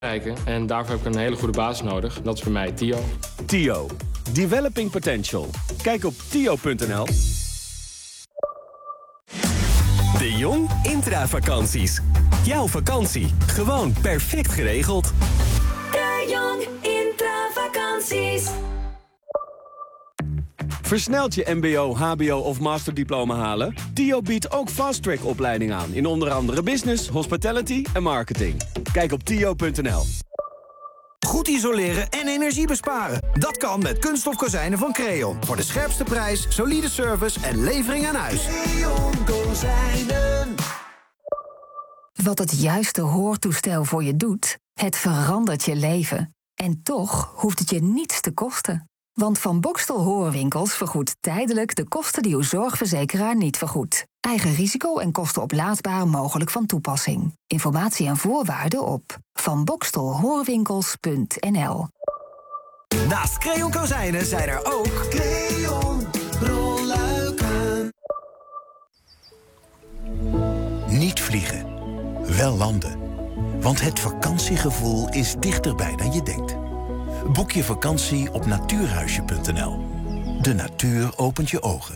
En daarvoor heb ik een hele goede baas nodig. Dat is bij mij Tio. Tio. Developing Potential. Kijk op tio.nl. De Jong Intravakanties. Jouw vakantie. Gewoon perfect geregeld. De Jong Intravakanties. Versnelt je mbo, hbo of masterdiploma halen? Tio biedt ook fast-track opleiding aan. In onder andere business, hospitality en marketing. Kijk op tio.nl. Goed isoleren en energie besparen. Dat kan met kunststof kozijnen van Creon. Voor de scherpste prijs, solide service en levering aan huis. Creon Kozijnen. Wat het juiste hoortoestel voor je doet, het verandert je leven. En toch hoeft het je niets te kosten. Want Van Bokstel Hoorwinkels vergoedt tijdelijk de kosten die uw zorgverzekeraar niet vergoedt. Eigen risico en kosten oplaadbaar mogelijk van toepassing. Informatie en voorwaarden op vanbokstelhoorwinkels.nl. Naast Creon Kozijnen zijn er ook Creon rolluiken. Niet vliegen, wel landen. Want het vakantiegevoel is dichterbij dan je denkt. Boek je vakantie op natuurhuisje.nl. De natuur opent je ogen.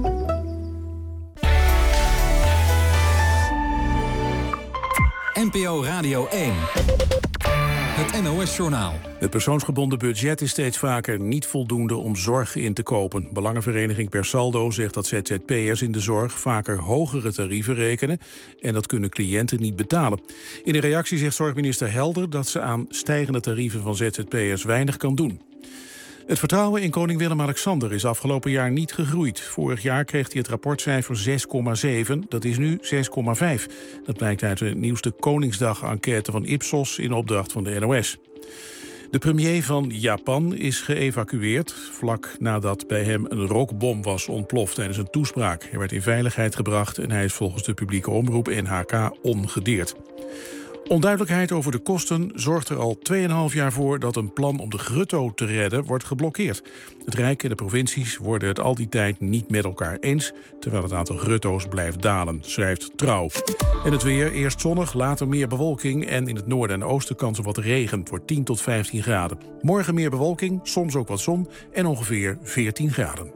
NPO Radio 1. Het NOS-journaal. Het persoonsgebonden budget is steeds vaker niet voldoende om zorg in te kopen. Belangenvereniging Persaldo zegt dat ZZP'ers in de zorg vaker hogere tarieven rekenen en dat kunnen cliënten niet betalen. In een reactie zegt zorgminister Helder dat ze aan stijgende tarieven van ZZP'ers weinig kan doen. Het vertrouwen in koning Willem-Alexander is afgelopen jaar niet gegroeid. Vorig jaar kreeg hij het rapportcijfer 6,7, dat is nu 6,5. Dat blijkt uit de nieuwste Koningsdag-enquête van Ipsos in opdracht van de NOS. De premier van Japan is geëvacueerd vlak nadat bij hem een rookbom was ontploft tijdens een toespraak. Hij werd in veiligheid gebracht en hij is volgens de publieke omroep NHK ongedeerd. Onduidelijkheid over de kosten zorgt er al 2,5 jaar voor dat een plan om de Grutto te redden wordt geblokkeerd. Het Rijk en de provincies worden het al die tijd niet met elkaar eens, terwijl het aantal Grutto's blijft dalen, schrijft Trouw. En het weer, eerst zonnig, later meer bewolking en in het noorden en oosten kans op wat regen. Het wordt 10 tot 15 graden. Morgen meer bewolking, soms ook wat zon en ongeveer 14 graden.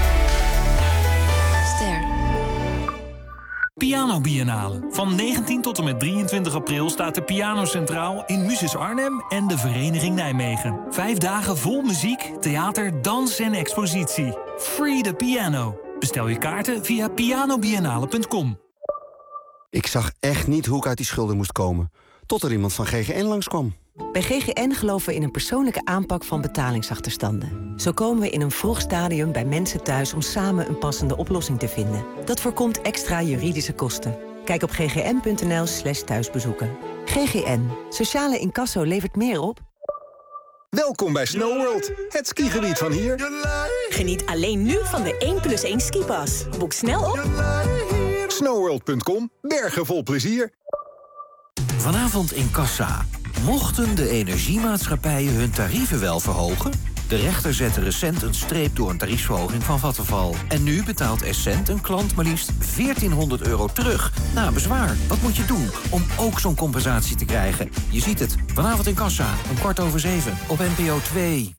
Piano Biennale. Van 19 tot en met 23 april staat de piano centraal in Muses Arnhem en de Vereniging Nijmegen. 5 dagen vol muziek, theater, dans en expositie. Free the piano. Bestel je kaarten via pianobiennale.com. Ik zag echt niet hoe ik uit die schulden moest komen. Tot er iemand van GGN langskwam. Bij GGN geloven we in een persoonlijke aanpak van betalingsachterstanden. Zo komen we in een vroeg stadium bij mensen thuis om samen een passende oplossing te vinden. Dat voorkomt extra juridische kosten. Kijk op ggn.nl/thuisbezoeken. GGN. Sociale incasso levert meer op. Welkom bij SnowWorld, het skigebied van hier. Geniet alleen nu van de 1+1 skipas. Boek snel op SnowWorld.com. Bergen vol plezier. Vanavond in Kassa. Mochten de energiemaatschappijen hun tarieven wel verhogen? De rechter zette recent een streep door een tariefsverhoging van Vattenfall. En nu betaalt Essent een klant maar liefst €1400 terug na bezwaar. Wat moet je doen om ook zo'n compensatie te krijgen? Je ziet het. Vanavond in Kassa, om 6:15 op NPO 2.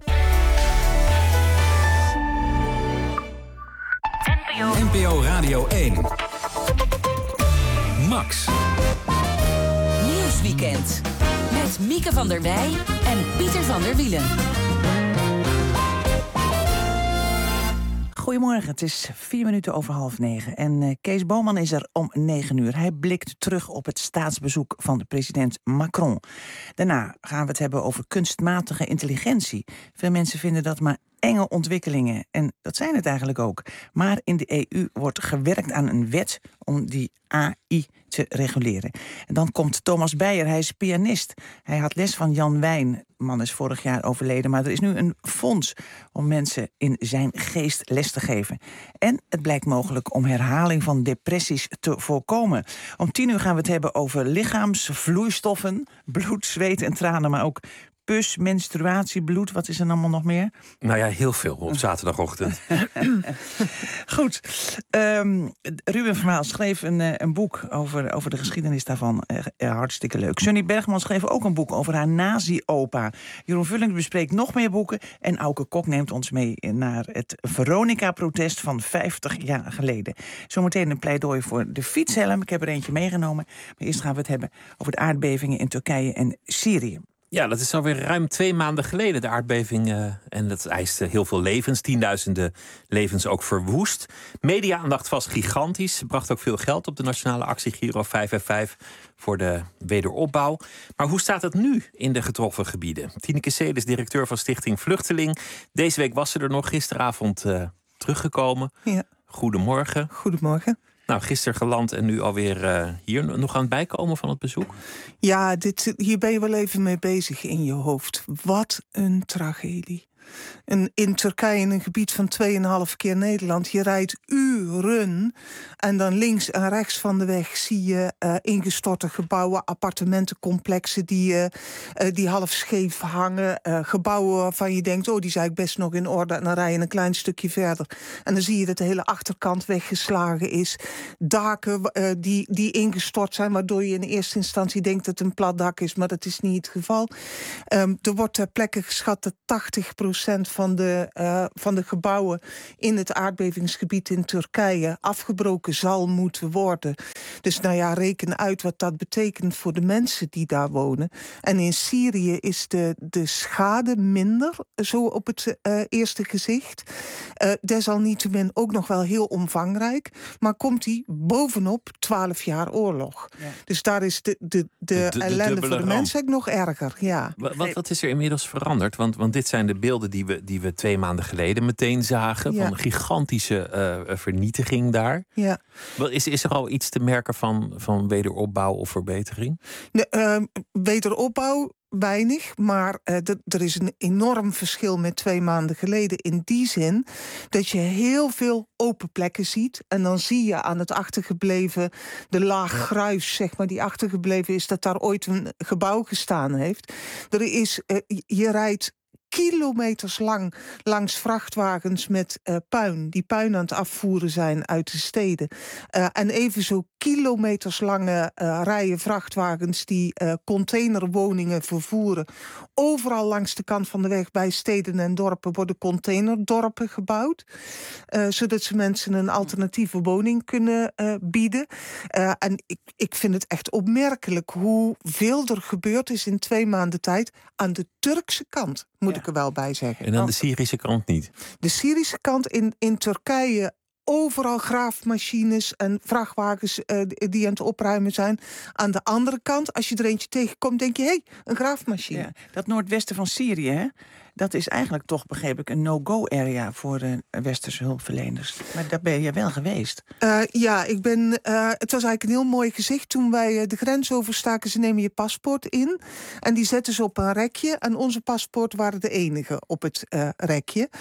NPO Radio 1. Max. Nieuwsweekend. Met Mieke van der Wij en Pieter van der Wielen. Goedemorgen, het is 4 minuten over 8:30 en Kees Boman is er om 9 uur. Hij blikt terug op het staatsbezoek van de president Macron. Daarna gaan we het hebben over kunstmatige intelligentie. Veel mensen vinden dat maar enge ontwikkelingen en dat zijn het eigenlijk ook. Maar in de EU wordt gewerkt aan een wet om die AI te reguleren. En dan komt Thomas Beijer, hij is pianist. Hij had les van Jan Wijn. De man is vorig jaar overleden, maar er is nu een fonds om mensen in zijn geest les te geven. En het blijkt mogelijk om herhaling van depressies te voorkomen. Om 10 uur gaan we het hebben over lichaamsvloeistoffen, bloed, zweet en tranen, maar ook pus, menstruatiebloed. Wat is er allemaal nog meer? Nou ja, heel veel op zaterdagochtend. Goed. Ruben Vermaal schreef een boek over de geschiedenis daarvan. Hartstikke leuk. Sunny Bergman schreef ook een boek over haar nazi-opa. Jeroen Vulling bespreekt nog meer boeken. En Auke Kok neemt ons mee naar het Veronica-protest van 50 jaar geleden. Zometeen een pleidooi voor de fietshelm. Ik heb er eentje meegenomen. Maar eerst gaan we het hebben over de aardbevingen in Turkije en Syrië. Ja, dat is alweer ruim 2 maanden geleden, de aardbeving. En dat eiste heel veel levens, 10.000 levens ook verwoest. Media-aandacht was gigantisch. Bracht ook veel geld op de nationale actie Giro 555 voor de wederopbouw. Maar hoe staat het nu in de getroffen gebieden? Tineke Selis, directeur van Stichting Vluchteling. Deze week was ze er nog, gisteravond teruggekomen. Ja. Goedemorgen. Goedemorgen. Nou, gisteren geland en nu alweer hier nog aan het bijkomen van het bezoek? Ja, hier ben je wel even mee bezig in je hoofd. Wat een tragedie. In Turkije, in een gebied van 2,5 keer Nederland. Je rijdt uren en dan links en rechts van de weg zie je ingestorte gebouwen, appartementencomplexen die half scheef hangen. Gebouwen waarvan je denkt, die zijn best nog in orde. En dan rij je een klein stukje verder. En dan zie je dat de hele achterkant weggeslagen is. Daken die ingestort zijn, waardoor je in eerste instantie denkt dat het een plat dak is, maar dat is niet het geval. Er wordt ter plekke geschat dat 80% van de gebouwen in het aardbevingsgebied in Turkije afgebroken zal moeten worden. Dus nou ja, reken uit wat dat betekent voor de mensen die daar wonen. En in Syrië is de schade minder, zo op het eerste gezicht. Desalniettemin ook nog wel heel omvangrijk. Maar komt die bovenop 12 jaar oorlog. Ja. Dus daar is de ellende voor de mensen nog erger. Ja. Wat is er inmiddels veranderd? Want dit zijn de beelden die we 2 maanden geleden meteen zagen. Ja. Van een gigantische vernietiging daar. Ja. Is er al iets te merken van wederopbouw of verbetering? Wederopbouw weinig, maar er is een enorm verschil met 2 maanden geleden. In die zin dat je heel veel open plekken ziet. En dan zie je aan het achtergebleven, de laag gruis, zeg maar, die achtergebleven is, dat daar ooit een gebouw gestaan heeft. Je rijdt kilometers lang langs vrachtwagens met puin, die puin aan het afvoeren zijn uit de steden. En evenzo kilometers lange rijen vrachtwagens die containerwoningen vervoeren. Overal langs de kant van de weg bij steden en dorpen worden containerdorpen gebouwd. Zodat ze mensen een alternatieve woning kunnen bieden. En ik vind het echt opmerkelijk hoeveel er gebeurd is in 2 maanden tijd aan de Turkse kant, moet ik er wel bij zeggen. En aan de Syrische kant niet? De Syrische kant in Turkije, overal graafmachines en vrachtwagens die aan het opruimen zijn. Aan de andere kant, als je er eentje tegenkomt, denk je, hé, een graafmachine. Ja, dat noordwesten van Syrië, hè? Dat is eigenlijk toch, begreep ik, een no-go-area voor de westerse hulpverleners. Maar daar ben je wel geweest. Ja, het was eigenlijk een heel mooi gezicht. Toen wij de grens overstaken, ze nemen je paspoort in. En die zetten ze op een rekje. En onze paspoort waren de enige op het rekje.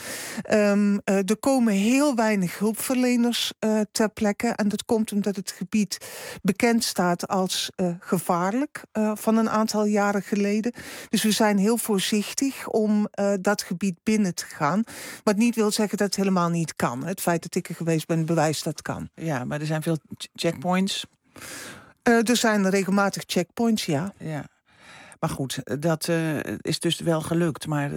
Er komen heel weinig hulpverleners ter plekke. En dat komt omdat het gebied bekend staat als gevaarlijk van een aantal jaren geleden. Dus we zijn heel voorzichtig om dat gebied binnen te gaan. Wat niet wil zeggen dat het helemaal niet kan. Het feit dat ik er geweest ben bewijst dat het kan. Ja, maar er zijn veel checkpoints. Er zijn regelmatig checkpoints, ja. Maar goed, dat is dus wel gelukt. Maar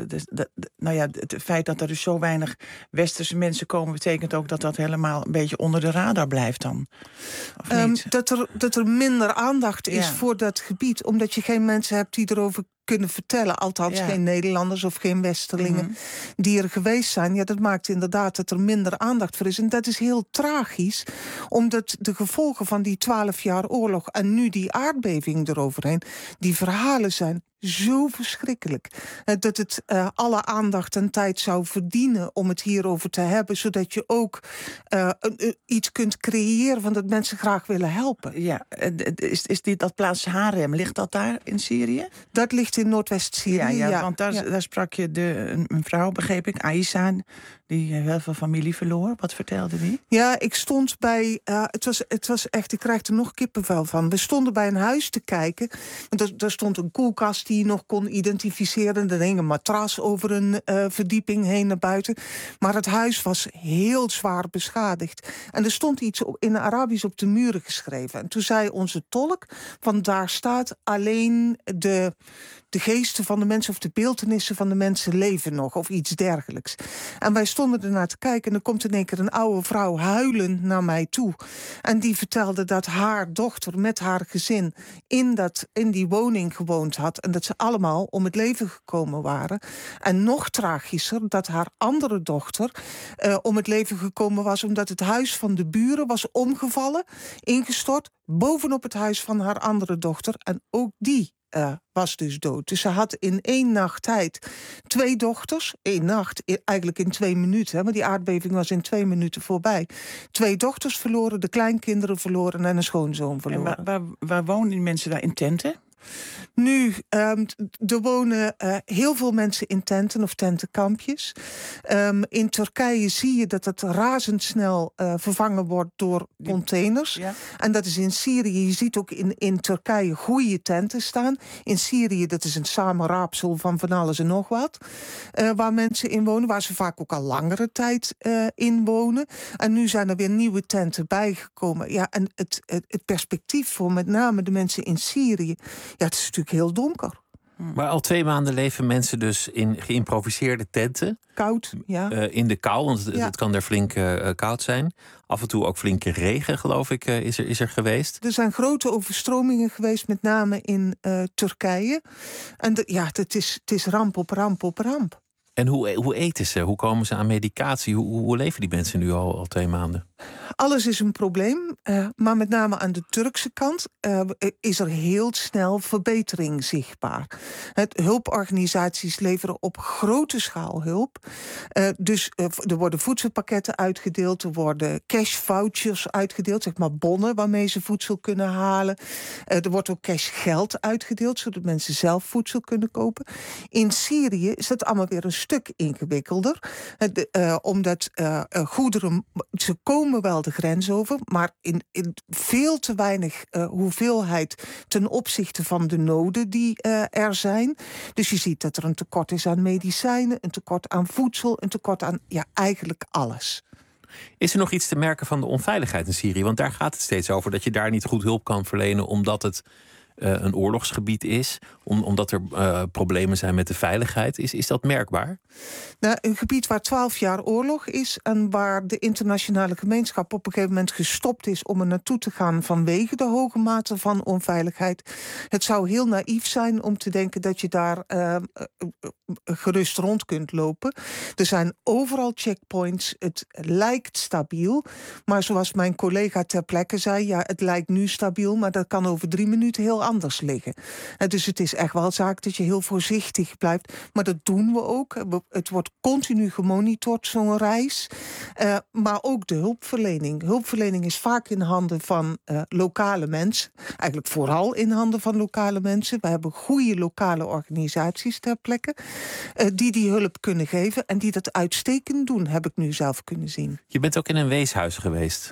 het feit dat er dus zo weinig westerse mensen komen, betekent ook dat helemaal een beetje onder de radar blijft dan. Of niet? Dat er minder aandacht is voor dat gebied, omdat je geen mensen hebt die erover kunnen vertellen. Althans geen Nederlanders of geen Westerlingen die er geweest zijn. Ja, dat maakt inderdaad dat er minder aandacht voor is. En dat is heel tragisch, omdat de gevolgen van die 12 jaar oorlog en nu die aardbeving eroverheen, die verhalen zijn zo verschrikkelijk. Dat het alle aandacht en tijd zou verdienen om het hierover te hebben, zodat je ook iets kunt creëren van dat mensen graag willen helpen. Ja, is dat plaats Harem, ligt dat daar in Syrië? Dat ligt in Noordwest-Syrië, ja. Want daar sprak je een vrouw, begreep ik, Aisha, die heel veel familie verloor. Wat vertelde die? Ja, ik stond bij, het was echt, ik krijg er nog kippenvel van. We stonden bij een huis te kijken. En daar stond een koelkast die je nog kon identificeren. Er hing een matras over een verdieping heen naar buiten. Maar het huis was heel zwaar beschadigd. En er stond iets in Arabisch op de muren geschreven. En toen zei onze tolk, van daar staat alleen de geesten van de mensen of de beeltenissen van de mensen leven nog, of iets dergelijks. En wij stonden ernaar te kijken en er komt in één keer een oude vrouw huilend naar mij toe. En die vertelde dat haar dochter met haar gezin in die woning gewoond had en dat ze allemaal om het leven gekomen waren. En nog tragischer, dat haar andere dochter om het leven gekomen was omdat het huis van de buren was omgevallen, ingestort, bovenop het huis van haar andere dochter. En ook die was dus dood. Dus ze had in 1 nacht tijd 2 dochters. 1 nacht, eigenlijk in 2 minuten. Hè, maar die aardbeving was in 2 minuten voorbij. 2 dochters verloren, de kleinkinderen verloren en een schoonzoon verloren. En waar wonen die mensen daar in tenten? Nu, er wonen heel veel mensen in tenten of tentenkampjes. In Turkije zie je dat het razendsnel vervangen wordt door containers. Ja. En dat is in Syrië. Je ziet ook in Turkije goede tenten staan. In Syrië, dat is een samenraapsel van alles en nog wat. Waar mensen in wonen, waar ze vaak ook al langere tijd in wonen. En nu zijn er weer nieuwe tenten bijgekomen. Ja, en het perspectief voor met name de mensen in Syrië, ja, het is natuurlijk heel donker. Maar al 2 maanden leven mensen dus in geïmproviseerde tenten. Koud, ja. In de kou, want het kan er flink koud zijn. Af en toe ook flinke regen, geloof ik, is er geweest. Er zijn grote overstromingen geweest, met name in Turkije. En het is ramp op ramp op ramp. En hoe eten ze? Hoe komen ze aan medicatie? Hoe leven die mensen nu al 2 maanden? Alles is een probleem, maar met name aan de Turkse kant is er heel snel verbetering zichtbaar. Hulporganisaties leveren op grote schaal hulp. Dus er worden voedselpakketten uitgedeeld, er worden cash vouchers uitgedeeld, zeg maar bonnen waarmee ze voedsel kunnen halen. Er wordt ook cash geld uitgedeeld, zodat mensen zelf voedsel kunnen kopen. In Syrië is dat allemaal weer een stuk ingewikkelder, omdat goederen, ze komen wel de grens over, maar in veel te weinig hoeveelheid ten opzichte van de noden die er zijn. Dus je ziet dat er een tekort is aan medicijnen, een tekort aan voedsel, een tekort aan eigenlijk alles. Is er nog iets te merken van de onveiligheid in Syrië? Want daar gaat het steeds over, dat je daar niet goed hulp kan verlenen omdat het een oorlogsgebied is, omdat er problemen zijn met de veiligheid. Is dat merkbaar? Nou, een gebied waar 12 jaar oorlog is en waar de internationale gemeenschap op een gegeven moment gestopt is om er naartoe te gaan vanwege de hoge mate van onveiligheid. Het zou heel naïef zijn om te denken dat je daar gerust rond kunt lopen. Er zijn overal checkpoints. Het lijkt stabiel, maar zoals mijn collega ter plekke zei, ja, het lijkt nu stabiel, maar dat kan over 3 minuten heel anders liggen. Dus het is echt wel zaak dat je heel voorzichtig blijft. Maar dat doen we ook. Het wordt continu gemonitord, zo'n reis. Maar ook de hulpverlening. Hulpverlening is vaak in handen van lokale mensen. Eigenlijk vooral in handen van lokale mensen. We hebben goede lokale organisaties ter plekke die hulp kunnen geven en die dat uitstekend doen, heb ik nu zelf kunnen zien. Je bent ook in een weeshuis geweest.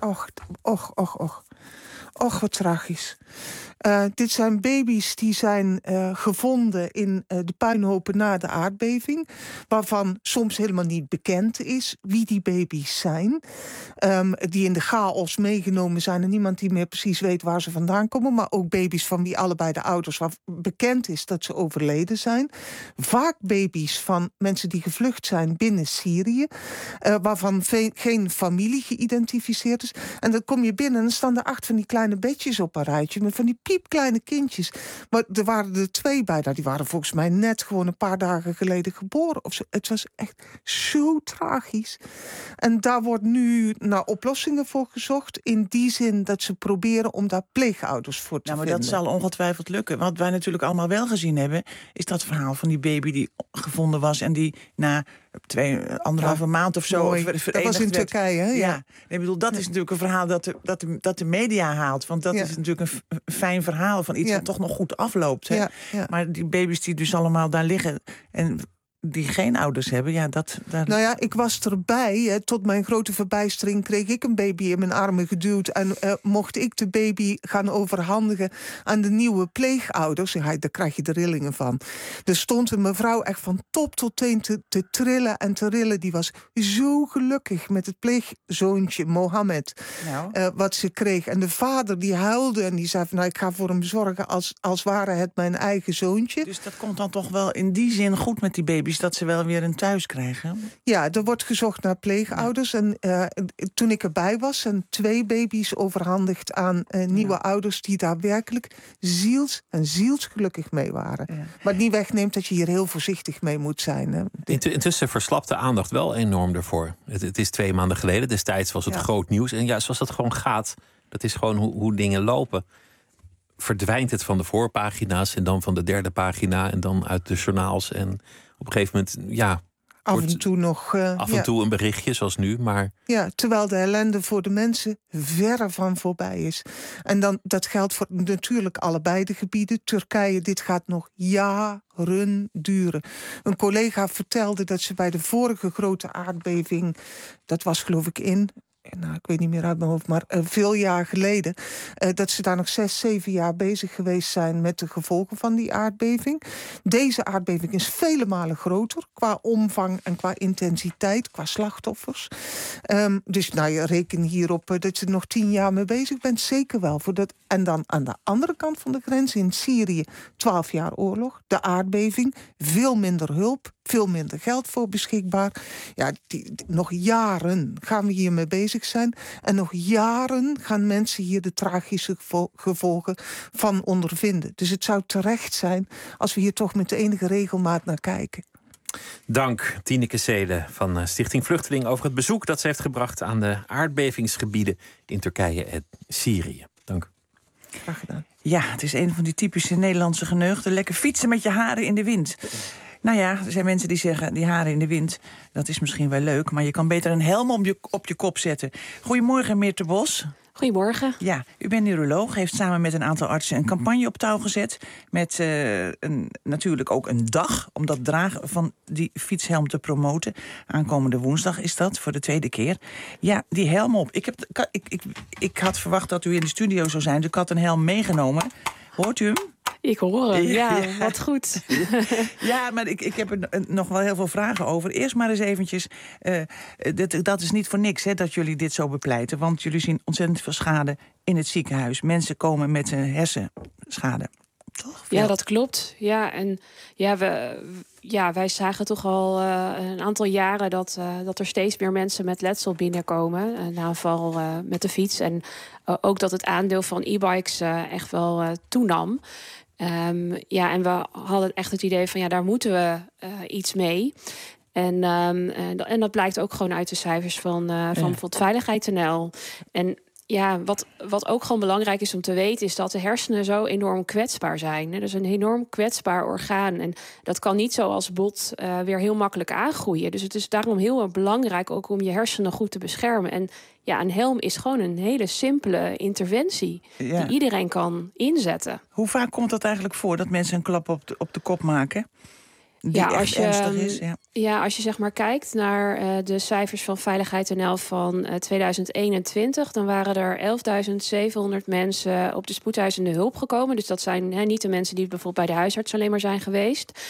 Och, wat tragisch. Dit zijn baby's die zijn gevonden in de puinhopen na de aardbeving, waarvan soms helemaal niet bekend is wie die baby's zijn. Die in de chaos meegenomen zijn en niemand die meer precies weet waar ze vandaan komen. Maar ook baby's van wie allebei de ouders waar bekend is dat ze overleden zijn. Vaak baby's van mensen die gevlucht zijn binnen Syrië, waarvan geen familie geïdentificeerd is. En dan kom je binnen en dan staan er 8 van die kleine bedjes op een rijtje met van die piepkleine kindjes. Maar er waren er 2 bij. Die waren volgens mij net gewoon een paar dagen geleden geboren. Of zo. Het was echt zo tragisch. En daar wordt nu naar oplossingen voor gezocht. In die zin dat ze proberen om daar pleegouders voor te vinden. Maar dat zal ongetwijfeld lukken. Wat wij natuurlijk allemaal wel gezien hebben, is dat verhaal van die baby die gevonden was en die na 2,5 maand of zo dat was in Turkije, hè? Ja. Ik bedoel, dat is natuurlijk een verhaal dat de media haalt. Want dat is natuurlijk een fijn verhaal van iets wat toch nog goed afloopt. Hè? Ja. Maar die baby's die dus allemaal daar liggen en die geen ouders hebben, ja, Nou ja, ik was erbij. Hè. Tot mijn grote verbijstering kreeg ik een baby in mijn armen geduwd. En mocht ik de baby gaan overhandigen aan de nieuwe pleegouders. Ja, daar krijg je de rillingen van. Er stond een mevrouw echt van top tot teen te trillen en te rillen. Die was zo gelukkig met het pleegzoontje Mohammed. Nou. Wat ze kreeg. En de vader die huilde en die zei van, nou, ik ga voor hem zorgen als ware het mijn eigen zoontje. Dus dat komt dan toch wel in die zin goed met die baby's, dat ze wel weer een thuis krijgen? Ja, er wordt gezocht naar pleegouders. En toen ik erbij was, zijn 2 baby's overhandigd aan nieuwe ouders die daar werkelijk zielsgelukkig mee waren. Ja. Maar het niet wegneemt dat je hier heel voorzichtig mee moet zijn. Hè. Intussen verslapt de aandacht wel enorm ervoor. Het is 2 maanden geleden. Destijds was het groot nieuws. En ja, zoals dat gewoon gaat, dat is gewoon hoe dingen lopen. Verdwijnt het van de voorpagina's en dan van de 3e pagina en dan uit de journaals. En op een gegeven moment, ja, af en toe nog af en toe een berichtje, zoals nu. Maar ja, terwijl de ellende voor de mensen verre van voorbij is. En dat geldt voor natuurlijk allebei de gebieden. Turkije, dit gaat nog jaren duren. Een collega vertelde dat ze bij de vorige grote aardbeving, dat was geloof ik ik weet niet meer uit mijn hoofd, maar veel jaar geleden, dat ze daar nog 6, 7 jaar bezig geweest zijn met de gevolgen van die aardbeving. Deze aardbeving is vele malen groter qua omvang en qua intensiteit, qua slachtoffers. Dus nou, je reken hierop dat je er nog 10 jaar mee bezig bent, zeker wel. En dan aan de andere kant van de grens in Syrië 12 jaar oorlog, de aardbeving, veel minder hulp, veel minder geld voor beschikbaar. Ja, nog jaren gaan we hiermee bezig zijn. En nog jaren gaan mensen hier de tragische gevolgen van ondervinden. Dus het zou terecht zijn als we hier toch met de enige regelmaat naar kijken. Dank, Tineke Seelen van Stichting Vluchteling, over het bezoek dat ze heeft gebracht aan de aardbevingsgebieden in Turkije en Syrië. Dank. Graag gedaan. Ja, het is een van die typische Nederlandse geneugden. Lekker fietsen met je haren in de wind. Nou ja, er zijn mensen die zeggen, die haren in de wind, dat is misschien wel leuk, maar je kan beter een helm op je kop zetten. Goedemorgen, Meerte Bos. Goedemorgen. Ja, u bent neuroloog, heeft samen met een aantal artsen een campagne op touw gezet. Met natuurlijk ook een dag om dat dragen van die fietshelm te promoten. Aankomende woensdag is dat, voor de 2e keer. Ja, die helm op. Ik had verwacht dat u in de studio zou zijn, dus ik had een helm meegenomen. Hoort u hem? Ik hoor hem, ja, wat goed. Ja, maar ik heb er nog wel heel veel vragen over. Eerst maar eens eventjes, dat is niet voor niks hè, dat jullie dit zo bepleiten. Want jullie zien ontzettend veel schade in het ziekenhuis. Mensen komen met een hersenschade. Toch? Ja, dat klopt. Ja, en wij zagen toch al een aantal jaren dat er steeds meer mensen met letsel binnenkomen. Na een val met de fiets. En ook dat het aandeel van e-bikes echt wel toenam. En we hadden echt het idee van, daar moeten we iets mee. En dat blijkt ook gewoon uit de cijfers van bijvoorbeeld Veiligheid.nl. En ja, wat ook gewoon belangrijk is om te weten, is dat de hersenen zo enorm kwetsbaar zijn. Dat is een enorm kwetsbaar orgaan. En dat kan niet zoals bot weer heel makkelijk aangroeien. Dus het is daarom heel belangrijk ook om je hersenen goed te beschermen. En ja, een helm is gewoon een hele simpele interventie die iedereen kan inzetten. Hoe vaak komt dat eigenlijk voor dat mensen een klap op de kop maken? Die als je zeg maar kijkt naar de cijfers van Veiligheid.nl van 2021... dan waren er 11.700 mensen op de spoedeisende hulp gekomen. Dus dat zijn niet de mensen die bijvoorbeeld bij de huisarts alleen maar zijn geweest.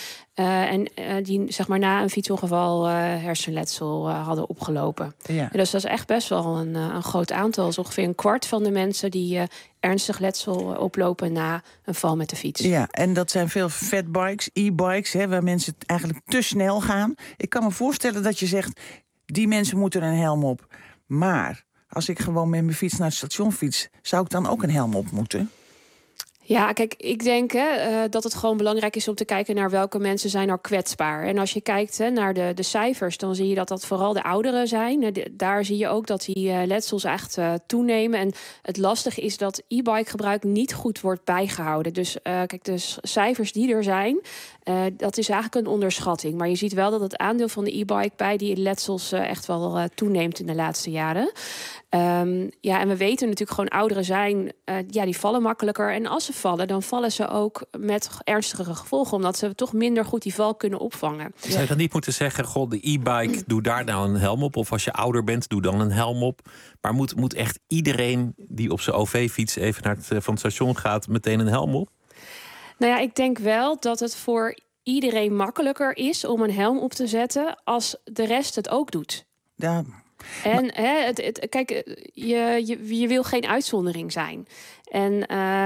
Die zeg maar na een fietsongeval hersenletsel hadden opgelopen. Ja. Dus dat is echt best wel een groot aantal. Dat is ongeveer een kwart van de mensen die ernstig letsel oplopen na een val met de fiets. Ja, en dat zijn veel fatbikes, e-bikes, waar mensen eigenlijk te snel gaan. Ik kan me voorstellen dat je zegt, die mensen moeten een helm op. Maar als ik gewoon met mijn fiets naar het station fiets, zou ik dan ook een helm op moeten? Ja, kijk, ik denk dat het gewoon belangrijk is om te kijken naar welke mensen zijn nou kwetsbaar. En als je kijkt naar de cijfers, dan zie je dat vooral de ouderen zijn. Daar zie je ook dat die letsels echt toenemen. En het lastige is dat e-bike gebruik niet goed wordt bijgehouden. Dus kijk, de cijfers die er zijn, dat is eigenlijk een onderschatting. Maar je ziet wel dat het aandeel van de e-bike bij die letsels echt wel toeneemt in de laatste jaren. En we weten natuurlijk gewoon, ouderen zijn, die vallen makkelijker. En als ze vallen, dan vallen ze ook met ernstigere gevolgen, omdat ze toch minder goed die val kunnen opvangen. Zou je dan niet moeten zeggen, goh, de e-bike, doe daar nou een helm op, of als je ouder bent, doe dan een helm op. Maar moet echt iedereen die op zijn OV-fiets even naar van het station gaat, meteen een helm op? Nou ja, ik denk wel dat het voor iedereen makkelijker is om een helm op te zetten als de rest het ook doet. Ja. En kijk, je wil geen uitzondering zijn. En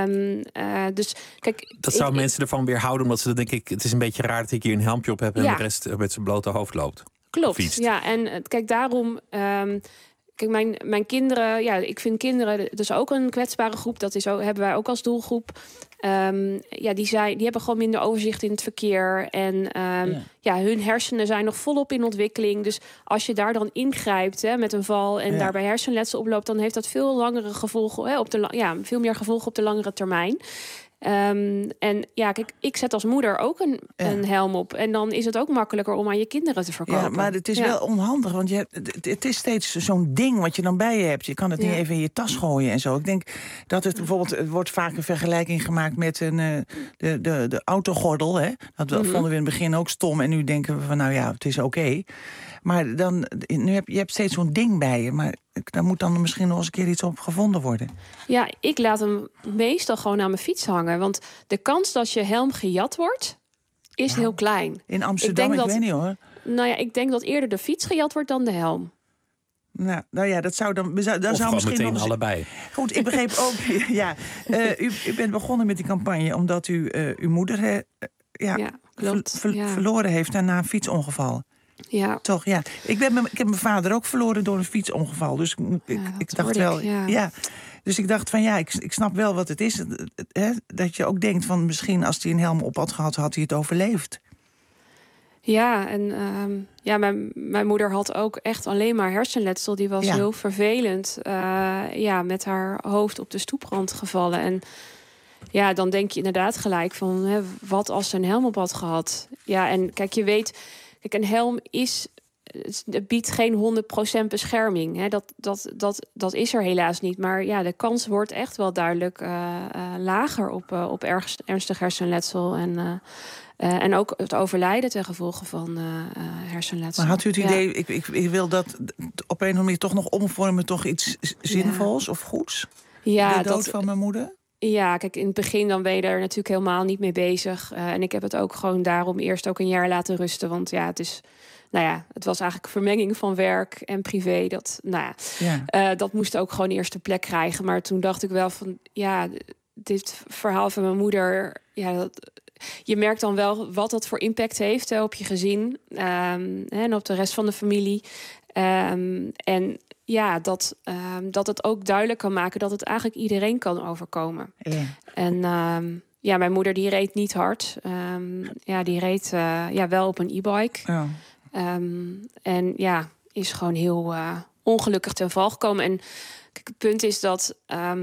dus kijk, dat zou mensen ervan weerhouden, omdat ze dan denk ik, het is een beetje raar dat ik hier een helmpje op heb en de rest met zijn blote hoofd loopt. Klopt. Fietst. Ja, en kijk, daarom. Kijk, mijn kinderen, ja, ik vind kinderen dus ook een kwetsbare groep. Dat is ook, hebben wij ook als doelgroep. Die hebben gewoon minder overzicht in het verkeer. En hun hersenen zijn nog volop in ontwikkeling. Dus als je daar dan ingrijpt met een val en daarbij hersenletsel oploopt, dan heeft dat veel langere gevolgen, veel meer gevolgen op de langere termijn. En ja, kijk, ik zet als moeder ook een helm op. En dan is het ook makkelijker om aan je kinderen te verkopen. Ja, maar het is wel onhandig, want het is steeds zo'n ding wat je dan bij je hebt. Je kan het niet even in je tas gooien en zo. Ik denk dat het bijvoorbeeld, er wordt vaak een vergelijking gemaakt met de autogordel. Hè? Dat vonden we in het begin ook stom. En nu denken we van, nou ja, het is oké. Maar dan, je hebt steeds zo'n ding bij je. Maar daar moet dan misschien nog eens een keer iets op gevonden worden. Ja, ik laat hem meestal gewoon aan mijn fiets hangen. Want de kans dat je helm gejat wordt, is heel klein. In Amsterdam, ik weet niet hoor. Nou ja, ik denk dat eerder de fiets gejat wordt dan de helm. Nou ja, dat zou dan. Of zou gewoon misschien meteen nog allebei. Goed, ik begreep ook. U bent begonnen met die campagne omdat u uw moeder verloren heeft na een fietsongeval. Ja. Toch, ja. Ik heb mijn vader ook verloren door een fietsongeval. Dus ik dacht wel. Ja. Dus ik dacht van ik snap wel wat het is. Dat je ook denkt van misschien als hij een helm op had gehad, had hij het overleefd. Ja, en mijn moeder had ook echt alleen maar hersenletsel. Die was heel vervelend. Met haar hoofd op de stoeprand gevallen. En ja, dan denk je inderdaad gelijk van, wat als ze een helm op had gehad? Ja, en kijk, je weet, een helm biedt geen 100% bescherming. Hè. Dat is er helaas niet. Maar ja, de kans wordt echt wel duidelijk lager op ernstig hersenletsel. En ook het overlijden ten gevolge van hersenletsel. Maar had u het idee, ik wil dat op een of andere manier toch nog omvormen, toch iets zinvols of goeds? Ja, de dood van mijn moeder? Ja, kijk, in het begin dan ben je er natuurlijk helemaal niet mee bezig. En ik heb het ook gewoon daarom eerst ook een jaar laten rusten. Want ja, het was eigenlijk vermenging van werk en privé. Dat moest ook gewoon eerst de plek krijgen. Maar toen dacht ik wel van, dit verhaal van mijn moeder, je merkt dan wel wat dat voor impact heeft op je gezin en op de rest van de familie. En ja, dat het ook duidelijk kan maken dat het eigenlijk iedereen kan overkomen. Ja. En mijn moeder die reed niet hard. Die reed wel op een e-bike. Ja. En ja, is gewoon heel ongelukkig ten val gekomen. En kijk, het punt is dat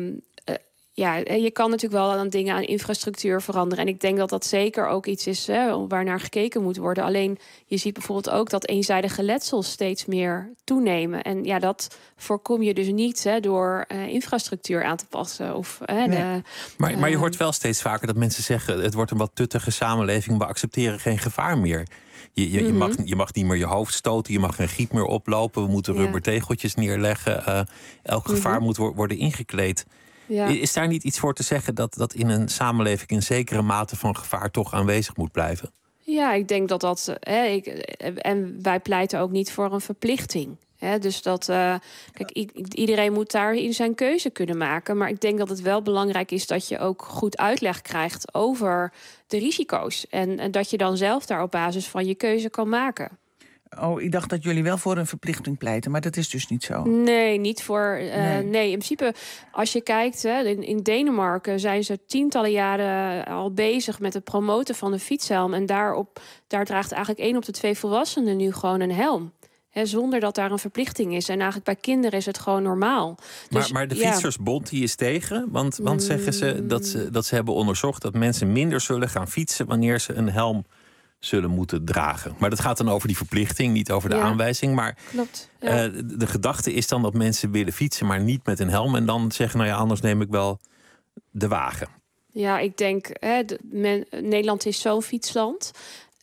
je kan natuurlijk wel aan dingen aan infrastructuur veranderen. En ik denk dat dat zeker ook iets is waar naar gekeken moet worden. Alleen je ziet bijvoorbeeld ook dat eenzijdige letsels steeds meer toenemen. En ja, dat voorkom je dus niet door infrastructuur aan te passen. Maar je hoort wel steeds vaker dat mensen zeggen, het wordt een wat tuttige samenleving, we accepteren geen gevaar meer. Je mag niet meer je hoofd stoten, je mag geen giet meer oplopen, we moeten rubbertegeltjes neerleggen. Elk gevaar moet worden ingekleed. Ja. Is daar niet iets voor te zeggen dat in een samenleving een zekere mate van gevaar toch aanwezig moet blijven? Ja, ik denk dat en wij pleiten ook niet voor een verplichting. Dus iedereen moet daarin zijn keuze kunnen maken. Maar ik denk dat het wel belangrijk is dat je ook goed uitleg krijgt over de risico's. En dat je dan zelf daar op basis van je keuze kan maken. Oh, ik dacht dat jullie wel voor een verplichting pleiten, maar dat is dus niet zo. Nee, niet voor. Nee, in principe, als je kijkt, in Denemarken zijn ze tientallen jaren al bezig met het promoten van de fietshelm. En daar draagt eigenlijk 1 op de 2 volwassenen nu gewoon een helm. Zonder dat daar een verplichting is. En eigenlijk bij kinderen is het gewoon normaal. Dus, maar de Fietsersbond die is tegen. Want zeggen ze dat ze hebben onderzocht dat mensen minder zullen gaan fietsen wanneer ze een helm zullen moeten dragen. Maar dat gaat dan over die verplichting, niet over de aanwijzing. Maar klopt, de gedachte is dan dat mensen willen fietsen, maar niet met een helm. En dan zeggen, anders neem ik wel de wagen. Ja, ik denk, Nederland is zo'n fietsland.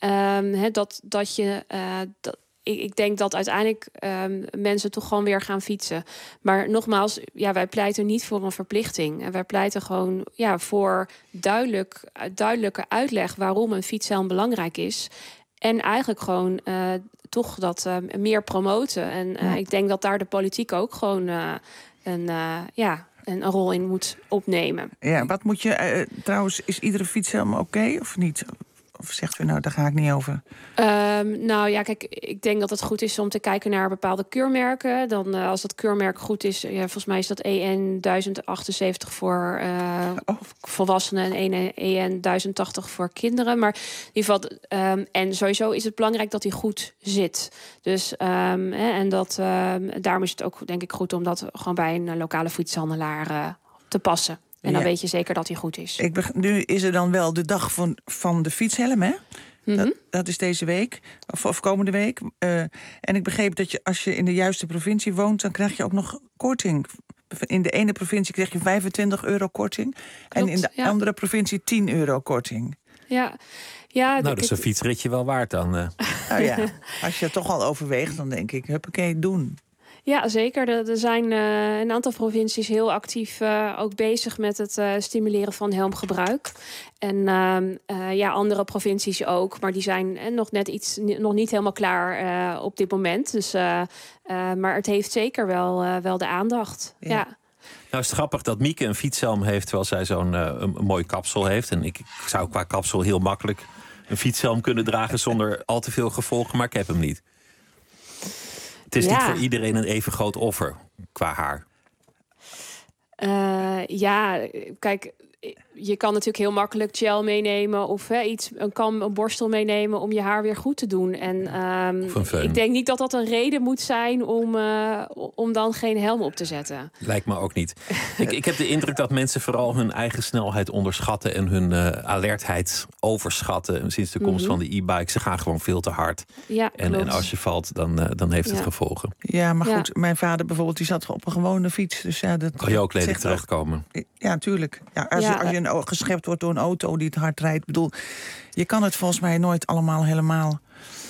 Ik denk dat uiteindelijk mensen toch gewoon weer gaan fietsen. Maar nogmaals, wij pleiten niet voor een verplichting. En wij pleiten gewoon voor duidelijke uitleg waarom een fietshelm belangrijk is. En eigenlijk gewoon toch dat meer promoten. En ik denk dat daar de politiek ook gewoon een rol in moet opnemen. Ja, wat moet je trouwens, is iedere fietshelm oké of niet? Of zegt u nou, daar ga ik niet over? Kijk, ik denk dat het goed is om te kijken naar bepaalde keurmerken. Dan als dat keurmerk goed is, volgens mij is dat EN 1078 voor volwassenen en EN 1080 voor kinderen. Maar in ieder geval, en sowieso is het belangrijk dat hij goed zit. Dus daarom is het ook denk ik goed om dat gewoon bij een lokale fietshandelaar te passen. En dan weet je zeker dat hij goed is. Nu is er dan wel de dag van de fietshelm, hè? Mm-hmm. Dat is deze week, of komende week. En ik begreep dat als je in de juiste provincie woont, dan krijg je ook nog korting. In de ene provincie krijg je €25 korting. Klopt, en in de andere provincie €10 korting. Ja, dat is een fietsritje wel waard dan. Als je het toch al overweegt, dan denk ik, huppakee, doen. Ja, zeker. Er zijn een aantal provincies heel actief ook bezig met het stimuleren van helmgebruik. En andere provincies ook, maar die zijn nog niet helemaal klaar op dit moment. Dus, maar het heeft zeker wel de aandacht. Ja. Nou is het grappig dat Mieke een fietshelm heeft, terwijl zij zo'n een mooi kapsel heeft. En ik zou qua kapsel heel makkelijk een fietshelm kunnen dragen zonder al te veel gevolgen, maar ik heb hem niet. Het is niet voor iedereen een even groot offer qua haar. Kijk, je kan natuurlijk heel makkelijk gel meenemen of een borstel meenemen om je haar weer goed te doen. En ik denk niet dat dat een reden moet zijn om dan geen helm op te zetten. Lijkt me ook niet. Ik heb de indruk dat mensen vooral hun eigen snelheid onderschatten en hun alertheid overschatten. Sinds de komst van de e-bike, ze gaan gewoon veel te hard. Ja, en als je valt, dan heeft het gevolgen. Ja, maar goed, mijn vader bijvoorbeeld, die zat op een gewone fiets. Dus dat kan je ook lelijk terechtkomen. Ja, natuurlijk. Ja, als je geschept wordt door een auto die het hard rijdt. Ik bedoel, je kan het volgens mij nooit allemaal helemaal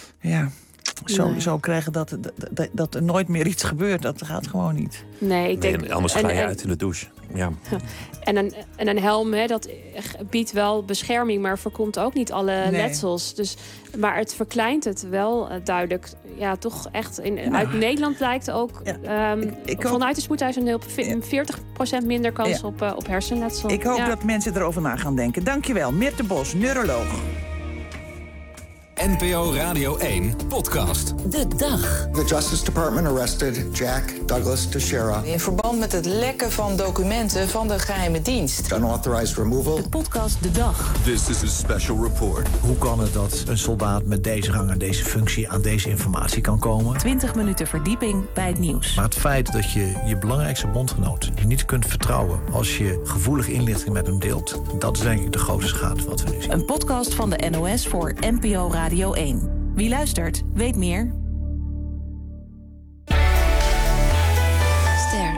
zo krijgen dat er nooit meer iets gebeurt. Dat gaat gewoon niet. Nee, ik denk... Anders ga je uit in de douche. Ja. En een helm, dat biedt wel bescherming, maar voorkomt ook niet alle letsels. Dus, maar het verkleint het wel duidelijk. Ja, toch echt. Uit Nederland lijkt ook... vanuit de spoedhuis een 40% minder kans op hersenletsel. Ik hoop dat mensen erover na gaan denken. Dankjewel, Mirte Bos, neuroloog. NPO Radio 1 podcast. De dag. The Justice Department arrested Jack Douglas Teixeira in verband met het lekken van documenten van de geheime dienst. Unauthorized removal. De podcast De Dag. This is a special report. Hoe kan het dat een soldaat met deze rang en deze functie aan deze informatie kan komen? 20 minuten verdieping bij het nieuws. Maar het feit dat je je belangrijkste bondgenoot niet kunt vertrouwen als je gevoelige inlichting met hem deelt, dat is denk ik de grootste schade wat we nu zien. Een podcast van de NOS voor NPO Radio 1. Wie luistert, weet meer. Ster.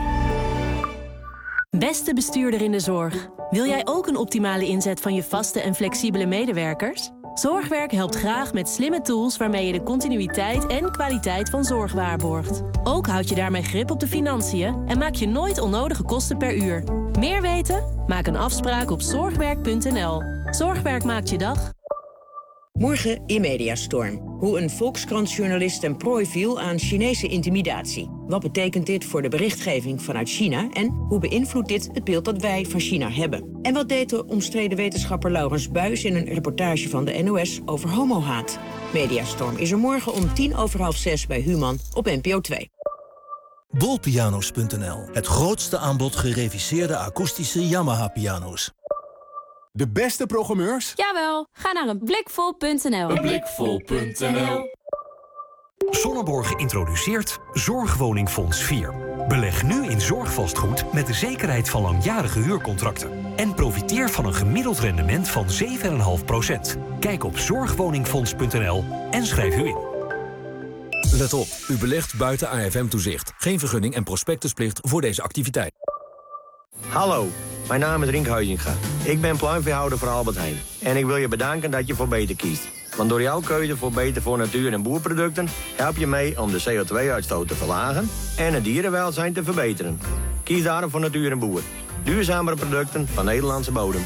Beste bestuurder in de zorg. Wil jij ook een optimale inzet van je vaste en flexibele medewerkers? Zorgwerk helpt graag met slimme tools waarmee je de continuïteit en kwaliteit van zorg waarborgt. Ook houd je daarmee grip op de financiën en maak je nooit onnodige kosten per uur. Meer weten? Maak een afspraak op zorgwerk.nl. Zorgwerk maakt je dag. Morgen in Mediastorm. Hoe een Volkskrant-journalist ten prooi viel aan Chinese intimidatie. Wat betekent dit voor de berichtgeving vanuit China? En hoe beïnvloedt dit het beeld dat wij van China hebben? En wat deed de omstreden wetenschapper Laurens Buijs in een reportage van de NOS over homohaat? Mediastorm is er morgen om 6:10 bij Human op NPO 2. Bolpianos.nl. Het grootste aanbod gereviseerde akoestische Yamaha-piano's. De beste programmeurs? Jawel, ga naar eenblikvol.nl. Eenblikvol.nl. Sonneborg introduceert Zorgwoningfonds 4. Beleg nu in zorgvastgoed met de zekerheid van langjarige huurcontracten. En profiteer van een gemiddeld rendement van 7,5%. Kijk op zorgwoningfonds.nl en schrijf u in. Let op, u belegt buiten AFM-toezicht. Geen vergunning en prospectusplicht voor deze activiteit. Hallo, mijn naam is Rink Huizinga. Ik ben pluimveehouder voor Albert Heijn. En ik wil je bedanken dat je voor Beter kiest. Want door jouw keuze voor Beter voor natuur en boerproducten help je mee om de CO2-uitstoot te verlagen en het dierenwelzijn te verbeteren. Kies daarom voor natuur en boer. Duurzamere producten van Nederlandse bodem.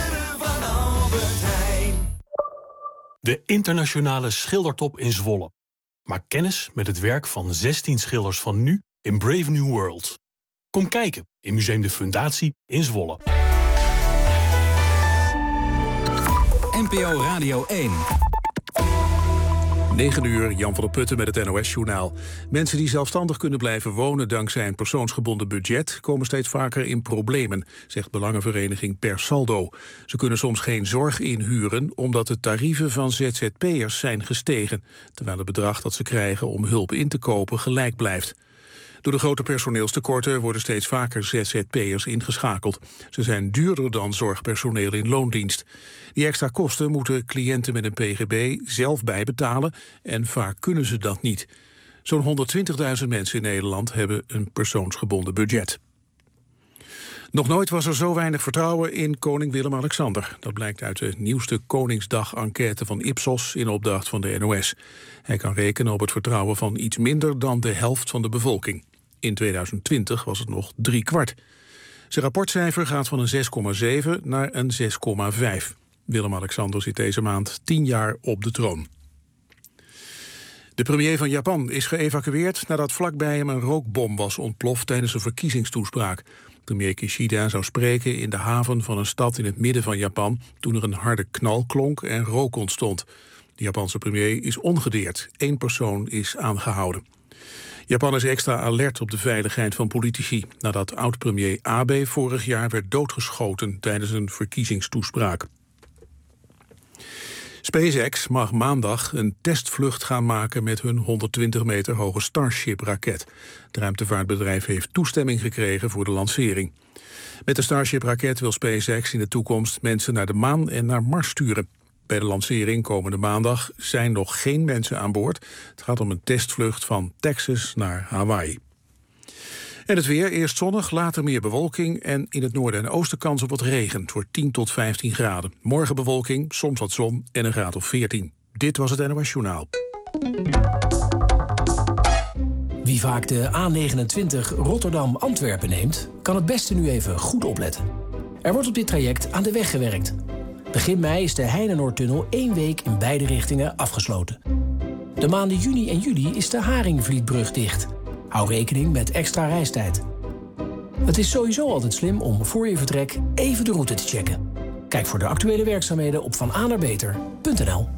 De internationale schildertop in Zwolle. Maak kennis met het werk van 16 schilders van nu in Brave New World. Kom kijken in Museum de Fundatie in Zwolle. NPO Radio 1. 9 uur, Jan van der Putten met het NOS-journaal. Mensen die zelfstandig kunnen blijven wonen dankzij een persoonsgebonden budget komen steeds vaker in problemen, zegt belangenvereniging Per Saldo. Ze kunnen soms geen zorg inhuren omdat de tarieven van ZZP'ers zijn gestegen, terwijl het bedrag dat ze krijgen om hulp in te kopen gelijk blijft. Door de grote personeelstekorten worden steeds vaker ZZP'ers ingeschakeld. Ze zijn duurder dan zorgpersoneel in loondienst. Die extra kosten moeten cliënten met een PGB zelf bijbetalen en vaak kunnen ze dat niet. Zo'n 120.000 mensen in Nederland hebben een persoonsgebonden budget. Nog nooit was er zo weinig vertrouwen in koning Willem-Alexander. Dat blijkt uit de nieuwste Koningsdag-enquête van Ipsos in opdracht van de NOS. Hij kan rekenen op het vertrouwen van iets minder dan de helft van de bevolking. In 2020 was het nog 3/4. Zijn rapportcijfer gaat van een 6,7 naar een 6,5. Willem-Alexander zit deze maand 10 jaar op de troon. De premier van Japan is geëvacueerd nadat vlakbij hem een rookbom was ontploft tijdens een verkiezingstoespraak. Premier Kishida zou spreken in de haven van een stad in het midden van Japan toen er een harde knal klonk en rook ontstond. De Japanse premier is ongedeerd. 1 persoon is aangehouden. Japan is extra alert op de veiligheid van politici nadat oud-premier Abe vorig jaar werd doodgeschoten tijdens een verkiezingstoespraak. SpaceX mag maandag een testvlucht gaan maken met hun 120 meter hoge Starship-raket. Het ruimtevaartbedrijf heeft toestemming gekregen voor de lancering. Met de Starship-raket wil SpaceX in de toekomst mensen naar de maan en naar Mars sturen. Bij de lancering komende maandag zijn nog geen mensen aan boord. Het gaat om een testvlucht van Texas naar Hawaii. En het weer, eerst zonnig, later meer bewolking en in het noorden en oosten kans op wat regen. Het wordt 10 tot 15 graden. Morgen bewolking, soms wat zon en een graad of 14. Dit was het NOS Journaal. Wie vaak de A29 Rotterdam-Antwerpen neemt, kan het beste nu even goed opletten. Er wordt op dit traject aan de weg gewerkt. Begin mei is de Heinenoordtunnel 1 week in beide richtingen afgesloten. De maanden juni en juli is de Haringvlietbrug dicht. Hou rekening met extra reistijd. Het is sowieso altijd slim om voor je vertrek even de route te checken. Kijk voor de actuele werkzaamheden op vananaarbeter.nl.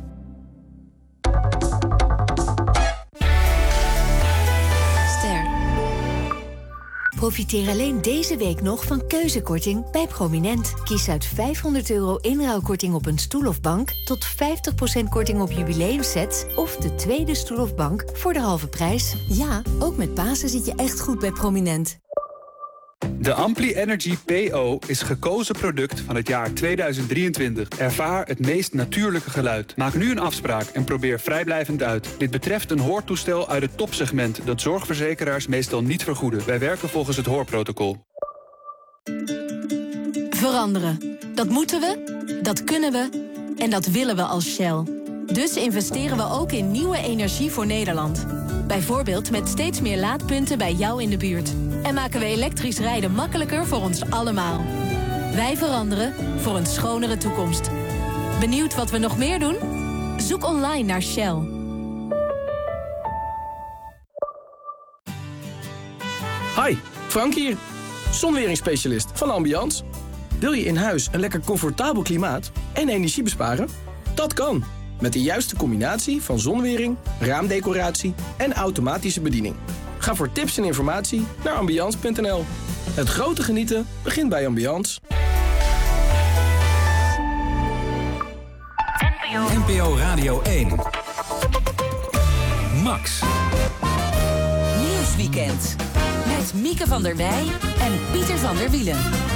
Profiteer alleen deze week nog van keuzekorting bij Prominent. Kies uit €500 inruilkorting op een stoel of bank, tot 50% korting op jubileumsets of de tweede stoel of bank voor de halve prijs. Ja, ook met Pasen zit je echt goed bij Prominent. De Ampli Energy PO is gekozen product van het jaar 2023. Ervaar het meest natuurlijke geluid. Maak nu een afspraak en probeer vrijblijvend uit. Dit betreft een hoortoestel uit het topsegment dat zorgverzekeraars meestal niet vergoeden. Wij werken volgens het hoorprotocol. Veranderen. Dat moeten we, dat kunnen we en dat willen we als Shell. Dus investeren we ook in nieuwe energie voor Nederland. Bijvoorbeeld met steeds meer laadpunten bij jou in de buurt. En maken we elektrisch rijden makkelijker voor ons allemaal. Wij veranderen voor een schonere toekomst. Benieuwd wat we nog meer doen? Zoek online naar Shell. Hi, Frank hier. Zonweringsspecialist van Ambiance. Wil je in huis een lekker comfortabel klimaat en energie besparen? Dat kan. Met de juiste combinatie van zonwering, raamdecoratie en automatische bediening. Ga voor tips en informatie naar ambiance.nl. Het grote genieten begint bij Ambiance. NPO Radio 1. Max. Nieuwsweekend. Met Mieke van der Wij en Pieter van der Wielen.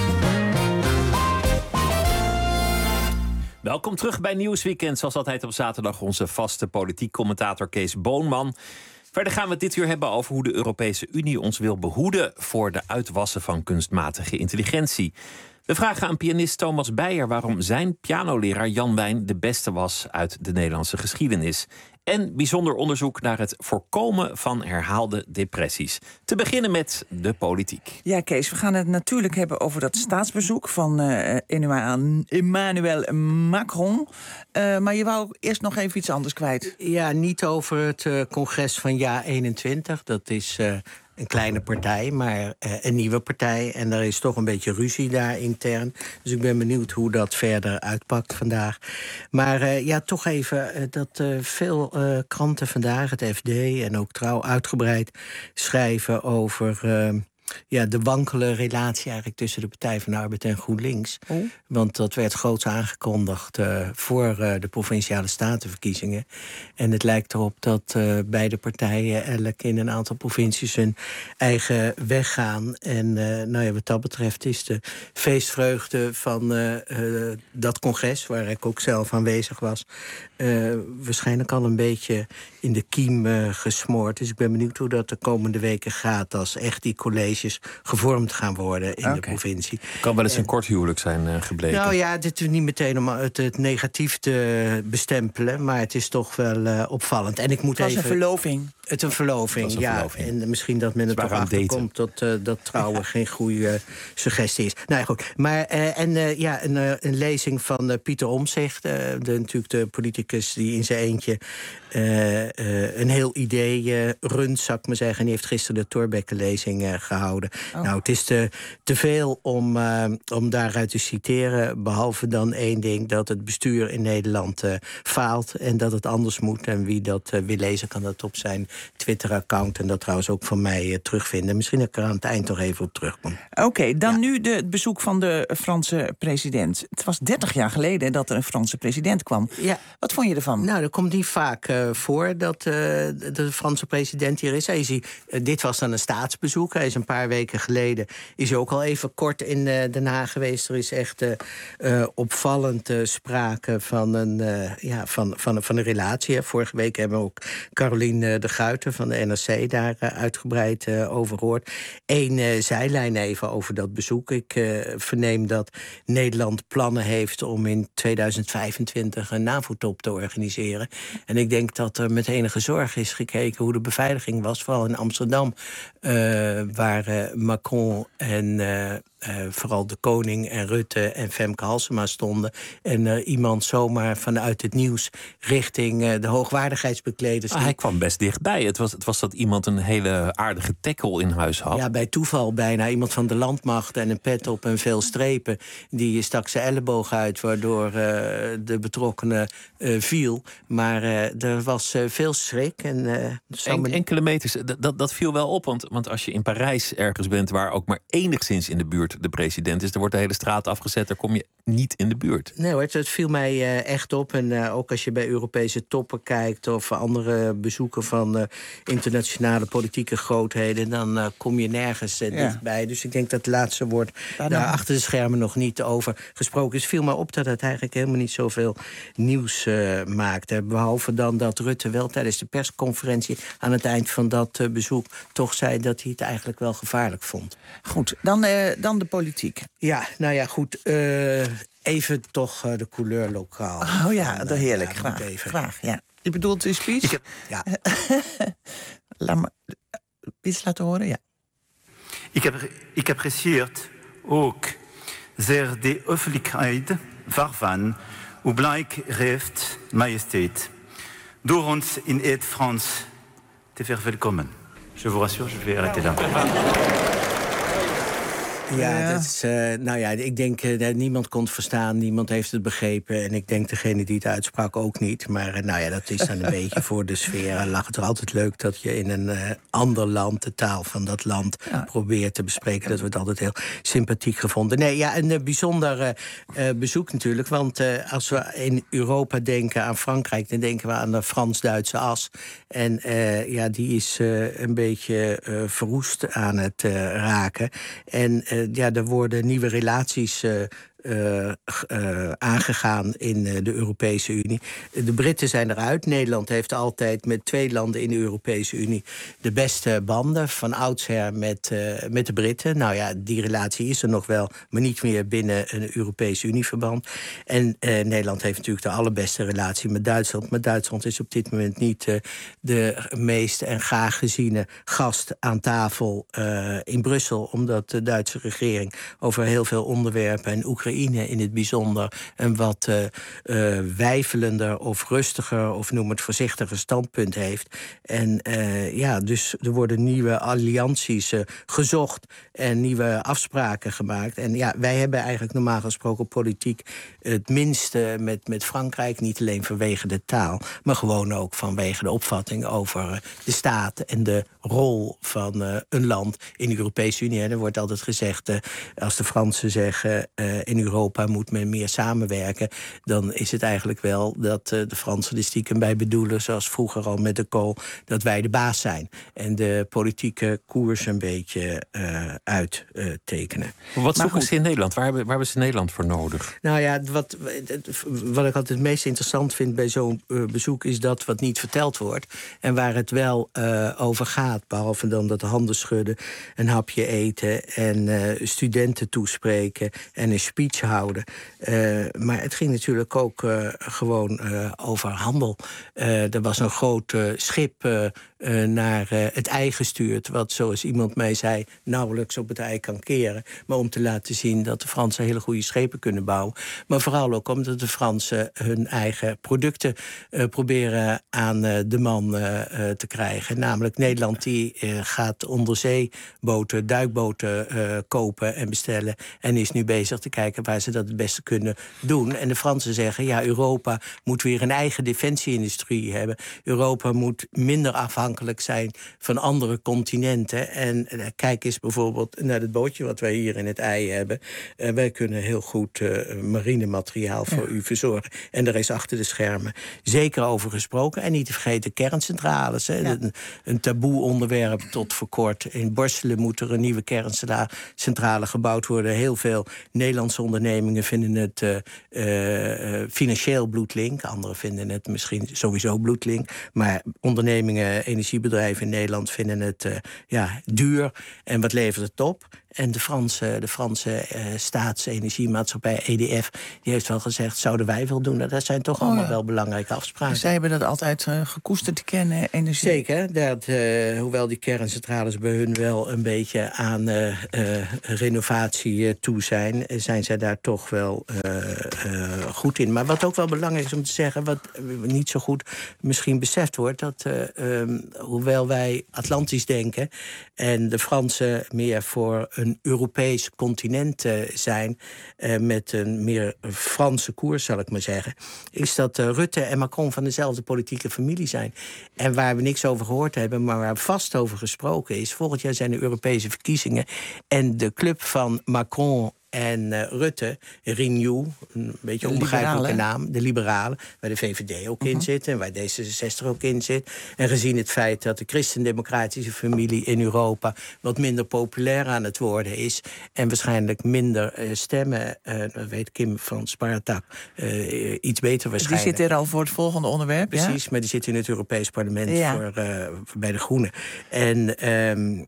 Welkom terug bij Nieuwsweekend. Zoals altijd op zaterdag onze vaste politiek commentator Kees Boonman. Verder gaan we het dit uur hebben over hoe de Europese Unie ons wil behoeden voor de uitwassen van kunstmatige intelligentie. We vragen aan pianist Thomas Beijer waarom zijn pianoleraar Jan Wijn de beste was uit de Nederlandse geschiedenis. En bijzonder onderzoek naar het voorkomen van herhaalde depressies. Te beginnen met de politiek. Ja, Kees, we gaan het natuurlijk hebben over dat staatsbezoek van Emmanuel Macron. Maar je wou eerst nog even iets anders kwijt. Ja, niet over het congres van JA21. Dat is een kleine partij, maar een nieuwe partij. En er is toch een beetje ruzie daar intern. Dus ik ben benieuwd hoe dat verder uitpakt vandaag. Maar toch even dat veel kranten vandaag, het FD en ook Trouw, uitgebreid schrijven over de wankele relatie eigenlijk tussen de Partij van de Arbeid en GroenLinks. Oh. Want dat werd groots aangekondigd voor de Provinciale Statenverkiezingen. En het lijkt erop dat beide partijen elk in een aantal provincies hun eigen weg gaan. En wat dat betreft is de feestvreugde van dat congres, waar ik ook zelf aanwezig was, waarschijnlijk al een beetje in de kiem gesmoord. Dus ik ben benieuwd hoe dat de komende weken gaat als echt die colleges gevormd gaan worden in de provincie. Kan wel eens een kort huwelijk zijn gebleken. Nou ja, dit is niet meteen om het negatief te bestempelen, maar het is toch wel opvallend. En ik moet het was een verloving. Het een verloving, ja. En misschien dat men er toch achterkomt dat trouwen geen goede suggestie is. Nou ja, goed. Maar een lezing van Pieter Omtzigt, natuurlijk de politicus die in zijn eentje een heel idee runt, zou ik maar zeggen. En die heeft gisteren de Thorbecke-lezing gehouden. Oh. Nou, het is te veel om daaruit te citeren, behalve dan één ding, dat het bestuur in Nederland faalt en dat het anders moet. En wie dat wil lezen, kan dat op zijn Twitter-account en dat trouwens ook van mij terugvinden. Misschien dat ik er aan het eind toch even op terugkom. Oké, dan nu het bezoek van de Franse president. Het was 30 jaar geleden dat er een Franse president kwam. Ja. Wat vond je ervan? Nou, dat komt niet vaak voor dat de Franse president hier is. Dit was dan een staatsbezoek. Hij is een paar weken geleden is ook al even kort in Den Haag geweest. Er is echt opvallend sprake van een relatie. Vorige week hebben we ook Caroline de Guijten van de NRC daar uitgebreid over gehoord. Eén zijlijn even over dat bezoek. Ik verneem dat Nederland plannen heeft om in 2025 een NAVO-top te organiseren. En ik denk dat er met enige zorg is gekeken hoe de beveiliging was, vooral in Amsterdam, waar Macron en vooral de koning en Rutte en Femke Halsema stonden. En iemand zomaar vanuit het nieuws richting de hoogwaardigheidsbekleders. Hij kwam best dichtbij. Het was dat iemand een hele aardige tackle in huis had. Ja, bij toeval bijna. Iemand van de landmacht en een pet op en veel strepen. Die stak zijn elleboog uit, waardoor de betrokkenen viel. Maar er was veel schrik. Enkele meters, dat viel wel op. Want als je in Parijs ergens bent waar ook maar enigszins in de buurt de president is, dan wordt de hele straat afgezet, daar kom je niet in de buurt. Nee hoor, het viel mij echt op. En ook als je bij Europese toppen kijkt of andere bezoeken van internationale politieke grootheden, dan kom je nergens dichtbij. Dus ik denk dat het laatste woord daar achter de schermen nog niet over gesproken is. Het viel mij op dat het eigenlijk helemaal niet zoveel nieuws maakte. Behalve dan dat Rutte wel tijdens de persconferentie aan het eind van dat bezoek toch zei dat hij het eigenlijk wel gevaarlijk vond. Goed, dan de politiek. Ja, nou ja, goed. Even toch de couleur lokaal. Oh ja, dat heerlijk. Ja, graag, ja. Je bedoelt de speech? Ja. Laat me iets laten horen, ja. Ik apprecieert ook zeer de hoffelijkheid waarvan u blijk heeft, majesteit, door ons in het Frans te verwelkomen. Je vous rassure, je vais arrêter là. Ja, dat is, ik denk niemand kon het verstaan, niemand heeft het begrepen. En ik denk degene die het uitsprak ook niet. Maar dat is dan een beetje voor de sfeer. Lag het er altijd leuk dat je in een ander land, de taal van dat land, probeert te bespreken. Dat we het altijd heel sympathiek gevonden. Nee, ja, een bijzonder bezoek natuurlijk. Want als we in Europa denken aan Frankrijk, dan denken we aan de Frans-Duitse as. En die is een beetje verroest aan het raken. En er worden nieuwe relaties aangegaan in de Europese Unie. De Britten zijn eruit. Nederland heeft altijd met 2 landen in de Europese Unie de beste banden, van oudsher met de Britten. Nou ja, die relatie is er nog wel, maar niet meer binnen een Europese Unieverband. En Nederland heeft natuurlijk de allerbeste relatie met Duitsland. Maar Duitsland is op dit moment niet de meest en graag geziene gast aan tafel in Brussel, omdat de Duitse regering over heel veel onderwerpen, en Oekraïne in het bijzonder, een wat weifelender of rustiger of noem het voorzichtiger standpunt heeft. En dus er worden nieuwe allianties gezocht en nieuwe afspraken gemaakt. En ja, wij hebben eigenlijk normaal gesproken politiek het minste met Frankrijk, niet alleen vanwege de taal, maar gewoon ook vanwege de opvatting over de staat en de rol van een land in de Europese Unie. En er wordt altijd gezegd, als de Fransen zeggen in Europa moet men meer samenwerken, dan is het eigenlijk wel dat de Fransen er stiekem bij bedoelen, zoals vroeger al met de Kool, dat wij de baas zijn en de politieke koers een beetje uittekenen. Wat zoeken ze in Nederland? Waar hebben ze Nederland voor nodig? Nou ja, wat ik altijd het meest interessant vind bij zo'n bezoek is dat wat niet verteld wordt en waar het wel over gaat, behalve dan dat handen schudden, een hapje eten en studenten toespreken en een speech houden. Maar het ging natuurlijk ook gewoon over handel. Er was een groot schip naar het ei gestuurd, wat, zoals iemand mij zei, nauwelijks op het ei kan keren. Maar om te laten zien dat de Fransen hele goede schepen kunnen bouwen. Maar vooral ook omdat de Fransen hun eigen producten proberen aan de man te krijgen. Namelijk Nederland die gaat onderzeeboten, duikboten kopen en bestellen en is nu bezig te kijken waar ze dat het beste kunnen doen. En de Fransen zeggen, ja, Europa moet weer een eigen defensieindustrie hebben. Europa moet minder afhankelijk zijn van andere continenten. En kijk eens bijvoorbeeld naar het bootje wat wij hier in het ei hebben. Wij kunnen heel goed marinemateriaal voor u verzorgen. En daar is achter de schermen zeker over gesproken. En niet te vergeten kerncentrales. Hè. Ja. Een taboe onderwerp tot voor kort. In Borselen moet er een nieuwe kerncentrale gebouwd worden. Heel veel Nederlandse ondernemingen vinden het financieel bloedlink. Anderen vinden het misschien sowieso bloedlink. Maar ondernemingen, energiebedrijven in Nederland vinden het duur. En wat levert het op? En de Franse staatsenergiemaatschappij EDF, die heeft wel gezegd, zouden wij wel doen. Dat zijn toch allemaal wel belangrijke afspraken. Zij hebben dat altijd gekoesterd, kernenergie. Zeker. Hoewel die kerncentrales bij hun wel een beetje aan renovatie toe zijn zij daar toch wel goed in. Maar wat ook wel belangrijk is om te zeggen, wat niet zo goed misschien beseft wordt, dat hoewel wij Atlantisch denken en de Fransen meer voor een Europees continent zijn, met een meer Franse koers, zal ik maar zeggen, is dat Rutte en Macron van dezelfde politieke familie zijn. En waar we niks over gehoord hebben, maar waar vast over gesproken is, volgend jaar zijn de Europese verkiezingen en de club van Macron en Rutte, Renew, een beetje onbegrijpelijke naam, de Liberalen, waar de VVD ook in zit en waar D66 ook in zit. En gezien het feit dat de christendemocratische familie in Europa wat minder populair aan het worden is en waarschijnlijk minder stemmen, dat weet Kim van Spartak iets beter waarschijnlijk. Die zit er al voor het volgende onderwerp, precies, maar die zit in het Europees Parlement bij de Groenen. En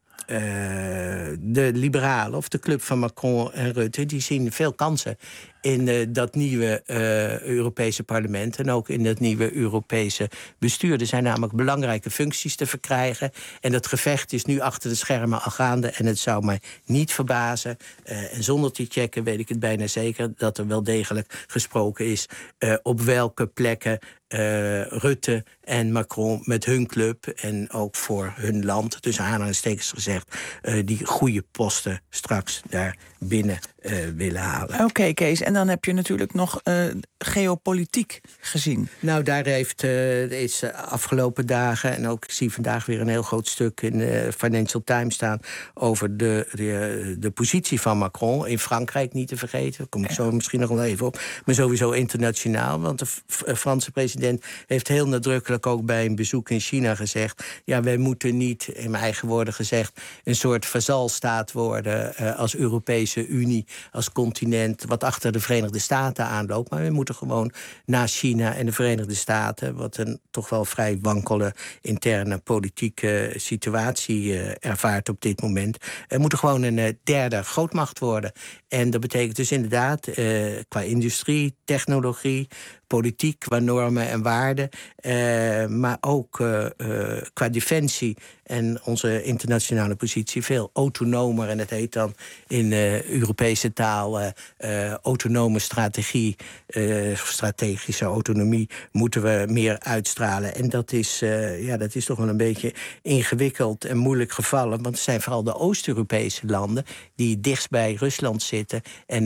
de Liberalen, of de club van Macron en Rutte, die zien veel kansen in dat nieuwe Europese parlement en ook in dat nieuwe Europese bestuur. Er zijn namelijk belangrijke functies te verkrijgen. En dat gevecht is nu achter de schermen al gaande. En het zou mij niet verbazen, en zonder te checken weet ik het bijna zeker, dat er wel degelijk gesproken is op welke plekken Rutte en Macron met hun club en ook voor hun land, tussen aanhalingstekens gezegd, die goede posten straks daar binnen willen halen. Oké, Kees, en dan heb je natuurlijk nog geopolitiek gezien. Nou, daar is afgelopen dagen, en ook ik zie vandaag weer een heel groot stuk in de Financial Times staan over de positie van Macron in Frankrijk, niet te vergeten. Daar kom ik zo misschien nog wel even op. Maar sowieso internationaal, want de Franse president heeft heel nadrukkelijk ook bij een bezoek in China gezegd, ja, wij moeten niet, in mijn eigen woorden gezegd, een soort vazalstaat worden als Europese Unie als continent wat achter de Verenigde Staten aanloopt. Maar we moeten gewoon na China en de Verenigde Staten, wat een toch wel vrij wankele interne politieke situatie ervaart op dit moment, moeten gewoon een derde grootmacht worden. En dat betekent dus inderdaad qua industrie, technologie, politiek, qua normen en waarden, maar ook qua defensie en onze internationale positie veel autonomer. En het heet dan in Europese taal autonome strategie, strategische autonomie moeten we meer uitstralen. En dat is toch wel een beetje ingewikkeld en moeilijk gevallen, want het zijn vooral de Oost-Europese landen die dichtst bij Rusland zitten en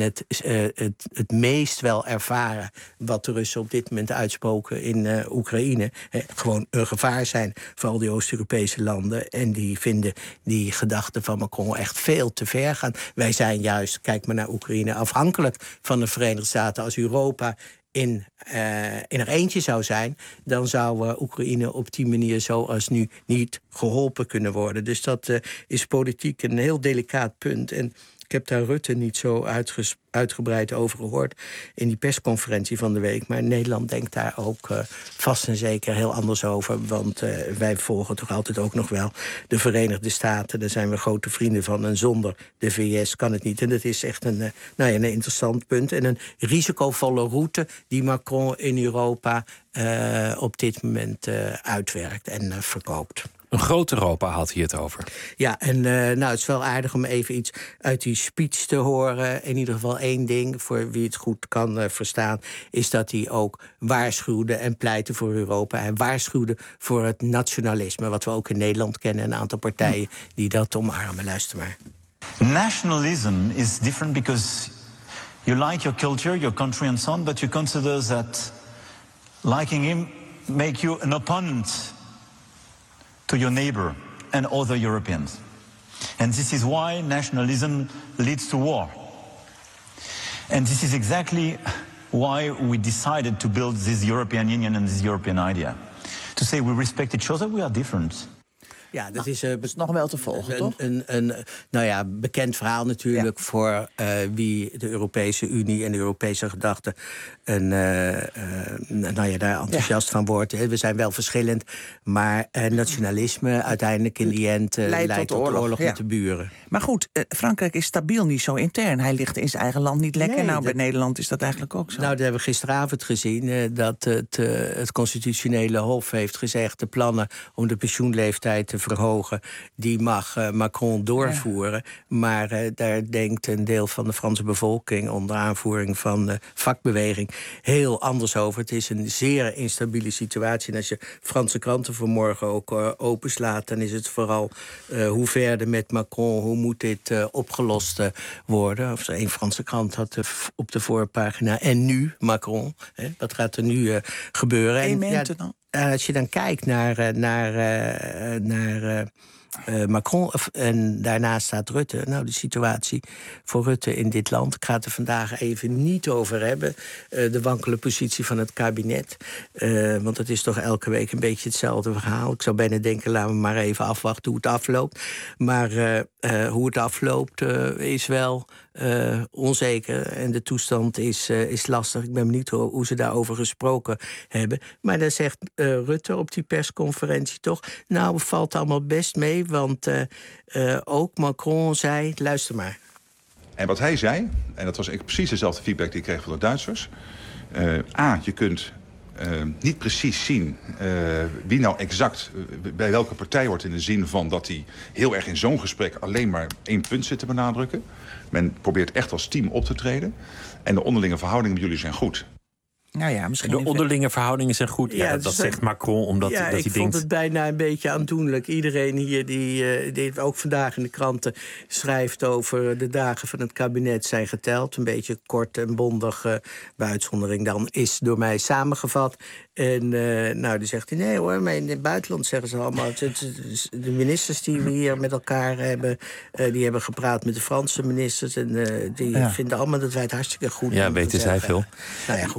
het meest wel ervaren wat de Russen op dit moment uitspoken in Oekraïne gewoon een gevaar zijn voor al die Oost-Europese landen. En die vinden die gedachten van Macron echt veel te ver gaan. Wij zijn juist, kijk maar naar Oekraïne, afhankelijk van de Verenigde Staten. Als Europa in er eentje zou zijn, dan zou Oekraïne op die manier zoals nu niet geholpen kunnen worden. Dus dat is politiek een heel delicaat punt. En ik heb daar Rutte niet zo uitgebreid over gehoord in die persconferentie van de week. Maar Nederland denkt daar ook vast en zeker heel anders over. Want wij volgen toch altijd ook nog wel de Verenigde Staten. Daar zijn we grote vrienden van. En zonder de VS kan het niet. En dat is echt een interessant punt. En een risicovolle route die Macron in Europa op dit moment uitwerkt en verkoopt. Een groot Europa had hij het over. Ja, en het is wel aardig om even iets uit die speech te horen. In ieder geval één ding, voor wie het goed kan verstaan, is dat hij ook waarschuwde en pleitte voor Europa. Hij waarschuwde voor het nationalisme, wat we ook in Nederland kennen. Een aantal partijen die dat omarmen. Luister maar. Nationalism is different because you like your culture, your country and so on, but you consider that liking him make you an opponent to your neighbor and other Europeans. And this is why nationalism leads to war. And this is exactly why we decided to build this European Union and this European idea. To say we respect each other, we are different. Ja, dat is nog wel te volgen, toch? Een bekend verhaal natuurlijk voor wie de Europese Unie en de Europese gedachte daar enthousiast van wordt. We zijn wel verschillend, maar nationalisme uiteindelijk in die end leidt tot oorlog met de buren. Maar goed, Frankrijk is stabiel niet zo intern. Hij ligt in zijn eigen land niet lekker. Bij Nederland is dat eigenlijk ook zo. Nou, dat hebben we gisteravond gezien, dat het Constitutionele Hof heeft gezegd de plannen om de pensioenleeftijd te verhogen, die mag Macron doorvoeren. Ja. Maar daar denkt een deel van de Franse bevolking onder aanvoering van de vakbeweging heel anders over. Het is een zeer instabiele situatie. En als je Franse kranten vanmorgen ook openslaat, dan is het vooral hoe verder met Macron, hoe moet dit opgelost worden. Of een Franse krant had op de voorpagina en nu Macron. Wat gaat er nu gebeuren? Als je dan kijkt naar Macron en daarnaast staat Rutte. Nou, de situatie voor Rutte in dit land. Ik ga het er vandaag even niet over hebben. De wankele positie van het kabinet. Want het is toch elke week een beetje hetzelfde verhaal. Ik zou bijna denken, laten we maar even afwachten hoe het afloopt. Maar hoe het afloopt is wel onzeker. En de toestand is lastig. Ik ben benieuwd hoe ze daarover gesproken hebben. Maar daar zegt Rutte op die persconferentie toch, nou, valt allemaal best mee. Want ook Macron zei, luister maar. En wat hij zei, en dat was precies dezelfde feedback die ik kreeg van de Duitsers. Je kunt niet precies zien wie nou exact bij welke partij hoort, in de zin van dat hij heel erg in zo'n gesprek alleen maar één punt zit te benadrukken. Men probeert echt als team op te treden. En de onderlinge verhoudingen met jullie zijn goed. Nou ja, misschien de onderlinge verhoudingen zijn goed. Ja, dat zegt Macron omdat dat hij denkt. Ik vond het bijna een beetje aandoenlijk. Iedereen hier die ook vandaag in de kranten schrijft over de dagen van het kabinet zijn geteld. Een beetje kort en bondig, bij uitzondering dan, is door mij samengevat. En die zegt hij, nee hoor, maar in het buitenland zeggen ze allemaal, de ministers die we hier met elkaar hebben, die hebben gepraat met de Franse ministers en die vinden allemaal dat wij het hartstikke goed doen. Ja, weten zij veel. Nou ja, goed.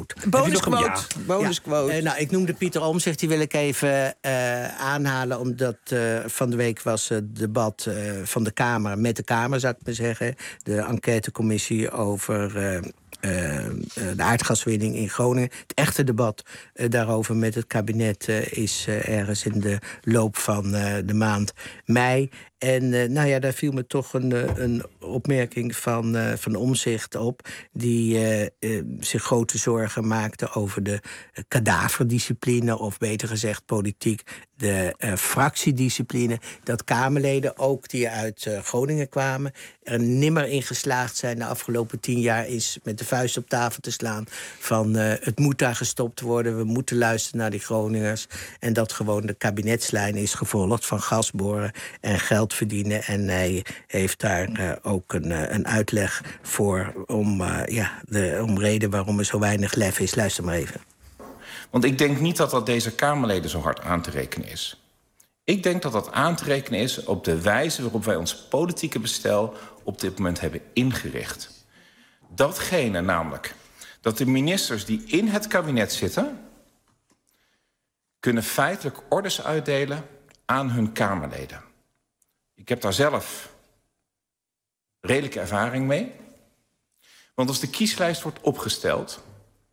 bonusquote. Nou, ik noemde Pieter Omtzigt, die wil ik even aanhalen. Omdat van de week was het debat van de Kamer met de Kamer, zou ik maar zeggen. De enquêtecommissie over de aardgaswinning in Groningen. Het echte debat daarover met het kabinet is ergens in de loop van de maand mei. En daar viel me toch een opmerking van Omtzigt op, die zich grote zorgen maakte over de kadaverdiscipline, of beter gezegd politiek de fractiediscipline. Dat Kamerleden, ook die uit Groningen kwamen, er nimmer in geslaagd zijn de afgelopen 10 jaar is met de vuist op tafel te slaan van het moet daar gestopt worden, we moeten luisteren naar die Groningers. En dat gewoon de kabinetslijn is gevolgd van gas boren en geld verdienen. En hij heeft daar ook een uitleg voor om reden waarom er zo weinig lef is. Luister maar even. Want ik denk niet dat dat deze Kamerleden zo hard aan te rekenen is. Ik denk dat dat aan te rekenen is op de wijze waarop wij ons politieke bestel op dit moment hebben ingericht. Datgene namelijk dat de ministers die in het kabinet zitten kunnen feitelijk orders uitdelen aan hun Kamerleden. Ik heb daar zelf redelijke ervaring mee. Want als de kieslijst wordt opgesteld,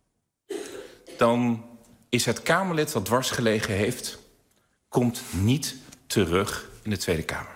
dan is het Kamerlid dat dwars gelegen heeft, komt niet terug in de Tweede Kamer.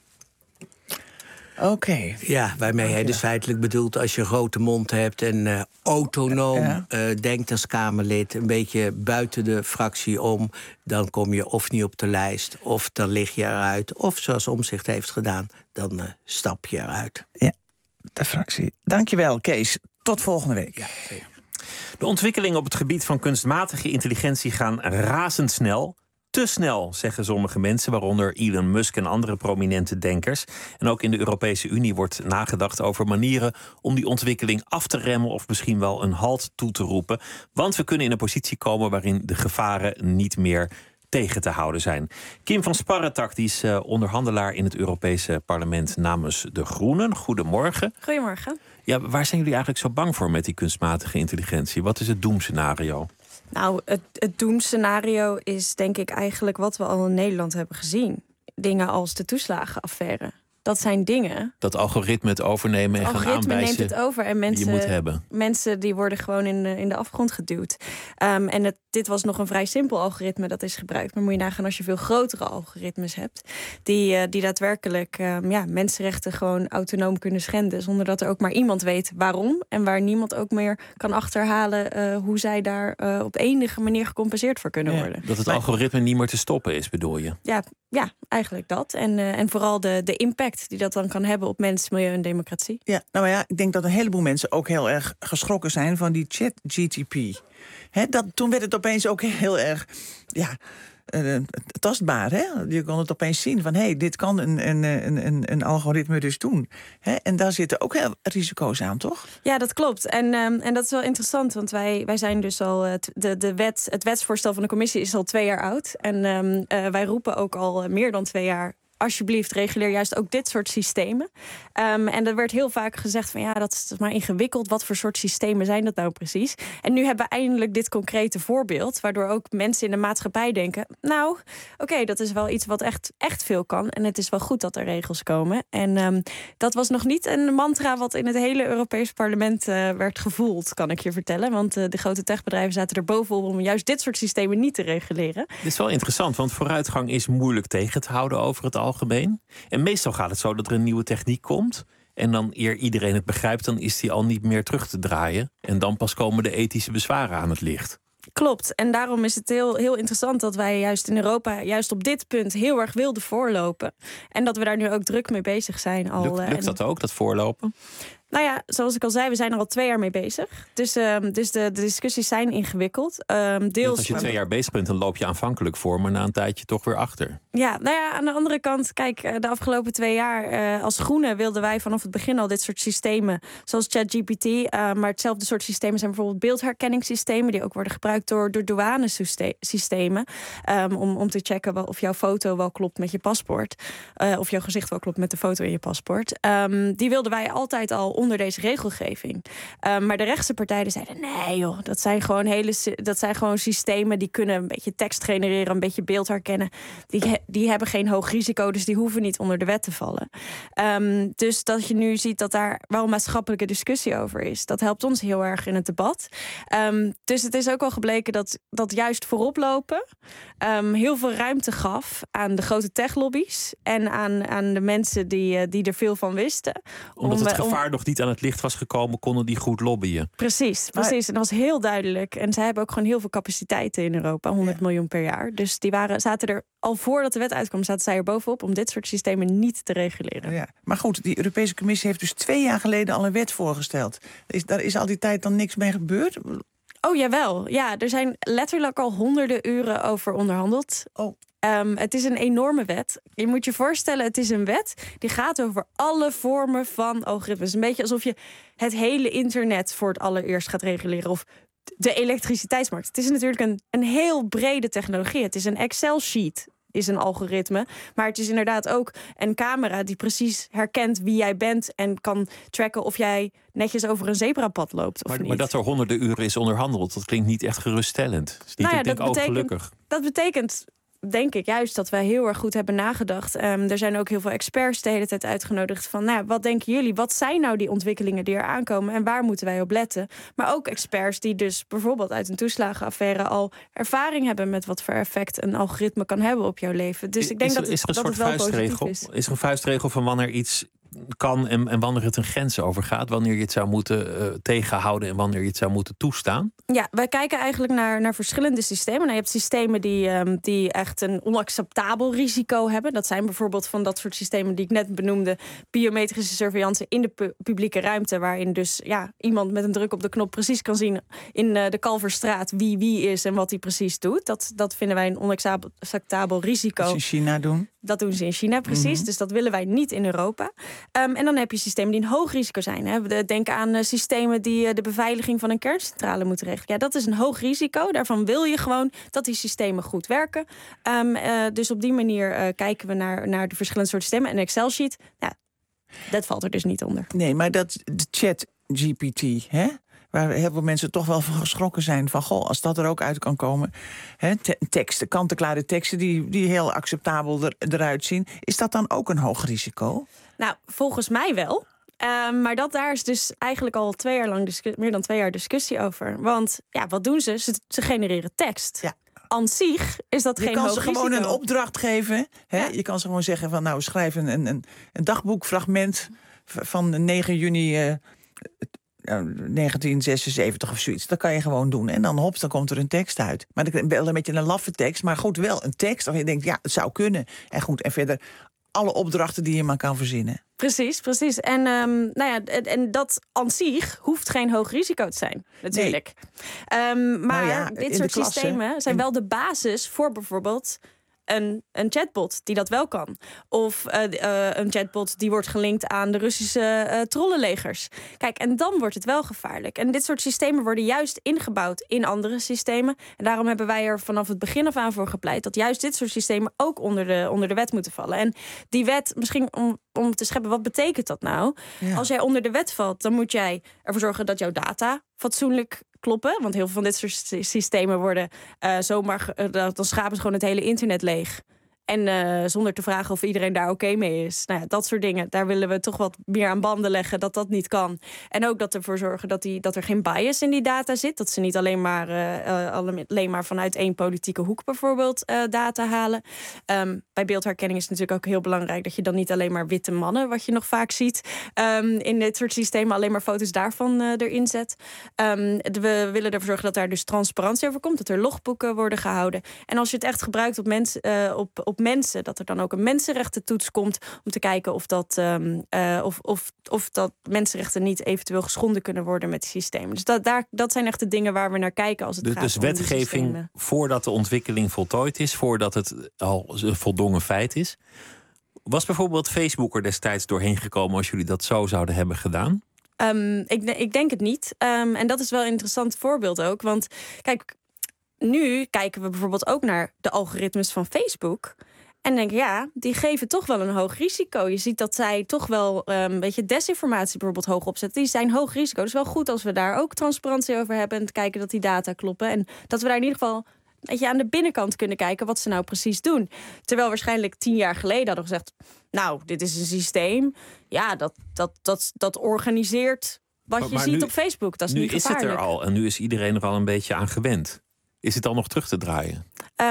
Oké. Ja, waarmee hij dus feitelijk bedoelt, als je een grote mond hebt en autonoom denkt als Kamerlid, een beetje buiten de fractie om, dan kom je of niet op de lijst, of dan lig je eruit, of zoals Omtzigt heeft gedaan, dan stap je eruit. Ja, de fractie. Dankjewel, Kees. Tot volgende week. Ja, de ontwikkelingen op het gebied van kunstmatige intelligentie gaan razendsnel. Te snel, zeggen sommige mensen, waaronder Elon Musk en andere prominente denkers. En ook in de Europese Unie wordt nagedacht over manieren om die ontwikkeling af te remmen of misschien wel een halt toe te roepen. Want we kunnen in een positie komen waarin de gevaren niet meer tegen te houden zijn. Kim van Sparretak, die is onderhandelaar in het Europese parlement namens de Groenen. Goedemorgen. Goedemorgen. Ja, waar zijn jullie eigenlijk zo bang voor met die kunstmatige intelligentie? Wat is het doemscenario? Nou, het doemscenario is denk ik eigenlijk wat we al in Nederland hebben gezien. Dingen als de toeslagenaffaire. Dat zijn dingen. Dat algoritme het overnemen en gaan aanwijzen. Het algoritme neemt het over en mensen, die je moet hebben. Mensen die worden gewoon in de afgrond geduwd. En dit was nog een vrij simpel algoritme dat is gebruikt. Maar moet je nagaan als je veel grotere algoritmes hebt, die daadwerkelijk mensenrechten gewoon autonoom kunnen schenden, zonder dat er ook maar iemand weet waarom. En waar niemand ook meer kan achterhalen hoe zij daar op enige manier gecompenseerd voor kunnen worden. Dat het algoritme niet meer te stoppen is, bedoel je? Ja, eigenlijk dat. En vooral de impact die dat dan kan hebben op mens, milieu en democratie. Ja, nou ja, ik denk dat een heleboel mensen ook heel erg geschrokken zijn van die ChatGPT. Toen werd het opeens ook heel erg tastbaar. Hè? Je kon het opeens zien van, dit kan een algoritme dus doen. En daar zitten ook heel risico's aan, toch? Ja, dat klopt. En dat is wel interessant, want wij zijn dus al het wetsvoorstel van de commissie is al 2 jaar oud. En wij roepen ook al meer dan 2 jaar, alsjeblieft, reguleer juist ook dit soort systemen. En er werd heel vaak gezegd van dat is maar ingewikkeld. Wat voor soort systemen zijn dat nou precies? En nu hebben we eindelijk dit concrete voorbeeld, waardoor ook mensen in de maatschappij denken, nou, oké, dat is wel iets wat echt veel kan. En het is wel goed dat er regels komen. En dat was nog niet een mantra wat in het hele Europees parlement werd gevoeld, kan ik je vertellen. Want de grote techbedrijven zaten er bovenop om juist dit soort systemen niet te reguleren. Dit is wel interessant, want vooruitgang is moeilijk tegen te houden over het algemeen. En meestal gaat het zo dat er een nieuwe techniek komt, en dan eer iedereen het begrijpt, dan is die al niet meer terug te draaien. En dan pas komen de ethische bezwaren aan het licht. Klopt. En daarom is het heel interessant dat wij juist in Europa juist op dit punt heel erg wilden voorlopen. En dat we daar nu ook druk mee bezig zijn. Lukt dat ook, dat voorlopen? Nou ja, zoals ik al zei, we zijn er al 2 jaar mee bezig. Dus de discussies zijn ingewikkeld. Deels, als je 2 jaar bezig bent, dan loop je aanvankelijk voor, maar na een tijdje toch weer achter. Ja, nou ja, aan de andere kant, kijk, de afgelopen 2 jaar als Groenen wilden wij vanaf het begin al dit soort systemen, zoals ChatGPT, maar hetzelfde soort systemen zijn bijvoorbeeld beeldherkenningssystemen, die ook worden gebruikt door douanesystemen, om te checken of jouw foto wel klopt met je paspoort, of jouw gezicht wel klopt met de foto in je paspoort. Die wilden wij altijd al onder deze regelgeving. Maar de rechtse partijen zeiden, nee joh, dat zijn gewoon systemen die kunnen een beetje tekst genereren, een beetje beeld herkennen. Die hebben geen hoog risico, dus die hoeven niet onder de wet te vallen. Dus dat je nu ziet dat daar wel een maatschappelijke discussie over is. Dat helpt ons heel erg in het debat. Dus het is ook al gebleken dat juist voorop lopen heel veel ruimte gaf aan de grote techlobby's en aan de mensen die er veel van wisten. Omdat het gevaar nog niet aan het licht was gekomen, konden die goed lobbyen. Precies. En dat was heel duidelijk. En zij hebben ook gewoon heel veel capaciteiten in Europa, 100 miljoen per jaar. Dus die zaten er al voordat de wet uitkwam, zaten zij er bovenop om dit soort systemen niet te reguleren. Ja. Maar goed, die Europese Commissie heeft dus 2 jaar geleden al een wet voorgesteld. Daar is al die tijd dan niks mee gebeurd? Oh, jawel. Ja, er zijn letterlijk al honderden uren over onderhandeld. Het is een enorme wet. Je moet je voorstellen, het is een wet die gaat over alle vormen van algoritmes. Een beetje alsof je het hele internet voor het allereerst gaat reguleren. Of de elektriciteitsmarkt. Het is natuurlijk een heel brede technologie. Het is een Excel-sheet, is een algoritme. Maar het is inderdaad ook een camera die precies herkent wie jij bent en kan tracken of jij netjes over een zebrapad loopt of niet. Maar dat er honderden uren is onderhandeld, dat klinkt niet echt geruststellend. Dus niet, ik denk, gelukkig. Dat betekent, denk ik, juist dat wij heel erg goed hebben nagedacht. Er zijn ook heel veel experts de hele tijd uitgenodigd van, wat denken jullie? Wat zijn nou die ontwikkelingen die er aankomen en waar moeten wij op letten? Maar ook experts die dus bijvoorbeeld uit een toeslagenaffaire al ervaring hebben met wat voor effect een algoritme kan hebben op jouw leven. Dus ik denk dat het wel positief is. Is er een vuistregel van wanneer iets kan en wanneer het een grens overgaat? Wanneer je het zou moeten tegenhouden en wanneer je het zou moeten toestaan? Ja, wij kijken eigenlijk naar verschillende systemen. Nou, je hebt systemen die echt een onacceptabel risico hebben. Dat zijn bijvoorbeeld van dat soort systemen die ik net benoemde. Biometrische surveillance in de publieke ruimte. Waarin dus iemand met een druk op de knop precies kan zien in de Kalverstraat wie is en wat hij precies doet. Dat vinden wij een onacceptabel risico. Dat ze in China doen? Dat doen ze in China, precies. Mm-hmm. Dus dat willen wij niet in Europa. En dan heb je systemen die een hoog risico zijn. Hè. Denk aan systemen die de beveiliging van een kerncentrale moeten regelen. Ja, dat is een hoog risico. Daarvan wil je gewoon dat die systemen goed werken. Dus op die manier kijken we naar de verschillende soorten systemen. En Excel-sheet, dat valt er dus niet onder. Nee, maar de ChatGPT, hè? Waar heel veel mensen toch wel van geschrokken zijn. Van, als dat er ook uit kan komen. Teksten, kant-en-klare teksten die heel acceptabel eruit zien. Is dat dan ook een hoog risico? Nou, volgens mij wel. Maar daar is dus eigenlijk al 2 jaar lang meer dan 2 jaar discussie over. Want wat doen ze? Ze genereren tekst. Ja. An zich is dat geen hoog risico. Je kan ze gewoon een opdracht geven. Hè? Ja. Je kan ze gewoon zeggen van, schrijf een dagboekfragment van 9 juni... 1976 of zoiets. Dat kan je gewoon doen. En dan dan komt er een tekst uit. Maar wel een beetje een laffe tekst, maar goed, wel een tekst. Of je denkt, het zou kunnen. En goed, en verder alle opdrachten die je maar kan verzinnen. Precies. En, en dat aan zich hoeft geen hoog risico te zijn, natuurlijk. Nee. Maar dit soort systemen zijn wel de basis voor bijvoorbeeld een chatbot die dat wel kan. Of een chatbot die wordt gelinkt aan de Russische trollenlegers. Kijk, en dan wordt het wel gevaarlijk. En dit soort systemen worden juist ingebouwd in andere systemen. En daarom hebben wij er vanaf het begin af aan voor gepleit dat juist dit soort systemen ook onder de wet moeten vallen. En die wet, misschien om te scheppen, wat betekent dat nou? Ja. Als jij onder de wet valt, dan moet jij ervoor zorgen dat jouw data fatsoenlijk kloppen. Want heel veel van dit soort systemen worden dan schapen ze gewoon het hele internet leeg. En zonder te vragen of iedereen daar oké mee is. Nou ja, dat soort dingen. Daar willen we toch wat meer aan banden leggen dat niet kan. En ook dat ervoor zorgen dat er geen bias in die data zit. Dat ze niet alleen maar vanuit één politieke hoek bijvoorbeeld data halen. Bij beeldherkenning is het natuurlijk ook heel belangrijk dat je dan niet alleen maar witte mannen, wat je nog vaak ziet, in dit soort systemen alleen maar foto's daarvan erin zet. We willen ervoor zorgen dat daar dus transparantie over komt. Dat er logboeken worden gehouden. En als je het echt gebruikt op mensen, dat er dan ook een mensenrechtentoets komt om te kijken of dat mensenrechten niet eventueel geschonden kunnen worden met die systemen. Dus dat zijn echt de dingen waar we naar kijken als het gaat om dus wetgeving voordat de ontwikkeling voltooid is, voordat het al een voldongen feit is. Was bijvoorbeeld Facebook er destijds doorheen gekomen als jullie dat zo zouden hebben gedaan? Ik denk het niet. En dat is wel een interessant voorbeeld ook. Want kijk, nu kijken we bijvoorbeeld ook naar de algoritmes van Facebook. En denk ik, die geven toch wel een hoog risico. Je ziet dat zij toch wel een beetje desinformatie bijvoorbeeld hoog opzetten. Die zijn hoog risico. Dus wel goed als we daar ook transparantie over hebben en te kijken dat die data kloppen. En dat we daar in ieder geval aan de binnenkant kunnen kijken wat ze nou precies doen. Terwijl waarschijnlijk 10 jaar geleden hadden we gezegd, nou, dit is een systeem. Ja, dat organiseert wat je ziet op Facebook. Dat is niet gevaarlijk. Nu is het er al en nu is iedereen er al een beetje aan gewend. Is het al nog terug te draaien?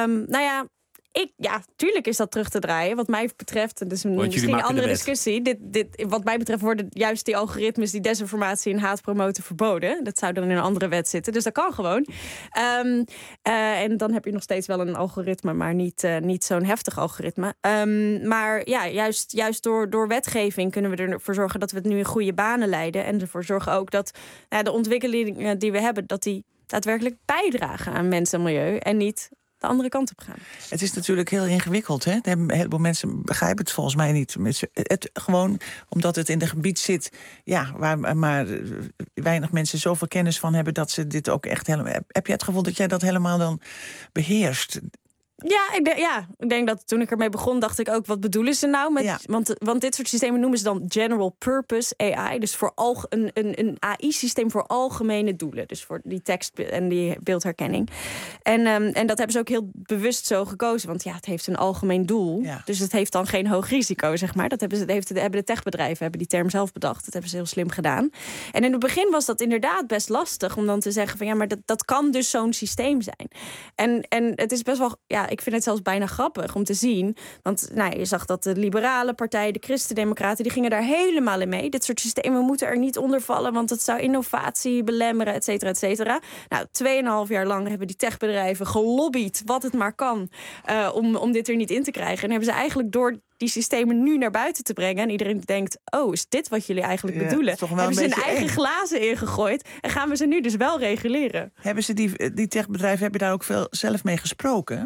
Tuurlijk is dat terug te draaien. Wat mij betreft, het is misschien een andere discussie. Wat mij betreft worden juist die algoritmes die desinformatie en haat promoten verboden. Dat zou dan in een andere wet zitten. Dus dat kan gewoon. En dan heb je nog steeds wel een algoritme, maar niet zo'n heftig algoritme. Maar ja, juist door wetgeving kunnen we ervoor zorgen dat we het nu in goede banen leiden. En ervoor zorgen ook dat de ontwikkelingen die we hebben, dat die daadwerkelijk bijdragen aan mens en milieu. En niet de andere kant op gaan. Het is natuurlijk heel ingewikkeld. Hè? Een heleboel mensen begrijpen het volgens mij niet. Het gewoon omdat het in een gebied zit, waar maar weinig mensen zoveel kennis van hebben dat ze dit ook echt helemaal. Heb je het gevoel dat jij dat helemaal dan beheerst? Ik denk dat toen ik ermee begon, dacht ik ook, wat bedoelen ze nou met? Want dit soort systemen noemen ze dan general purpose AI. Dus voor een AI-systeem voor algemene doelen. Dus voor die tekst en die beeldherkenning. En dat hebben ze ook heel bewust zo gekozen. Want het heeft een algemeen doel. Ja. Dus het heeft dan geen hoog risico, zeg maar. Dat hebben de techbedrijven die term zelf bedacht. Dat hebben ze heel slim gedaan. En in het begin was dat inderdaad best lastig om dan te zeggen van maar dat kan dus zo'n systeem zijn. En het is best wel, ik vind het zelfs bijna grappig om te zien. Want je zag dat de liberale partij, de christendemocraten, die gingen daar helemaal in mee. Dit soort systemen moeten er niet onder vallen, want het zou innovatie belemmeren, et cetera, et cetera. 2,5 jaar lang hebben die techbedrijven gelobbyd wat het maar kan om dit er niet in te krijgen. En hebben ze eigenlijk door die systemen nu naar buiten te brengen en iedereen denkt, is dit wat jullie eigenlijk bedoelen? Hebben ze hun eigen glazen ingegooid en gaan we ze nu dus wel reguleren? Hebben ze die techbedrijven, heb je daar ook veel zelf mee gesproken?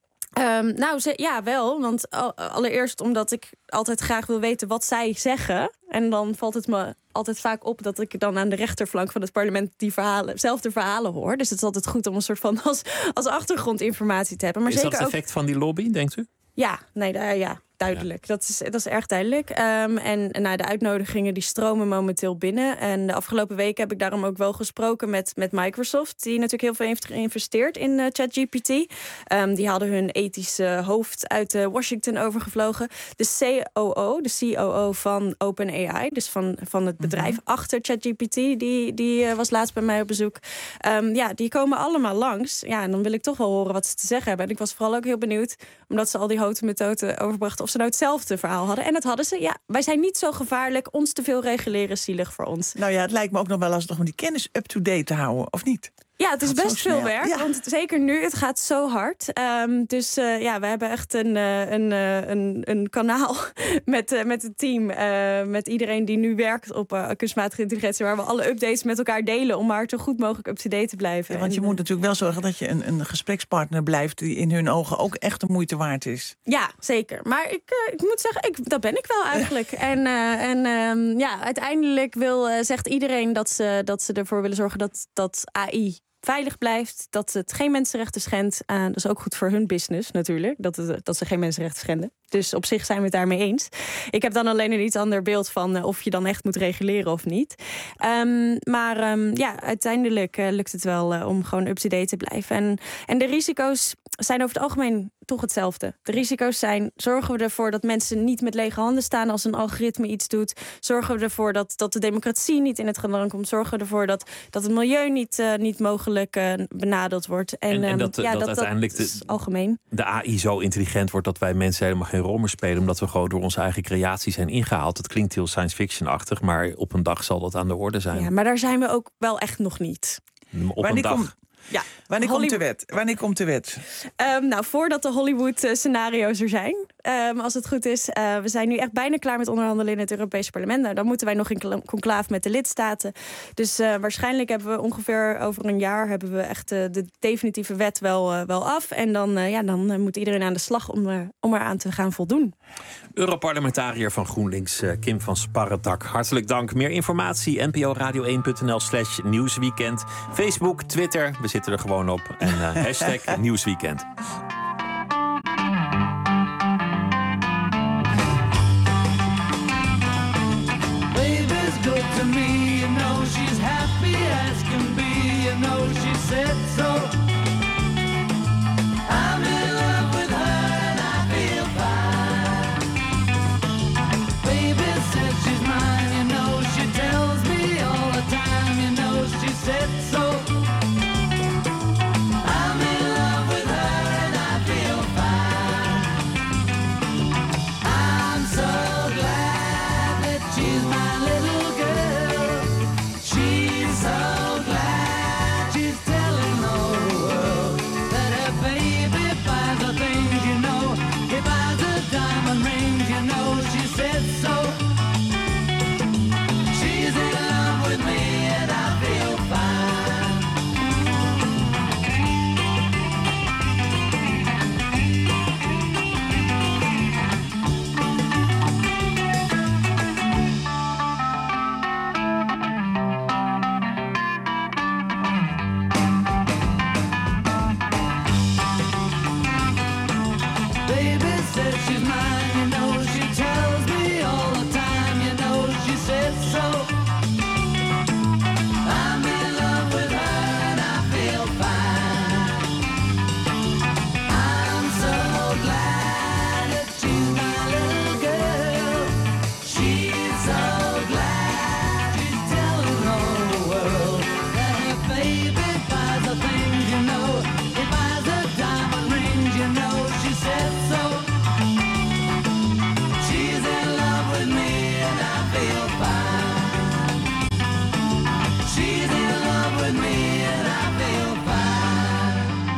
Wel. Want allereerst omdat ik altijd graag wil weten wat zij zeggen. En dan valt het me altijd vaak op dat ik dan aan de rechterflank van het parlement dezelfde verhalen hoor. Dus het is altijd goed om een soort van als achtergrondinformatie te hebben. Maar is dat het effect van die lobby, denkt u? Duidelijk. Ja. Dat is erg duidelijk. En de uitnodigingen die stromen momenteel binnen. En de afgelopen weken heb ik daarom ook wel gesproken met Microsoft, die natuurlijk heel veel heeft geïnvesteerd in ChatGPT. Die hadden hun ethische hoofd uit Washington overgevlogen. De COO van OpenAI, dus van het bedrijf achter ChatGPT, die was laatst bij mij op bezoek. Die komen allemaal langs. Ja, en dan wil ik toch wel horen wat ze te zeggen hebben. En ik was vooral ook heel benieuwd, omdat ze al die houten methoden overbrachten, of ze nou hetzelfde verhaal hadden. En dat hadden ze. Ja, wij zijn niet zo gevaarlijk. Ons te veel reguleren is zielig voor ons. Het lijkt me ook nog wel lastig om die kennis up-to-date te houden, of niet? Ja, het is best veel werk, want zeker nu, het gaat zo hard. We hebben echt een kanaal met het team, met iedereen die nu werkt op kunstmatige intelligentie, waar we alle updates met elkaar delen om maar zo goed mogelijk up-to-date te blijven. Ja, want je moet natuurlijk wel zorgen dat je een gesprekspartner blijft die in hun ogen ook echt de moeite waard is. Ja, zeker. Maar ik moet zeggen, dat ben ik wel eigenlijk. Uiteindelijk zegt iedereen dat ze ervoor willen zorgen dat AI veilig blijft, dat het geen mensenrechten schendt. Dat is ook goed voor hun business natuurlijk, dat ze geen mensenrechten schenden. Dus op zich zijn we het daarmee eens. Ik heb dan alleen een iets ander beeld van of je dan echt moet reguleren of niet. Uiteindelijk lukt het wel om gewoon up-to-date te blijven. En de risico's zijn over het algemeen toch hetzelfde. De risico's zijn, zorgen we ervoor dat mensen niet met lege handen staan als een algoritme iets doet? Zorgen we ervoor dat de democratie niet in het gedrang komt? Zorgen we ervoor dat het milieu niet mogelijk benadeeld wordt? En dat uiteindelijk dat algemeen. De AI zo intelligent wordt dat wij mensen helemaal geen rol meer spelen, omdat we gewoon door onze eigen creatie zijn ingehaald. Het klinkt heel science fiction-achtig, maar op een dag zal dat aan de orde zijn. Ja, maar daar zijn we ook wel echt nog niet. Op een dag. Wanneer komt de wet? Voordat de Hollywood-scenario's er zijn, als het goed is. We zijn nu echt bijna klaar met onderhandelen in het Europese parlement. Dan moeten wij nog in conclaaf met de lidstaten. Dus waarschijnlijk hebben we ongeveer over een jaar hebben we echt de definitieve wet wel af. En dan moet iedereen aan de slag om eraan te gaan voldoen. Europarlementariër van GroenLinks, Kim van Sparretak. Hartelijk dank. Meer informatie, nporadio1.nl/nieuwsweekend. Facebook, Twitter, we zitten er gewoon op. En #nieuwsweekend. said so. I'm in love with her and I feel fine. Baby said she's mine, you know she tells me all the time, you know she said so. I'm in love with her and I feel fine. I'm so glad that she's my little girl. She's so glad she's telling all the world that her baby buys the things, you know. He buys the diamond rings, you know. She said so. She's in love with me and I feel fine. Baby said she's mine, you know. She tells me all the time, you know. She said so. I'm in love with her and I feel fine. I'm so glad that she's my little girl. She's so glad she's telling all the world that her baby buys the things, you know. He buys the diamond rings, you know. She said so. She's in love with me and I feel fine. She's in love with me and I feel fine.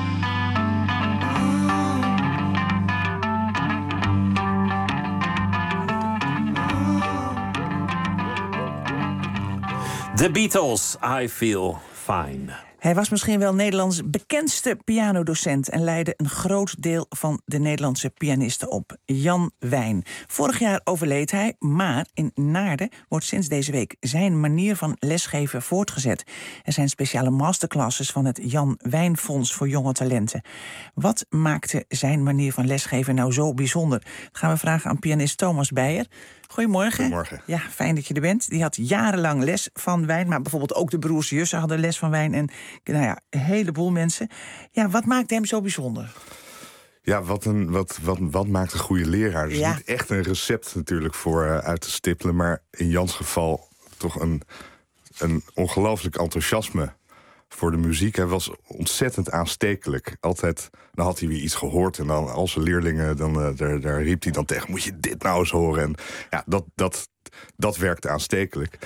The Beatles, I Feel Fine. Hij was misschien wel Nederlands bekendste pianodocent en leidde een groot deel van de Nederlandse pianisten op. Jan Wijn. Vorig jaar overleed hij, maar in Naarden wordt sinds deze week zijn manier van lesgeven voortgezet. Er zijn speciale masterclasses van het Jan Wijn Fonds voor jonge talenten. Wat maakte zijn manier van lesgeven nou zo bijzonder? Dat gaan we vragen aan pianist Thomas Beijer. Goedemorgen. Goedemorgen. Ja, fijn dat je er bent. Die had jarenlang les van Wijn, maar bijvoorbeeld ook de broers Jussen hadden les van Wijn en nou ja, een heleboel mensen. Ja, wat maakte hem zo bijzonder? Ja, wat maakt een goede leraar? Er is niet echt een recept natuurlijk voor uit te stippelen, maar in Jans geval toch een ongelooflijk enthousiasme voor de muziek. Hij was ontzettend aanstekelijk. Altijd, dan had hij weer iets gehoord en dan al zijn leerlingen, daar riep hij dan tegen, moet je dit nou eens horen? En ja, dat werkte aanstekelijk.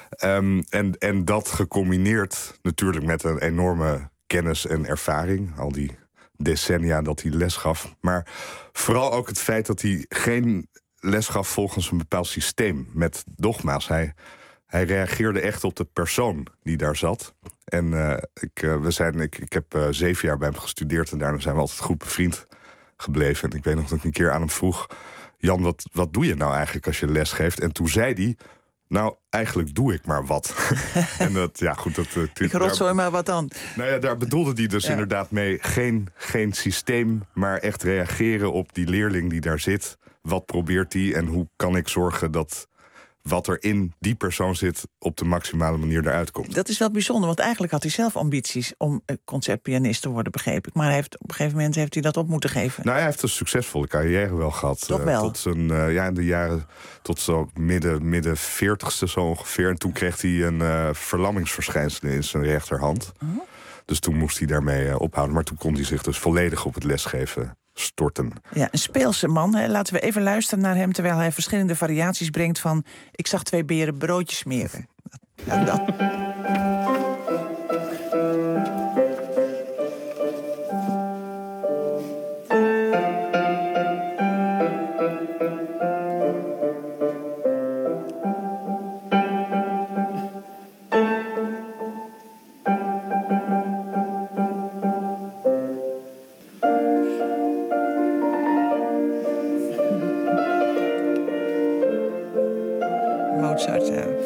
En dat gecombineerd natuurlijk met een enorme kennis en ervaring, al die decennia dat hij les gaf. Maar vooral ook het feit dat hij geen les gaf volgens een bepaald systeem met dogma's. Hij reageerde echt op de persoon die daar zat. En ik heb 7 jaar bij hem gestudeerd en daarna zijn we altijd goed bevriend gebleven. En ik weet nog dat ik een keer aan hem vroeg, Jan, wat doe je nou eigenlijk als je les geeft? En toen zei hij, nou, eigenlijk doe ik maar wat. En dat, ja, goed. Ik rotzooi maar wat dan. Nou ja, daar bedoelde hij dus inderdaad mee. Geen systeem, maar echt reageren op die leerling die daar zit. Wat probeert hij en hoe kan ik zorgen dat wat er in die persoon zit op de maximale manier eruit komt. Dat is wel bijzonder, want eigenlijk had hij zelf ambities om concertpianist te worden, begreep ik. Maar op een gegeven moment heeft hij dat op moeten geven. Nou, hij heeft een succesvolle carrière wel gehad. Toch wel? Tot zijn, in de jaren, tot zo midden 40ste zo ongeveer. En toen kreeg hij een verlammingsverschijnsel in zijn rechterhand. Dus toen moest hij daarmee ophouden. Maar toen kon hij zich dus volledig op het lesgeven storten. Ja, een speelse man. Hè. Laten we even luisteren naar hem terwijl hij verschillende variaties brengt van ik zag 2 beren broodjes smeren. Ja, dat. Mozart, ja.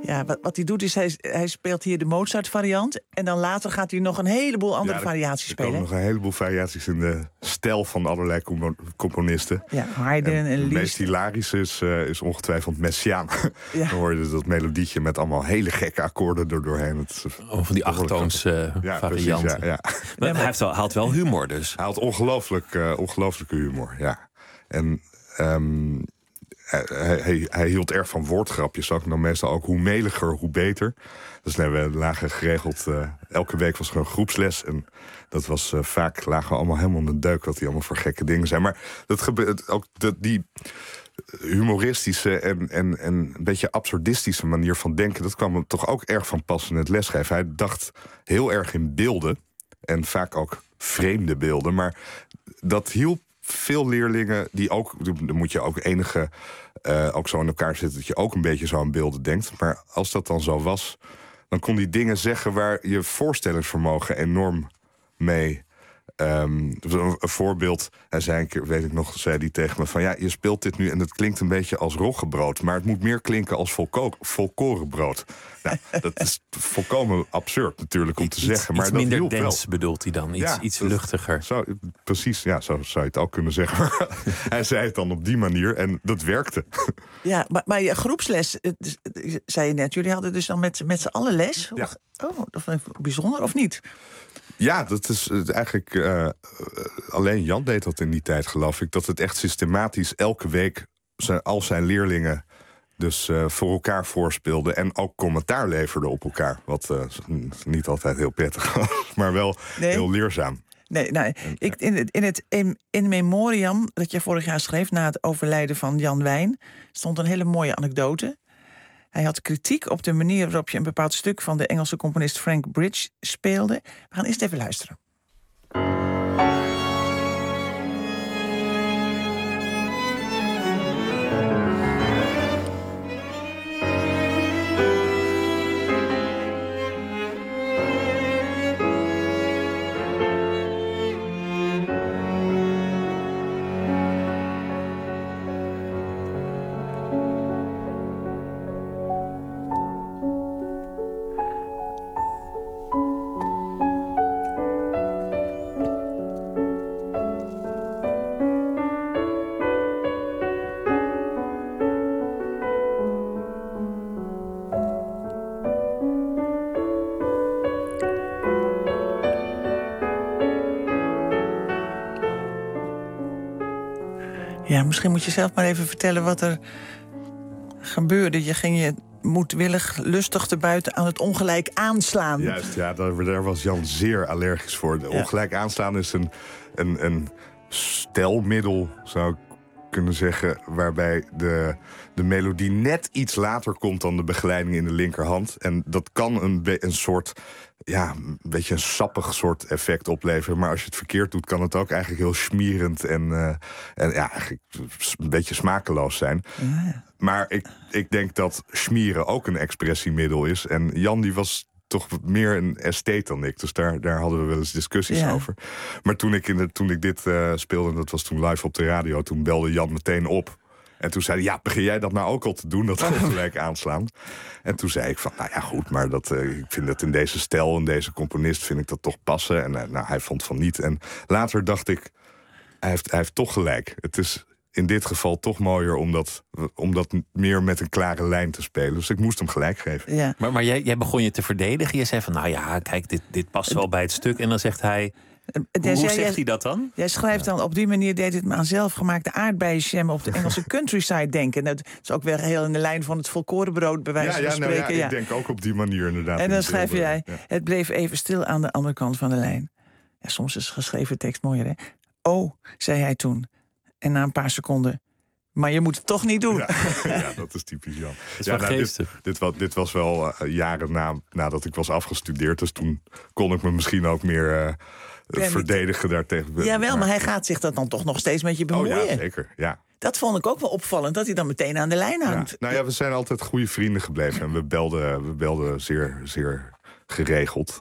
Ja, wat hij doet is, hij speelt hier de Mozart-variant. En dan later gaat hij nog een heleboel andere variaties spelen. Er komen nog een heleboel variaties in de stijl van allerlei componisten. Ja, Haydn en het Liszt. meest hilarische is ongetwijfeld Messiaen. Ja. Dan hoor je dat melodietje met allemaal hele gekke akkoorden doorheen. Het is van die achttoons varianten. Precies, ja. Maar hij haalt wel humor dus. Hij had ongelooflijke humor, ja. En hij hield erg van woordgrapjes. Ook dan meestal ook hoe meliger, hoe beter. Dus we lagen geregeld. Elke week was er een groepsles. En dat was vaak lagen we allemaal helemaal in de deuk wat die allemaal voor gekke dingen zijn. Maar dat gebeurt ook die humoristische en een beetje absurdistische manier van denken. Dat kwam hem toch ook erg van pas in het lesgeven. Hij dacht heel erg in beelden. En vaak ook vreemde beelden. Maar dat hielp veel leerlingen die ook, dan moet je ook enige ook zo in elkaar zitten dat je ook een beetje zo aan beelden denkt. Maar als dat dan zo was, dan kon die dingen zeggen waar je voorstellingsvermogen enorm mee. Een voorbeeld, hij zei een keer, weet ik nog, zei hij tegen me van ja, je speelt dit nu en het klinkt een beetje als roggebrood, maar het moet meer klinken als volkorenbrood. Nou, dat is volkomen absurd natuurlijk om te zeggen, maar iets minder dat hielp dens wel. bedoelt hij dan, iets luchtiger. Precies, ja, zo zou je het ook kunnen zeggen. Hij zei het dan op die manier en dat werkte. Ja, maar je groepsles, zei je net, jullie hadden dus dan met z'n allen les? Ja. Oh, dat vind ik bijzonder, of niet? Ja, dat is eigenlijk alleen Jan deed dat in die tijd, geloof ik. Dat het echt systematisch elke week al zijn leerlingen dus voor elkaar voorspeelden en ook commentaar leverden op elkaar. Wat niet altijd heel prettig was, maar wel heel leerzaam. Nee, in memoriam dat je vorig jaar schreef na het overlijden van Jan Wijn stond een hele mooie anekdote. Hij had kritiek op de manier waarop je een bepaald stuk van de Engelse componist Frank Bridge speelde. We gaan eerst even luisteren. Ja, misschien moet je zelf maar even vertellen wat er gebeurde. Je ging je moedwillig lustig te buiten aan het ongelijk aanslaan. Juist, ja, daar was Jan zeer allergisch voor. De ongelijk aanslaan is een stelmiddel, zou ik kunnen zeggen, waarbij de melodie net iets later komt dan de begeleiding in de linkerhand. En dat kan een soort, ja, een beetje een sappig soort effect opleveren. Maar als je het verkeerd doet, kan het ook eigenlijk heel smerend en ja, eigenlijk een beetje smakeloos zijn. Ja. Maar ik denk dat schmieren ook een expressiemiddel is. En Jan die was toch meer een estheet dan ik. Dus daar hadden we wel eens discussies over. Maar toen ik dit speelde, en dat was toen live op de radio, toen belde Jan meteen op. En toen zei hij, ja, begin jij dat nou ook al te doen, dat gelijk aanslaan? En toen zei ik van, nou ja, goed, maar ik vind dat in deze stijl, in deze componist, vind ik dat toch passen. En hij vond van niet. En later dacht ik, hij heeft toch gelijk. Het is in dit geval toch mooier om dat meer met een klare lijn te spelen. Dus ik moest hem gelijk geven. Ja. Maar jij begon je te verdedigen. Je zei van, nou ja, kijk, dit past wel bij het stuk. En dan zegt hij, hoe zegt hij dat dan? Jij schrijft dan, op die manier deed het me aan zelfgemaakte aardbeienjam op de Engelse countryside denken. Dat is ook weer heel in de lijn van het volkorenbrood, bij wijze van spreken. Nou ja, ik denk ook op die manier inderdaad. En dan schrijf jij, het bleef even stil aan de andere kant van de lijn. Ja, soms is geschreven tekst mooier, hè? Oh, zei hij toen. En na een paar seconden, maar je moet het toch niet doen. Ja, dat is typisch Jan. Dat is geestig. Dit was wel jaren nadat ik was afgestudeerd. Dus toen kon ik me misschien ook meer verdedigen daartegen. Jawel, maar hij gaat zich dat dan toch nog steeds met je bemoeien. Oh ja, zeker, ja. Dat vond ik ook wel opvallend, dat hij dan meteen aan de lijn hangt. Ja. Nou ja, we zijn altijd goede vrienden gebleven. En we belden zeer, zeer geregeld.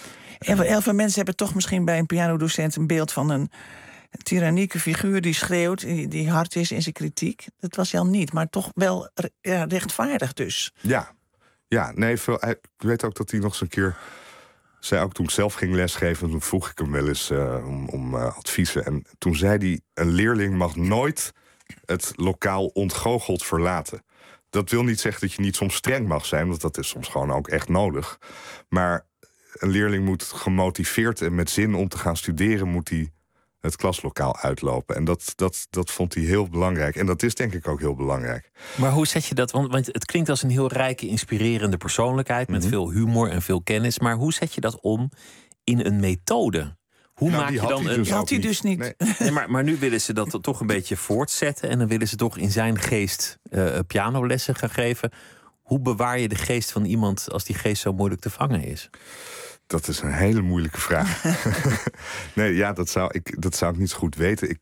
En heel veel mensen hebben toch misschien bij een pianodocent een beeld van een tyrannieke figuur die schreeuwt, die hard is in zijn kritiek. Dat was Jan niet, maar toch wel rechtvaardig dus. Ja, Ja, nee, ik weet ook dat hij nog eens een keer zei, ook toen ik zelf ging lesgeven, toen vroeg ik hem wel eens om adviezen. En toen zei hij, een leerling mag nooit het lokaal ontgoocheld verlaten. Dat wil niet zeggen dat je niet soms streng mag zijn, want dat is soms gewoon ook echt nodig. Maar een leerling moet gemotiveerd en met zin om te gaan studeren, moet hij het klaslokaal uitlopen. En dat vond hij heel belangrijk. En dat is denk ik ook heel belangrijk. Maar hoe zet je dat? Want het klinkt als een heel rijke, inspirerende persoonlijkheid met veel humor en veel kennis. Maar hoe zet je dat om in een methode? Hoe maak je dan een... Die had hij dus niet. Nee, maar nu willen ze dat toch een beetje voortzetten. En dan willen ze toch in zijn geest pianolessen gaan geven. Hoe bewaar je de geest van iemand als die geest zo moeilijk te vangen is? Dat is een hele moeilijke vraag. Nee, ja, dat zou ik niet zo goed weten.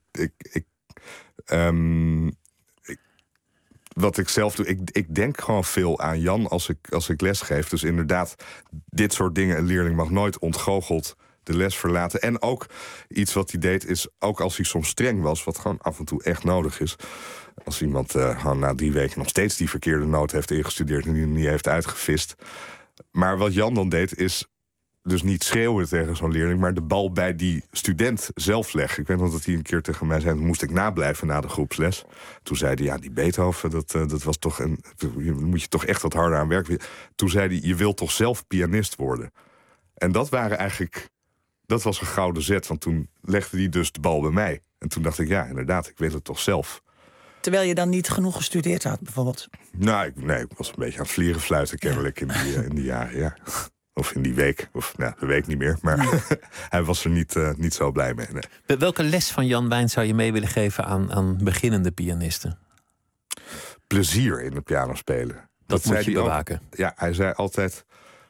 Wat ik zelf doe, ik denk gewoon veel aan Jan als ik lesgeef. Dus inderdaad, dit soort dingen. Een leerling mag nooit ontgoocheld de les verlaten. En ook iets wat hij deed is, ook als hij soms streng was, wat gewoon af en toe echt nodig is. Als iemand gewoon na 3 weken nog steeds die verkeerde noot heeft ingestudeerd en die niet heeft uitgevist. Maar wat Jan dan deed is dus niet schreeuwen tegen zo'n leerling, maar de bal bij die student zelf leggen. Ik weet nog dat hij een keer tegen mij zei, moest ik nablijven na de groepsles. Toen zei hij, ja, die Beethoven, dat was toch moet je toch echt wat harder aan werken. Toen zei hij, je wilt toch zelf pianist worden? En dat was een gouden zet, want toen legde hij dus de bal bij mij. En toen dacht ik, ja, inderdaad, ik wil het toch zelf. Terwijl je dan niet genoeg gestudeerd had, bijvoorbeeld? Nou, ik was een beetje aan het vlieren fluiten kennelijk in die jaren, ja. Of in die week, of de week niet meer. Maar hij was er niet zo blij mee. Nee. Welke les van Jan Wijn zou je mee willen geven aan beginnende pianisten? Plezier in het piano spelen. Dat moet je bewaken. Ja, hij zei altijd,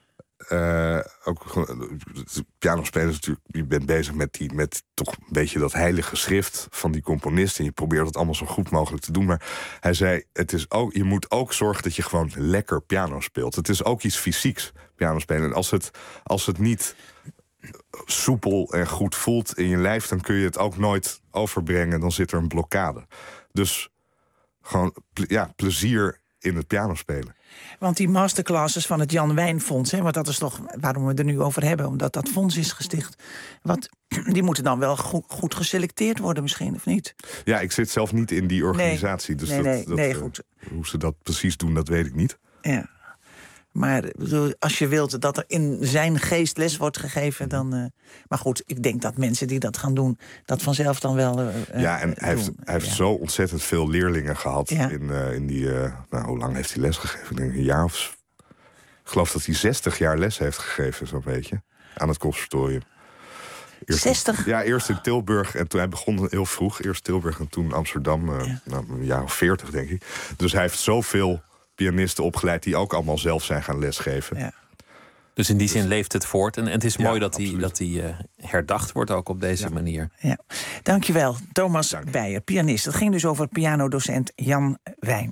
ook pianospelen is natuurlijk, je bent bezig met toch een beetje dat heilige schrift van die componist en je probeert het allemaal zo goed mogelijk te doen. Maar hij zei, je moet ook zorgen dat je gewoon lekker piano speelt. Het is ook iets fysieks, piano spelen. En als het niet soepel en goed voelt in je lijf, dan kun je het ook nooit overbrengen. Dan zit er een blokkade. Dus gewoon plezier in het pianospelen. Want die masterclasses van het Jan Wijn Fonds, want dat is toch waarom we er nu over hebben, omdat dat fonds is gesticht. Die moeten dan wel goed geselecteerd worden misschien, of niet? Ja, ik zit zelf niet in die organisatie. Goed. Hoe ze dat precies doen, dat weet ik niet. Ja. Maar als je wilt dat er in zijn geest les wordt gegeven, dan... maar goed, ik denk dat mensen die dat gaan doen, dat vanzelf dan wel ja, en hij heeft zo ontzettend veel leerlingen gehad. Ja. In die... hoe lang heeft hij les gegeven? Ik denk een jaar of... Ik geloof dat hij 60 jaar les heeft gegeven, zo'n beetje. Aan het conservatorium. 60? Ja, eerst in Tilburg. En toen hij begon heel vroeg. Eerst Tilburg en toen Amsterdam. Een jaar of 40, denk ik. Dus hij heeft zoveel pianisten opgeleid die ook allemaal zelf zijn gaan lesgeven. Ja. Dus in die zin leeft het voort. En het is mooi dat hij herdacht wordt ook op deze manier. Ja. Dankjewel, Thomas Beijer, pianist. Het ging dus over pianodocent Jan Wijn.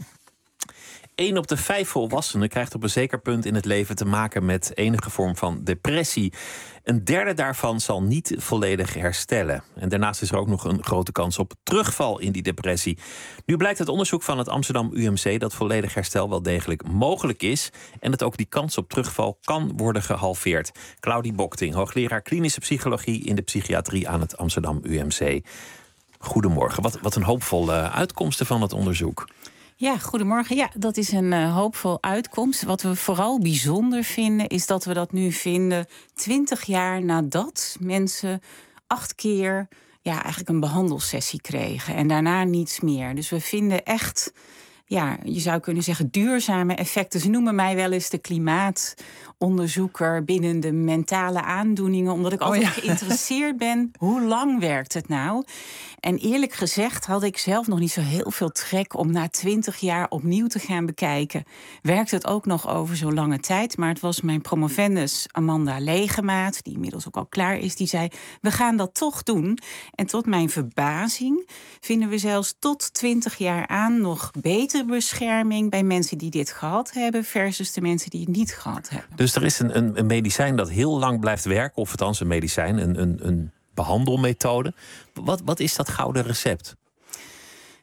1 op de 5 volwassenen krijgt op een zeker punt in het leven te maken met enige vorm van depressie. Een derde daarvan zal niet volledig herstellen. En daarnaast is er ook nog een grote kans op terugval in die depressie. Nu blijkt uit onderzoek van het Amsterdam UMC dat volledig herstel wel degelijk mogelijk is. En dat ook die kans op terugval kan worden gehalveerd. Claudie Bokting, hoogleraar klinische psychologie in de psychiatrie aan het Amsterdam UMC. Goedemorgen. Wat een hoopvolle uitkomsten van het onderzoek. Ja, goedemorgen. Ja, dat is een hoopvol uitkomst. Wat we vooral bijzonder vinden, is dat we dat nu vinden 20 jaar nadat mensen 8 keer eigenlijk een behandelsessie kregen. En daarna niets meer. Dus we vinden echt, je zou kunnen zeggen, duurzame effecten. Ze noemen mij wel eens de klimaatonderzoeker binnen de mentale aandoeningen. Omdat ik altijd geïnteresseerd ben, hoe lang werkt het nou? En eerlijk gezegd had ik zelf nog niet zo heel veel trek om na 20 jaar opnieuw te gaan bekijken. Werkt het ook nog over zo'n lange tijd? Maar het was mijn promovendus Amanda Legemaat, die inmiddels ook al klaar is, die zei, we gaan dat toch doen. En tot mijn verbazing vinden we zelfs tot 20 jaar aan nog betere bescherming bij mensen die dit gehad hebben versus de mensen die het niet gehad hebben. Dus er is een medicijn dat heel lang blijft werken, of althans een medicijn, een behandelmethode. Wat is dat gouden recept?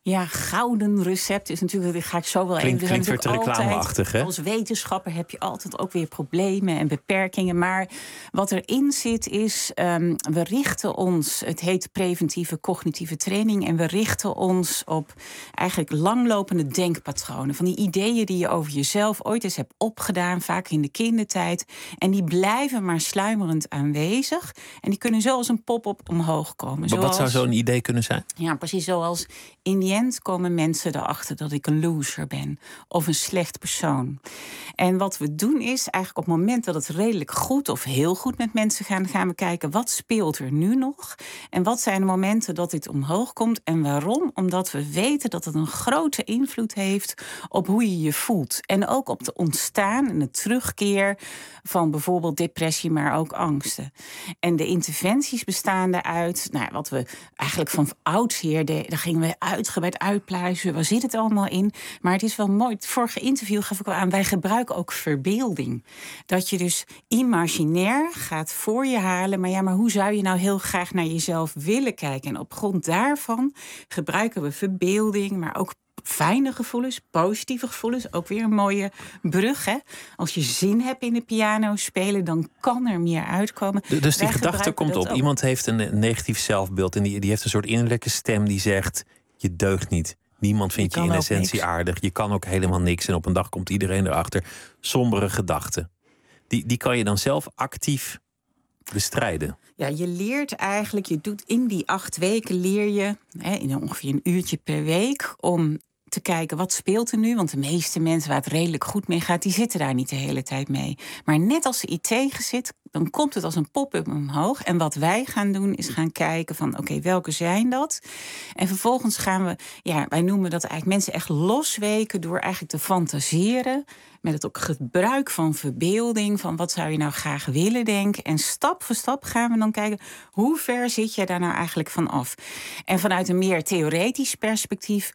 Ja, gouden recept is natuurlijk, dat ga ik zo wel even. Klinkt weer te reclameachtig, hè? Als wetenschapper heb je altijd ook weer problemen en beperkingen. Maar wat erin zit is, we richten ons, het heet preventieve cognitieve training, en we richten ons op eigenlijk langlopende denkpatronen. Van die ideeën die je over jezelf ooit eens hebt opgedaan, vaak in de kindertijd. En die blijven maar sluimerend aanwezig. En die kunnen zo als een pop-up omhoog komen. Wat zou zo'n idee kunnen zijn? Ja, precies zoals in die end komen mensen erachter dat ik een loser ben. Of een slecht persoon. En wat we doen is eigenlijk op het moment dat het redelijk goed of heel goed met mensen gaat, gaan we kijken wat speelt er nu nog. En wat zijn de momenten dat dit omhoog komt. En waarom? Omdat we weten dat het een grote invloed heeft op hoe je je voelt. En ook op het ontstaan en de terugkeer van bijvoorbeeld depressie, maar ook angsten. En de interventies bestaan eruit, wat we eigenlijk van oudsher deden, daar gingen we uitgebreid uitpluizen. Waar zit het allemaal in? Maar het is wel mooi. Het vorige interview gaf ik wel aan, wij gebruiken ook verbeelding. Dat je dus imaginair gaat voor je halen. Maar hoe zou je nou heel graag naar jezelf willen kijken? En op grond daarvan gebruiken we verbeelding, maar ook fijne gevoelens, positieve gevoelens. Ook weer een mooie brug, hè? Als je zin hebt in de piano spelen, dan kan er meer uitkomen. Dus die gedachte komt op. Iemand heeft een negatief zelfbeeld en die heeft een soort innerlijke stem die zegt, je deugt niet. Niemand vindt je in essentie aardig. Je kan ook helemaal niks. En op een dag komt iedereen erachter. Sombere gedachten. Die kan je dan zelf actief bestrijden. Ja, je leert eigenlijk, je doet in die 8 weken leer je, in ongeveer een uurtje per week, om te kijken wat speelt er nu. Want de meeste mensen waar het redelijk goed mee gaat, die zitten daar niet de hele tijd mee. Maar net als er iets tegen zit, dan komt het als een pop-up omhoog. En wat wij gaan doen, is gaan kijken van oké, welke zijn dat? En vervolgens gaan we, wij noemen dat eigenlijk mensen echt losweken door eigenlijk te fantaseren. Met het ook gebruik van verbeelding, van wat zou je nou graag willen denken. En stap voor stap gaan we dan kijken, hoe ver zit je daar nou eigenlijk van af? En vanuit een meer theoretisch perspectief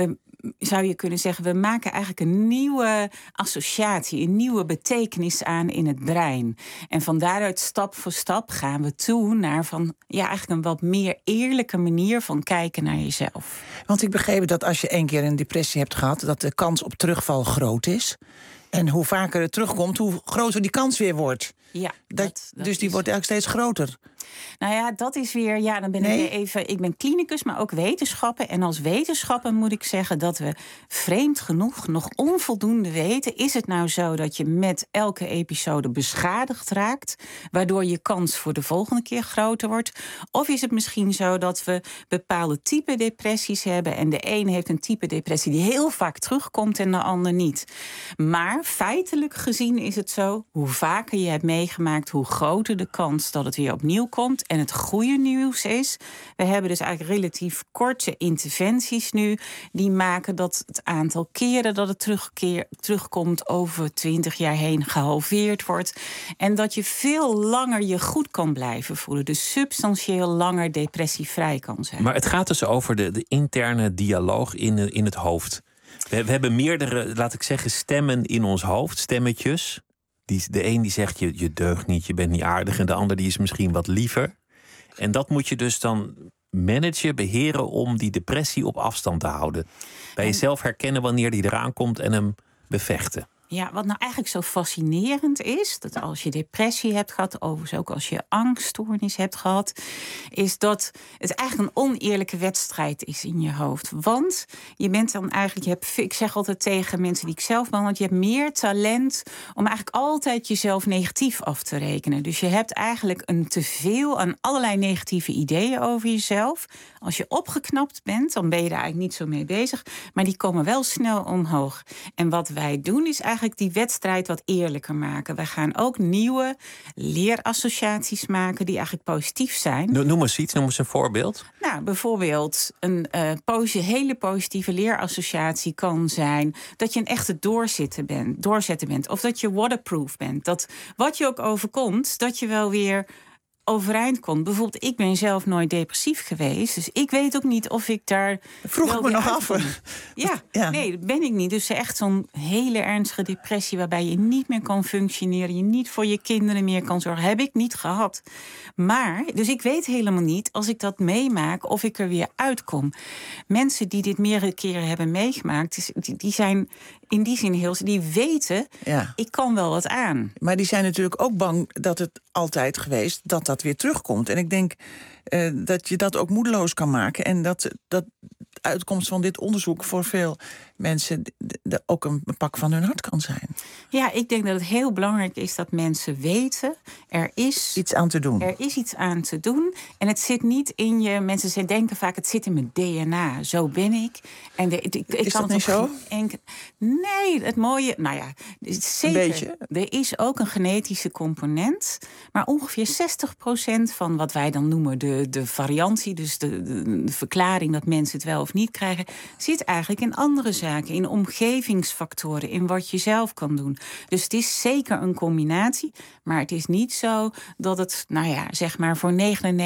zou je kunnen zeggen, we maken eigenlijk een nieuwe associatie, een nieuwe betekenis aan in het brein. En van daaruit stap voor stap gaan we toe naar eigenlijk een wat meer eerlijke manier van kijken naar jezelf. Want ik begreep dat als je 1 keer een depressie hebt gehad, dat de kans op terugval groot is. En hoe vaker het terugkomt, hoe groter die kans weer wordt. Ja, dus die wordt eigenlijk steeds groter. Nou ja, dat is weer, dan ben ik weer even. Ik ben klinicus, maar ook wetenschapper. En als wetenschapper moet ik zeggen dat we vreemd genoeg nog onvoldoende weten. Is het nou zo dat je met elke episode beschadigd raakt, waardoor je kans voor de volgende keer groter wordt? Of is het misschien zo dat we bepaalde type depressies hebben en de een heeft een type depressie die heel vaak terugkomt en de ander niet? Maar feitelijk gezien is het zo, hoe vaker je hebt meegemaakt, hoe groter de kans dat het weer opnieuw komt. En het goede nieuws is, we hebben dus eigenlijk relatief korte interventies nu, die maken dat het aantal keren dat het terugkomt over 20 jaar heen gehalveerd wordt. En dat je veel langer je goed kan blijven voelen. Dus substantieel langer depressievrij kan zijn. Maar het gaat dus over de interne dialoog in het hoofd. We hebben meerdere, laat ik zeggen, stemmen in ons hoofd, stemmetjes. De een die zegt, je deugt niet, je bent niet aardig. En de ander die is misschien wat liever. En dat moet je dus dan managen, beheren om die depressie op afstand te houden. Bij jezelf herkennen wanneer die eraan komt en hem bevechten. Ja, wat nou eigenlijk zo fascinerend is, dat als je depressie hebt gehad, overigens ook als je angststoornis hebt gehad, is dat het eigenlijk een oneerlijke wedstrijd is in je hoofd. Want je bent dan eigenlijk, ik zeg altijd tegen mensen die ik zelf behandel, je hebt meer talent om eigenlijk altijd jezelf negatief af te rekenen. Dus je hebt eigenlijk een teveel aan allerlei negatieve ideeën over jezelf. Als je opgeknapt bent, dan ben je daar eigenlijk niet zo mee bezig, maar die komen wel snel omhoog. En wat wij doen is eigenlijk die wedstrijd wat eerlijker maken. Wij gaan ook nieuwe leerassociaties maken die eigenlijk positief zijn. Noem eens iets, noem eens een voorbeeld. Nou, bijvoorbeeld een hele positieve leerassociatie kan zijn dat je een echte doorzetter bent. Of dat je waterproof bent. Dat wat je ook overkomt, dat je wel weer overeind komt. Bijvoorbeeld, ik ben zelf nooit depressief geweest. Dus ik weet ook niet of ik daar... Vroeg ik me nog af. Ja, nee, dat ben ik niet. Dus echt zo'n hele ernstige depressie... waarbij je niet meer kan functioneren... je niet voor je kinderen meer kan zorgen... heb ik niet gehad. Maar, dus ik weet helemaal niet... als ik dat meemaak, of ik er weer uitkom. Mensen die dit meerdere keren hebben meegemaakt... die zijn in die zin heel... die weten, ik kan wel wat aan. Maar die zijn natuurlijk ook bang dat het altijd geweest... dat weer terugkomt. En ik denk dat je dat ook moedeloos kan maken. En dat de uitkomst van dit onderzoek voor veel mensen... ook een pak van hun hart kan zijn. Ja, ik denk dat het heel belangrijk is dat mensen weten... er is iets aan te doen. Er is iets aan te doen. En het zit niet in je... Mensen denken vaak, het zit in mijn DNA. Zo ben ik. En is dat niet zo? Nee, het mooie... Nou ja, zeker. Een beetje. Er is ook een genetische component. Maar ongeveer 60% van wat wij dan noemen de variantie... dus de verklaring dat mensen het wel of niet krijgen... zit eigenlijk in andere zaken. In omgevingsfactoren. In wat je zelf kan doen. Dus het is zeker een combinatie. Maar het is niet zo dat het, zeg maar voor 99%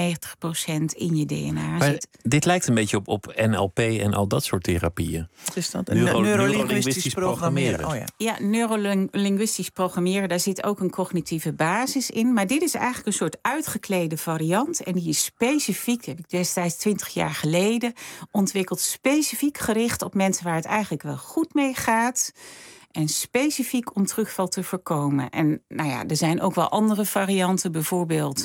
in je DNA zit. Dit lijkt een beetje op NLP en al dat soort therapieën. Wat is dat? Neurolinguistisch programmeren. Oh ja, neurolinguistisch programmeren, daar zit ook een cognitieve basis in. Maar dit is eigenlijk een soort uitgeklede variant. En die is specifiek, heb ik destijds 20 jaar geleden... ontwikkeld, specifiek gericht op mensen waar het eigenlijk wel goed mee gaat... En specifiek om terugval te voorkomen. En er zijn ook wel andere varianten, bijvoorbeeld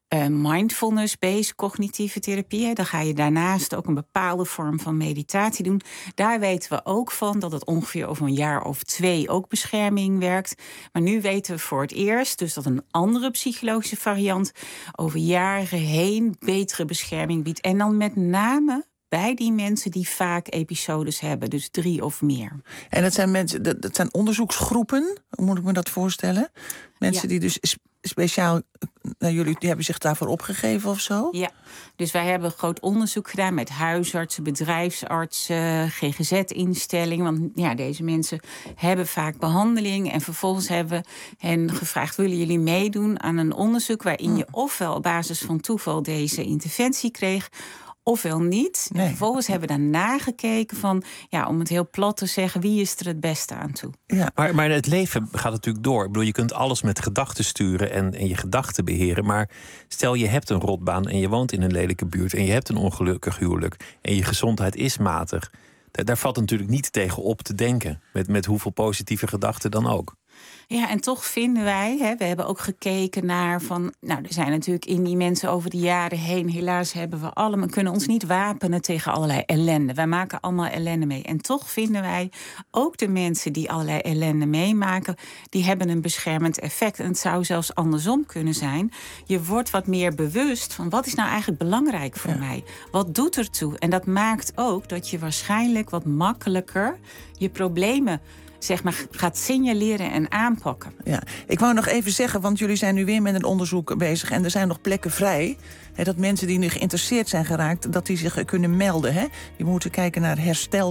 mindfulness-based cognitieve therapie. Dan ga je daarnaast ook een bepaalde vorm van meditatie doen. Daar weten we ook van dat het ongeveer over een jaar of 2 ook bescherming werkt. Maar nu weten we voor het eerst dus dat een andere psychologische variant over jaren heen betere bescherming biedt. En dan met name bij die mensen die vaak episodes hebben, dus 3 of meer. En dat zijn mensen, dat zijn onderzoeksgroepen, hoe moet ik me dat voorstellen? Mensen die dus speciaal naar jullie, die hebben zich daarvoor opgegeven of zo? Ja, dus wij hebben groot onderzoek gedaan met huisartsen, bedrijfsartsen, GGZ-instellingen. Want deze mensen hebben vaak behandeling. En vervolgens hebben we hen gevraagd, willen jullie meedoen aan een onderzoek waarin je ofwel op basis van toeval deze interventie kreeg, ofwel niet. En vervolgens hebben we daarna gekeken van, om het heel plat te zeggen, wie is er het beste aan toe? Ja. Maar het leven gaat natuurlijk door. Ik bedoel, je kunt alles met gedachten sturen en je gedachten beheren. Maar stel je hebt een rotbaan en je woont in een lelijke buurt en je hebt een ongelukkig huwelijk en je gezondheid is matig. Daar valt natuurlijk niet tegen op te denken. Met hoeveel positieve gedachten dan ook. Ja, en toch vinden wij, we hebben ook gekeken naar van, er zijn natuurlijk in die mensen over de jaren heen, helaas hebben we allemaal, kunnen ons niet wapenen tegen allerlei ellende. Wij maken allemaal ellende mee. En toch vinden wij ook de mensen die allerlei ellende meemaken, die hebben een beschermend effect. En het zou zelfs andersom kunnen zijn. Je wordt wat meer bewust van, wat is nou eigenlijk belangrijk voor mij? Wat doet ertoe? En dat maakt ook dat je waarschijnlijk wat makkelijker je problemen gaat signaleren en aanpakken. Ja, ik wou nog even zeggen, want jullie zijn nu weer met een onderzoek bezig en er zijn nog plekken vrij. Dat mensen die nu geïnteresseerd zijn geraakt, dat die zich kunnen melden. Hè? Die moeten kijken naar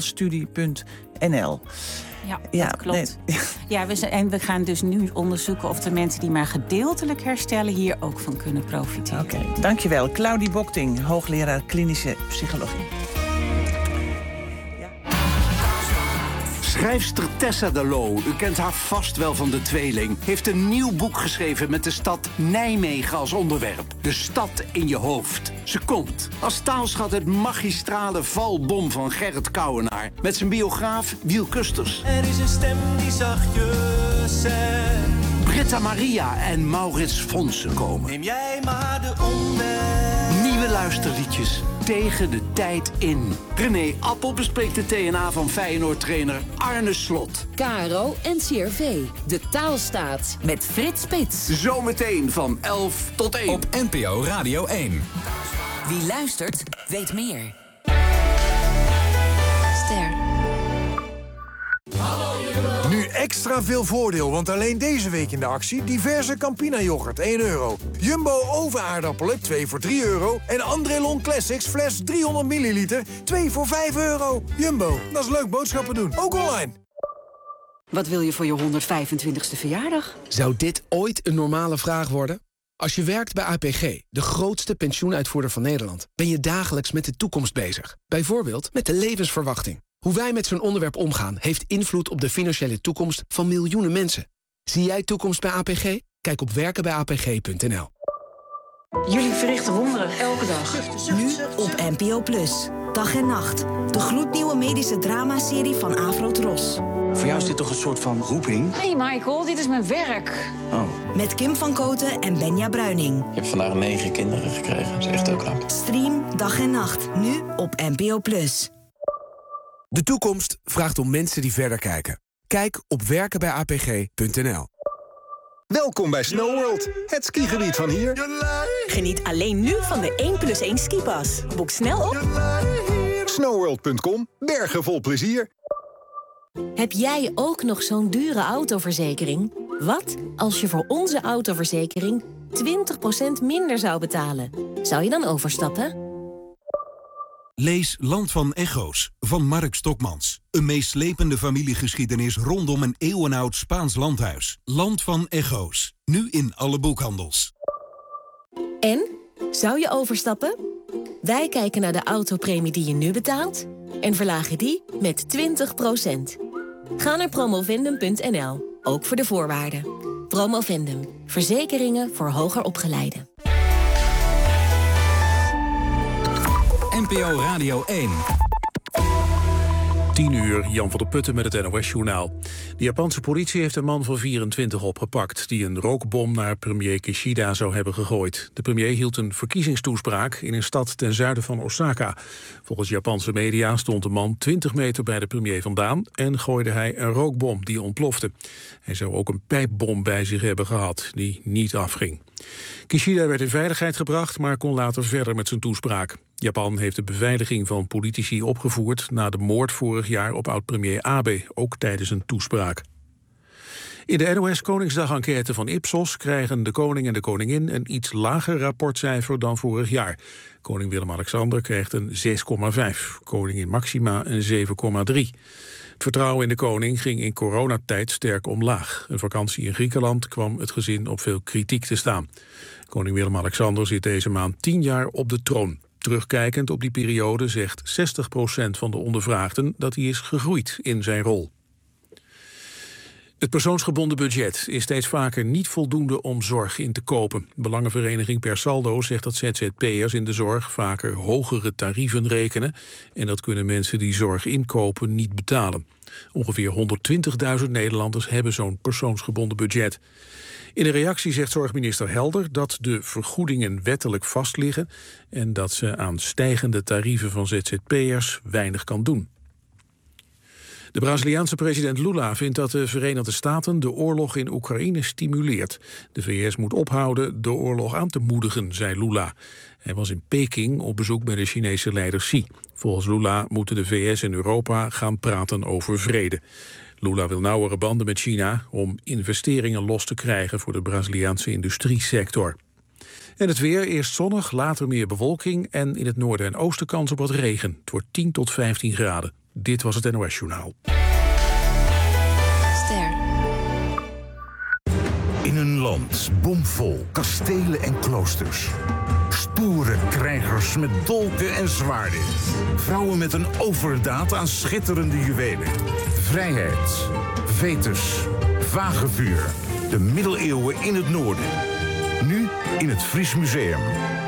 herstelstudie.nl. Ja, dat klopt. Nee. Ja, we gaan dus nu onderzoeken of de mensen die maar gedeeltelijk herstellen hier ook van kunnen profiteren. Oké, dankjewel. Claudie Bokting, hoogleraar klinische psychologie. Schrijfster Tessa de Loo, u kent haar vast wel van De Tweeling, heeft een nieuw boek geschreven met de stad Nijmegen als onderwerp. De stad in je hoofd. Ze komt als taalschat het magistrale Valbom van Gerrit Kouwenaar met zijn biograaf Wiel Kusters. Er is een stem die zachtjes zegt, Britta Maria en Maurits Fonsen komen. neem jij maar de omweg. Nieuwe luisterliedjes tegen de tijd in. René Appel bespreekt de TNA van Feyenoord-trainer Arne Slot. KRO en CRV, de taalstaat met Frits Spits. Zometeen van 11 tot 1. Op NPO Radio 1. Wie luistert, weet meer. Ster. Nu extra veel voordeel, want alleen deze week in de actie diverse Campina yoghurt 1 euro. Jumbo overaardappelen 2 voor 3 euro. En Andrelon Classics fles 300 milliliter 2 voor 5 euro. Jumbo, dat is leuk boodschappen doen, ook online. Wat wil je voor je 125ste verjaardag? Zou dit ooit een normale vraag worden? Als je werkt bij APG, de grootste pensioenuitvoerder van Nederland, ben je dagelijks met de toekomst bezig. Bijvoorbeeld met de levensverwachting. Hoe wij met zo'n onderwerp omgaan, heeft invloed op de financiële toekomst van miljoenen mensen. Zie jij toekomst bij APG? Kijk op werkenbijapg.nl. Jullie verrichten wonderen elke dag. Nu op NPO Plus. Dag en nacht. De gloednieuwe medische dramaserie van Afro-Tros. Voor jou is dit toch een soort van roeping? Hey Michael, dit is mijn werk. Oh. Met Kim van Koten en Benja Bruining. Je hebt vandaag 9 kinderen gekregen. Dat is echt heel knap. Stream Dag en Nacht. Nu op NPO Plus. De toekomst vraagt om mensen die verder kijken. Kijk op werkenbijapg.nl. Welkom bij SnowWorld, het skigebied van hier. Geniet alleen nu van de 1+1 skipas. Boek snel op SnowWorld.com, bergen vol plezier. Heb jij ook nog zo'n dure autoverzekering? Wat als je voor onze autoverzekering 20% minder zou betalen? Zou je dan overstappen? Lees Land van Echo's van Mark Stokmans. Een meeslepende familiegeschiedenis rondom een eeuwenoud Spaans landhuis. Land van Echo's. Nu in alle boekhandels. En? Zou je overstappen? Wij kijken naar de autopremie die je nu betaalt en verlagen die met 20%. Ga naar promovendum.nl, ook voor de voorwaarden. Promovendum. Verzekeringen voor hoger opgeleiden. NPO Radio 1. 10 uur, Jan van der Putten met het NOS-journaal. De Japanse politie heeft een man van 24 opgepakt... die een rookbom naar premier Kishida zou hebben gegooid. De premier hield een verkiezingstoespraak in een stad ten zuiden van Osaka. Volgens Japanse media stond de man 20 meter bij de premier vandaan... en gooide hij een rookbom die ontplofte. Hij zou ook een pijpbom bij zich hebben gehad, die niet afging. Kishida werd in veiligheid gebracht, maar kon later verder met zijn toespraak. Japan heeft de beveiliging van politici opgevoerd... na de moord vorig jaar op oud-premier Abe, ook tijdens een toespraak. In de NOS-Koningsdag-enquête van Ipsos krijgen de koning en de koningin... een iets lager rapportcijfer dan vorig jaar. Koning Willem-Alexander kreeg een 6,5, koningin Maxima een 7,3. Het vertrouwen in de koning ging in coronatijd sterk omlaag. Een vakantie in Griekenland kwam het gezin op veel kritiek te staan. Koning Willem-Alexander zit deze maand 10 jaar op de troon. Terugkijkend op die periode zegt 60% van de ondervraagden dat hij is gegroeid in zijn rol. Het persoonsgebonden budget is steeds vaker niet voldoende om zorg in te kopen. Belangenvereniging Per Saldo zegt dat ZZP'ers in de zorg vaker hogere tarieven rekenen en dat kunnen mensen die zorg inkopen niet betalen. Ongeveer 120.000 Nederlanders hebben zo'n persoonsgebonden budget. In een reactie zegt zorgminister Helder dat de vergoedingen wettelijk vastliggen en dat ze aan stijgende tarieven van ZZP'ers weinig kan doen. De Braziliaanse president Lula vindt dat de Verenigde Staten de oorlog in Oekraïne stimuleert. De VS moet ophouden de oorlog aan te moedigen, zei Lula. Hij was in Peking op bezoek bij de Chinese leider Xi. Volgens Lula moeten de VS en Europa gaan praten over vrede. Lula wil nauwere banden met China om investeringen los te krijgen voor de Braziliaanse industriesector. En het weer, eerst zonnig, later meer bewolking en in het noorden en oosten kans op wat regen. Het wordt 10 tot 15 graden. Dit was het NOS-journaal. In een land bomvol kastelen en kloosters. Stoere krijgers met dolken en zwaarden. Vrouwen met een overdaad aan schitterende juwelen. Vrijheid, Vetus, vagevuur. De middeleeuwen in het noorden. Nu in het Fries Museum.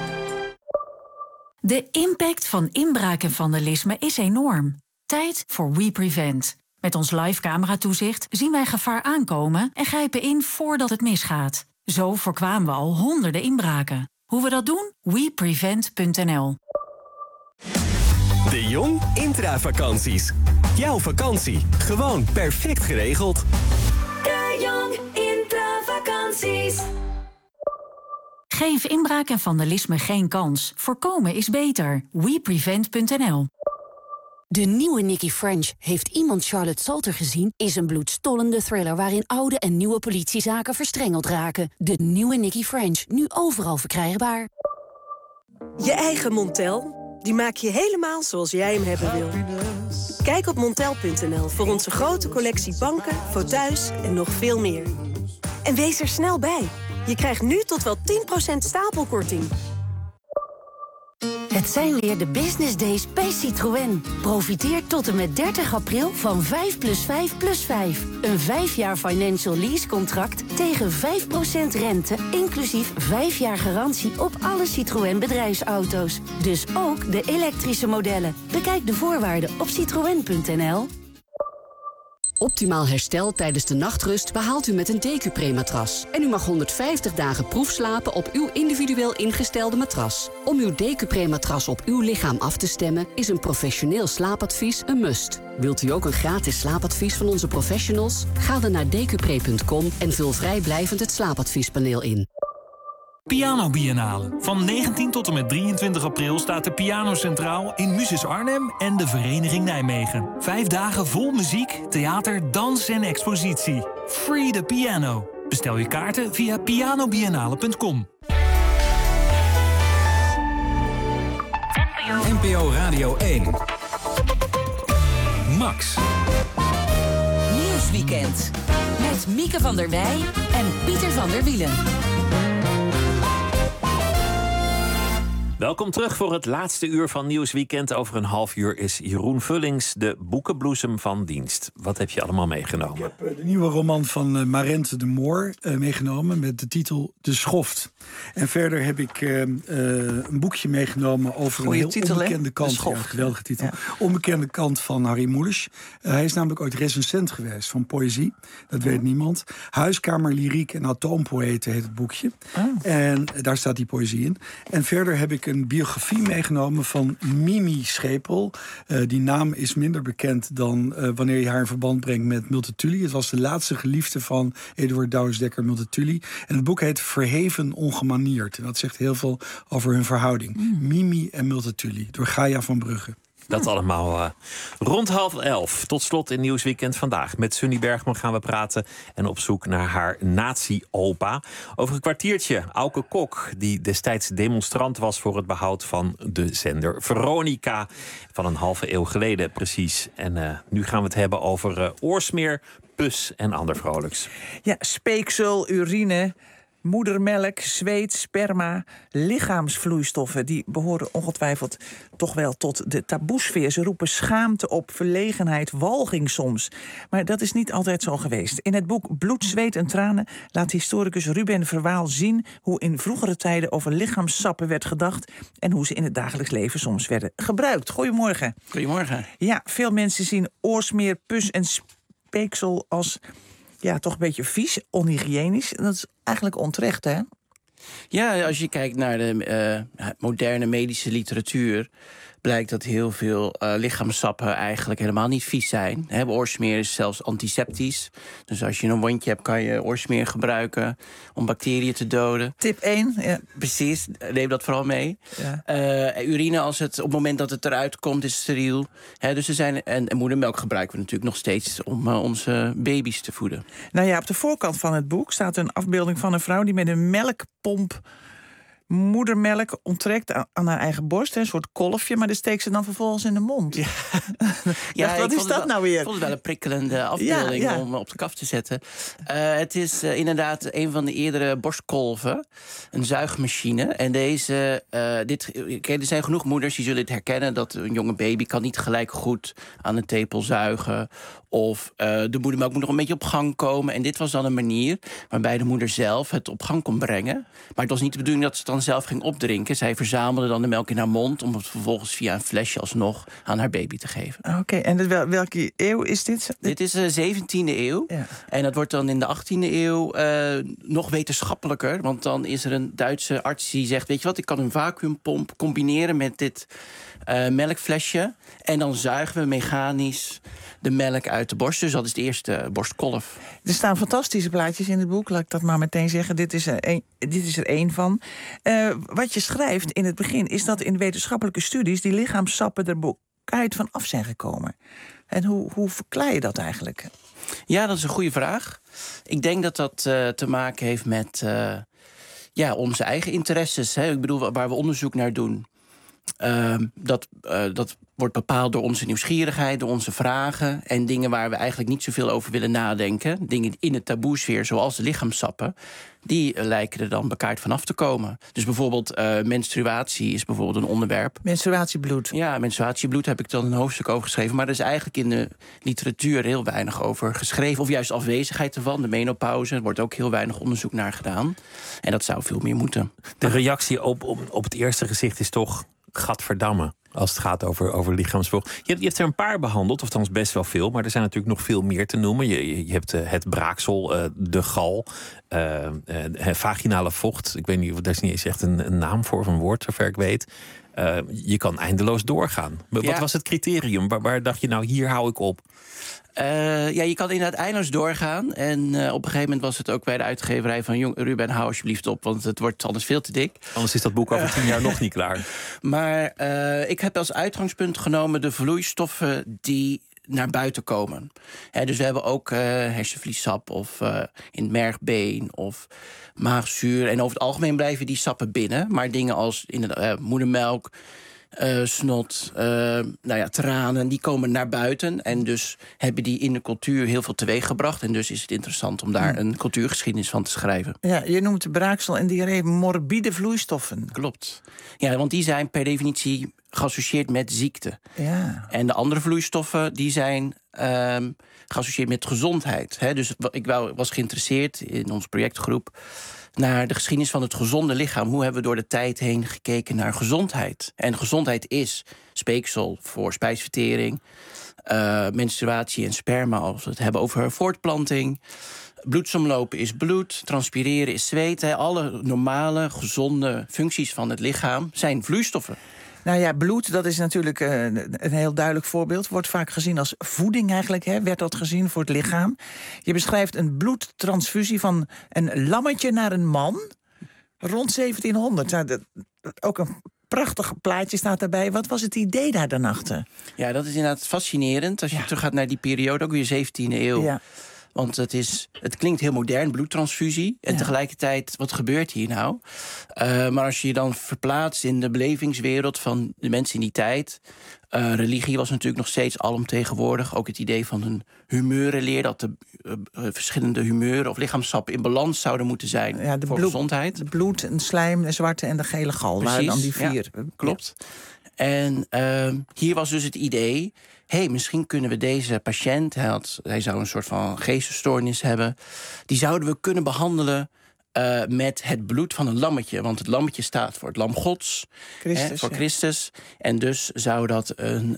De impact van inbraak en vandalisme is enorm. Tijd voor WePrevent. Met ons live cameratoezicht zien wij gevaar aankomen en grijpen in voordat het misgaat. Zo voorkwamen we al honderden inbraken. Hoe we dat doen? WePrevent.nl. De Jong Intravakanties. Jouw vakantie, gewoon perfect geregeld. De Jong Intravakanties. Geef inbraak en vandalisme geen kans. Voorkomen is beter. WePrevent.nl. De nieuwe Nicky French, heeft iemand Charlotte Salter gezien, is een bloedstollende thriller waarin oude en nieuwe politiezaken verstrengeld raken. De nieuwe Nicky French, nu overal verkrijgbaar. Je eigen Montel, die maak je helemaal zoals jij hem hebben wil. Kijk op montel.nl voor onze grote collectie banken, fauteuils en nog veel meer. En wees er snel bij, Je krijgt nu tot wel 10% stapelkorting. Het zijn weer de Business Days bij Citroën. Profiteer tot en met 30 april van 5+5+5. Een 5 jaar financial leasecontract tegen 5% rente... inclusief 5 jaar garantie op alle Citroën bedrijfsauto's. Dus ook de elektrische modellen. Bekijk de voorwaarden op citroen.nl. Optimaal herstel tijdens de nachtrust behaalt u met een Decupre-matras. En u mag 150 dagen proefslapen op uw individueel ingestelde matras. Om uw Decupre-matras op uw lichaam af te stemmen... is een professioneel slaapadvies een must. Wilt u ook een gratis slaapadvies van onze professionals? Ga dan naar decupre.com en vul vrijblijvend het slaapadviespaneel in. Piano Biennale. Van 19 tot en met 23 april staat de piano centraal in Muses Arnhem en de Vereniging Nijmegen. 5 dagen vol muziek, theater, dans en expositie. Free the piano. Bestel je kaarten via pianobiennale.com. NPO Radio 1. Max. Nieuwsweekend. Met Mieke van der Wij en Pieter van der Wielen. Welkom terug voor het laatste uur van Nieuwsweekend. Over een half uur is Jeroen Vullings de boekenbloesem van dienst. Wat heb je allemaal meegenomen? Ik heb de nieuwe roman van Marente de Moor meegenomen met de titel De Schoft. En verder heb ik een boekje meegenomen over Goeie een heel titel, onbekende kant. Ja, geweldige titel. Ja. Onbekende kant van Harry Mulisch. Hij is namelijk ooit recensent geweest van poëzie. Dat weet niemand. Huiskamer, lyriek en atoompoëten heet het boekje. En daar staat die poëzie in. En verder heb ik een biografie meegenomen van Mimi Schepel. Die naam is minder bekend dan wanneer je haar in verband brengt met Multatuli. Het was de laatste geliefde van Eduard Douwes-Dekker Multatuli. En het boek heet Verheven ongemanierd. En dat zegt heel veel over hun verhouding. Mimi en Multatuli, door Gaia van Brugge. Dat allemaal rond 10:30. Tot slot in Nieuwsweekend vandaag. Met Sunny Bergman gaan we praten en op zoek naar haar nazi-opa. Over een kwartiertje Auke Kok, die destijds demonstrant was voor het behoud van de zender Veronica. Van een halve eeuw geleden precies. En nu gaan we het hebben over oorsmeer, pus en ander vrolijks. Ja, speeksel, urine, moedermelk, zweet, sperma, lichaamsvloeistoffen... die behoren ongetwijfeld toch wel tot de taboesfeer. Ze roepen schaamte op, verlegenheid, walging soms. Maar dat is niet altijd zo geweest. In het boek Bloed, Zweet en Tranen laat historicus Ruben Verwaal zien... hoe in vroegere tijden over lichaamssappen werd gedacht... en hoe ze in het dagelijks leven soms werden gebruikt. Goedemorgen. Goedemorgen. Ja, veel mensen zien oorsmeer, pus en speeksel als... ja, toch een beetje vies, onhygiënisch. Dat is eigenlijk onterecht, hè? Ja, als je kijkt naar de moderne medische literatuur... blijkt dat heel veel lichaamssappen eigenlijk helemaal niet vies zijn. Oorsmeer is zelfs antiseptisch. Dus als je een wondje hebt, kan je oorsmeer gebruiken... om bacteriën te doden. Tip 1. Ja. Precies, neem dat vooral mee. Ja. Urine, op het moment dat het eruit komt, is steriel. Dus er zijn, en moedermelk gebruiken we natuurlijk nog steeds... om onze baby's te voeden. Nou ja, op de voorkant van het boek staat een afbeelding van een vrouw... die met een melkpomp moedermelk onttrekt aan haar eigen borst. Een soort kolfje, maar dat steekt ze dan vervolgens in de mond. Ja, wat is dat nou weer? Ik vond het wel een prikkelende afbeelding om op de kaf te zetten. Het is inderdaad een van de eerdere borstkolven. Een zuigmachine. En er zijn genoeg moeders die zullen het herkennen... dat een jonge baby kan niet gelijk goed aan een tepel zuigen... of de moedermelk moet nog een beetje op gang komen. En dit was dan een manier waarbij de moeder zelf het op gang kon brengen. Maar het was niet de bedoeling dat ze het dan zelf ging opdrinken. Zij verzamelde dan de melk in haar mond... om het vervolgens via een flesje alsnog aan haar baby te geven. Oké, en welke eeuw is dit? Dit is de 17e eeuw. Ja. En dat wordt dan in de 18e eeuw nog wetenschappelijker. Want dan is er een Duitse arts die zegt... weet je wat, ik kan een vacuümpomp combineren met dit melkflesje... en dan zuigen we mechanisch de melk uit de borst. Dus dat is de eerste borstkolf. Er staan fantastische plaatjes in het boek, laat ik dat maar meteen zeggen. Dit is er één van. Wat je schrijft in het begin is dat in wetenschappelijke studies... die lichaamssappen er boekuit van af zijn gekomen. En hoe verklaar je dat eigenlijk? Ja, dat is een goede vraag. Ik denk dat dat te maken heeft met onze eigen interesses. Ik bedoel, waar we onderzoek naar doen... Dat wordt bepaald door onze nieuwsgierigheid, door onze vragen en dingen waar we eigenlijk niet zoveel over willen nadenken. Dingen in de taboesfeer, zoals de lichaamssappen, die lijken er dan bekaard vanaf te komen. Dus bijvoorbeeld menstruatie is bijvoorbeeld een onderwerp. Menstruatiebloed. Ja, menstruatiebloed heb ik dan een hoofdstuk over geschreven. Maar er is eigenlijk in de literatuur heel weinig over geschreven. Of juist afwezigheid ervan, de menopauze. Er wordt ook heel weinig onderzoek naar gedaan. En dat zou veel meer moeten. De reactie op het eerste gezicht is toch gadverdamme. Als het gaat over lichaamsvocht. Je hebt er een paar behandeld, of althans best wel veel. Maar er zijn natuurlijk nog veel meer te noemen. Je hebt het braaksel, de gal, vaginale vocht. Ik weet niet, daar is niet eens echt een naam voor of een woord, zover ik weet. Je kan eindeloos doorgaan. Wat was het criterium? Waar dacht je nou, hier hou ik op? Je kan inderdaad eindeloos doorgaan. En op een gegeven moment was het ook bij de uitgeverij van Ruben, hou alsjeblieft op, want het wordt anders veel te dik. Anders is dat boek over 10 jaar nog niet klaar. Maar ik heb als uitgangspunt genomen de vloeistoffen die naar buiten komen. Dus we hebben ook hersenvliessap of in het mergbeen of maagzuur. En over het algemeen blijven die sappen binnen. Maar dingen als moedermelk, snot, tranen, die komen naar buiten. En dus hebben die in de cultuur heel veel teweeggebracht. En dus is het interessant om daar een cultuurgeschiedenis van te schrijven. Ja, je noemt de braaksel en diarree morbide vloeistoffen. Klopt. Ja, want die zijn per definitie geassocieerd met ziekte. Ja. En de andere vloeistoffen die zijn geassocieerd met gezondheid. Dus ik was geïnteresseerd in onze projectgroep naar de geschiedenis van het gezonde lichaam. Hoe hebben we door de tijd heen gekeken naar gezondheid? En gezondheid is speeksel voor spijsvertering, menstruatie en sperma, als we het hebben over voortplanting. Bloedsomlopen is bloed, transpireren is zweet. Alle normale, gezonde functies van het lichaam zijn vloeistoffen. Nou ja, bloed, dat is natuurlijk een heel duidelijk voorbeeld. Wordt vaak gezien als voeding eigenlijk, werd dat gezien voor het lichaam. Je beschrijft een bloedtransfusie van een lammetje naar een man rond 1700. Nou, ook een prachtig plaatje staat daarbij. Wat was het idee daar dan achter? Ja, dat is inderdaad fascinerend. Als je teruggaat naar die periode, ook weer 17e eeuw. Ja. Want het klinkt heel modern, bloedtransfusie. En tegelijkertijd, wat gebeurt hier nou? Maar als je je dan verplaatst in de belevingswereld van de mensen in die tijd. Religie was natuurlijk nog steeds alomtegenwoordig. Ook het idee van een humeurenleer, dat de verschillende humeuren of lichaamssappen in balans zouden moeten zijn voor gezondheid. De bloed, en slijm, de zwarte en de gele gal. Precies, waren dan die 4. Ja, klopt. En hier was dus het idee, misschien kunnen we deze patiënt, hij zou een soort van geestesstoornis hebben, die zouden we kunnen behandelen met het bloed van een lammetje. Want het lammetje staat voor het lam Gods, voor Christus. En dus zou dat een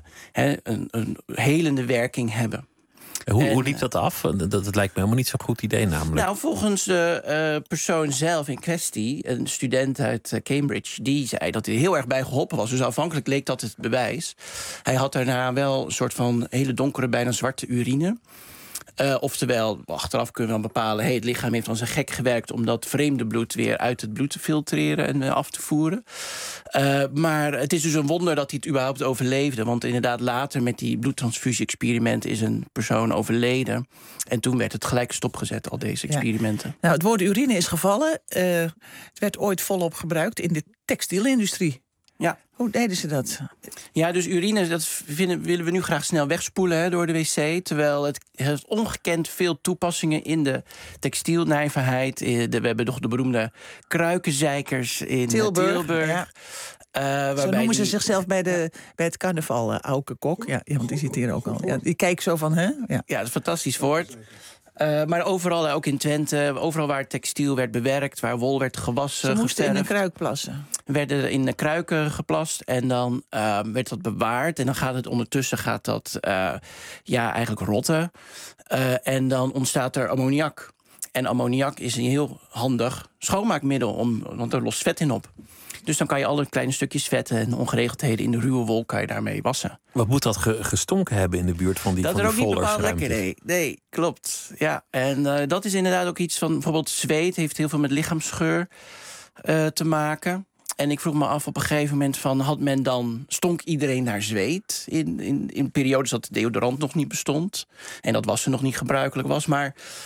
helende werking hebben. Hoe liep dat af? Dat lijkt me helemaal niet zo'n goed idee namelijk. Nou, volgens de persoon zelf in kwestie, een student uit Cambridge, die zei dat hij heel erg bij geholpen was. Dus aanvankelijk leek dat het bewijs. Hij had daarna wel een soort van hele donkere, bijna zwarte urine. Oftewel, achteraf kunnen we dan bepalen, het lichaam heeft dan zijn gek gewerkt om dat vreemde bloed weer uit het bloed te filtreren en af te voeren. Maar het is dus een wonder dat hij het überhaupt overleefde. Want inderdaad, later met die bloedtransfusie-experiment is een persoon overleden. En toen werd het gelijk stopgezet, al deze experimenten. Ja. Nou, het woord urine is gevallen. Het werd ooit volop gebruikt in de textielindustrie. Ja. Hoe deden ze dat? Ja, dus urine, willen we nu graag snel wegspoelen door de wc. Terwijl het heeft ongekend veel toepassingen in de textielnijverheid. We hebben toch de beroemde kruikenzeikers in Tilburg. Ja. Zo noemen ze zichzelf bij het carnaval, Auke Kok. Ja, want die zit hier ook al. Ja, die kijkt zo van, hè? Ja, dat is een fantastisch woord. Maar overal, ook in Twente, overal waar textiel werd bewerkt, waar wol werd gewassen. Ze moesten in een kruik plassen. Werden in de kruiken geplast en dan werd dat bewaard. En dan gaat dat eigenlijk rotten. En dan ontstaat er ammoniak. En ammoniak is een heel handig schoonmaakmiddel, want er lost vet in op. Dus dan kan je alle kleine stukjes vetten en ongeregeldheden in de ruwe wol kan je daarmee wassen. Wat moet dat gestonken hebben in de buurt van die dat van die foldersruimte? Dat is ook niet bepaald lekker, nee, klopt. Ja, en dat is inderdaad ook iets van, bijvoorbeeld zweet heeft heel veel met lichaamsgeur te maken. En ik vroeg me af op een gegeven moment stonk iedereen naar zweet? In periodes dat de deodorant nog niet bestond. En dat wassen nog niet gebruikelijk was, maar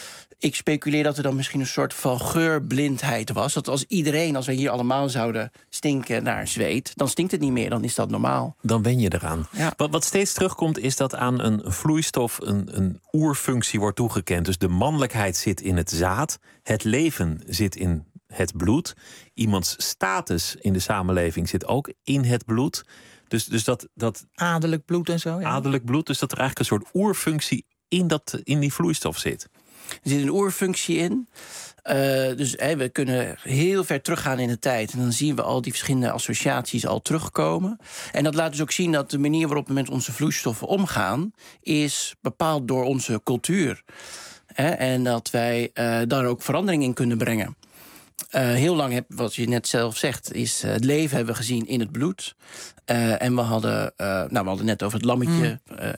Ik speculeer dat er dan misschien een soort van geurblindheid was. Dat als wij hier allemaal zouden stinken naar zweet, dan stinkt het niet meer, dan is dat normaal. Dan wen je eraan. Ja. Wat steeds terugkomt is dat aan een vloeistof een oerfunctie wordt toegekend. Dus de mannelijkheid zit in het zaad, het leven zit in het bloed. Iemands status in de samenleving zit ook in het bloed. Dus dat adellijk bloed en zo. Ja. Adellijk bloed, dus dat er eigenlijk een soort oerfunctie in die vloeistof zit. Er zit een oerfunctie in. Dus we kunnen heel ver teruggaan in de tijd. En dan zien we al die verschillende associaties al terugkomen. En dat laat dus ook zien dat de manier waarop we met onze vloeistoffen omgaan is bepaald door onze cultuur. En dat wij daar ook verandering in kunnen brengen. Heel lang, wat je net zelf zegt, is het leven hebben we gezien in het bloed. En we hadden net over het lammetje.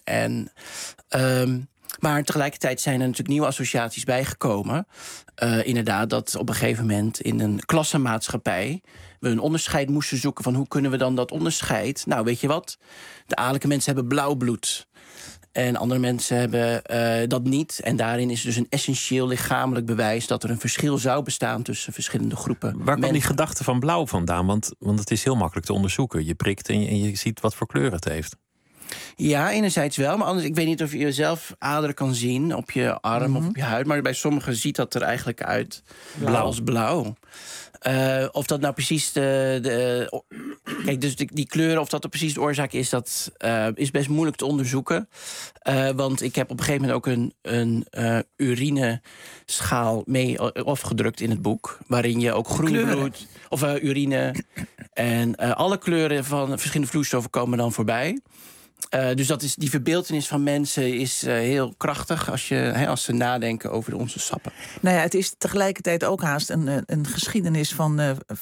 Maar tegelijkertijd zijn er natuurlijk nieuwe associaties bijgekomen. Inderdaad, dat op een gegeven moment in een klassenmaatschappij we een onderscheid moesten zoeken van hoe kunnen we dan dat onderscheid. Nou, weet je wat? De adellijke mensen hebben blauw bloed. En andere mensen hebben dat niet. En daarin is dus een essentieel lichamelijk bewijs dat er een verschil zou bestaan tussen verschillende groepen. Waar kwam die gedachte van blauw vandaan? Want het is heel makkelijk te onderzoeken. Je prikt en je ziet wat voor kleur het heeft. Ja, enerzijds wel. Maar anders, ik weet niet of je zelf aderen kan zien op je arm of op je huid. Maar bij sommigen ziet dat er eigenlijk uit als blauw. Of dat nou precies kijk, dus die kleuren, of dat er precies de oorzaak is, dat is best moeilijk te onderzoeken. Want ik heb op een gegeven moment ook een urineschaal mee afgedrukt in het boek. Waarin je ook groen bloed, of urine en alle kleuren van verschillende vloeistoffen komen dan voorbij. Dus die verbeeltenis van mensen is heel krachtig als ze nadenken over onze sappen. Nou ja, het is tegelijkertijd ook haast een geschiedenis van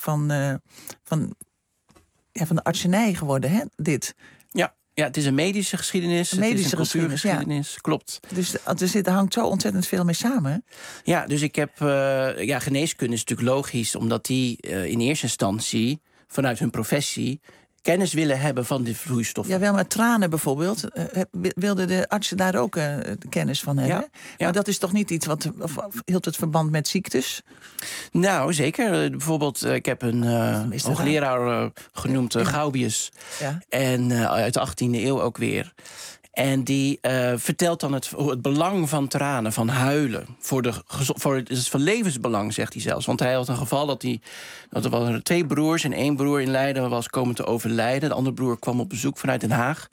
de artsenij geworden, hè, dit. Ja, het is een medische geschiedenis. Het is een cultuurgeschiedenis, klopt. Dus er hangt zo ontzettend veel mee samen. Hè? Ja, dus ik heb geneeskunde is natuurlijk logisch, omdat die in eerste instantie vanuit hun professie kennis willen hebben van die vloeistoffen. Ja, wel, maar tranen bijvoorbeeld. Wilden de artsen daar ook kennis van hebben? Ja. Maar dat is toch niet iets wat hield het verband met ziektes? Nou, zeker. Bijvoorbeeld, ik heb een hoogleraar genoemd, Gaubius. Ja. En uit de 18e eeuw ook weer. En die vertelt dan het belang van tranen, van huilen. Het is van levensbelang, zegt hij zelfs. Want hij had een geval dat er waren 2 broers en 1 broer in Leiden was komen te overlijden. De andere broer kwam op bezoek vanuit Den Haag.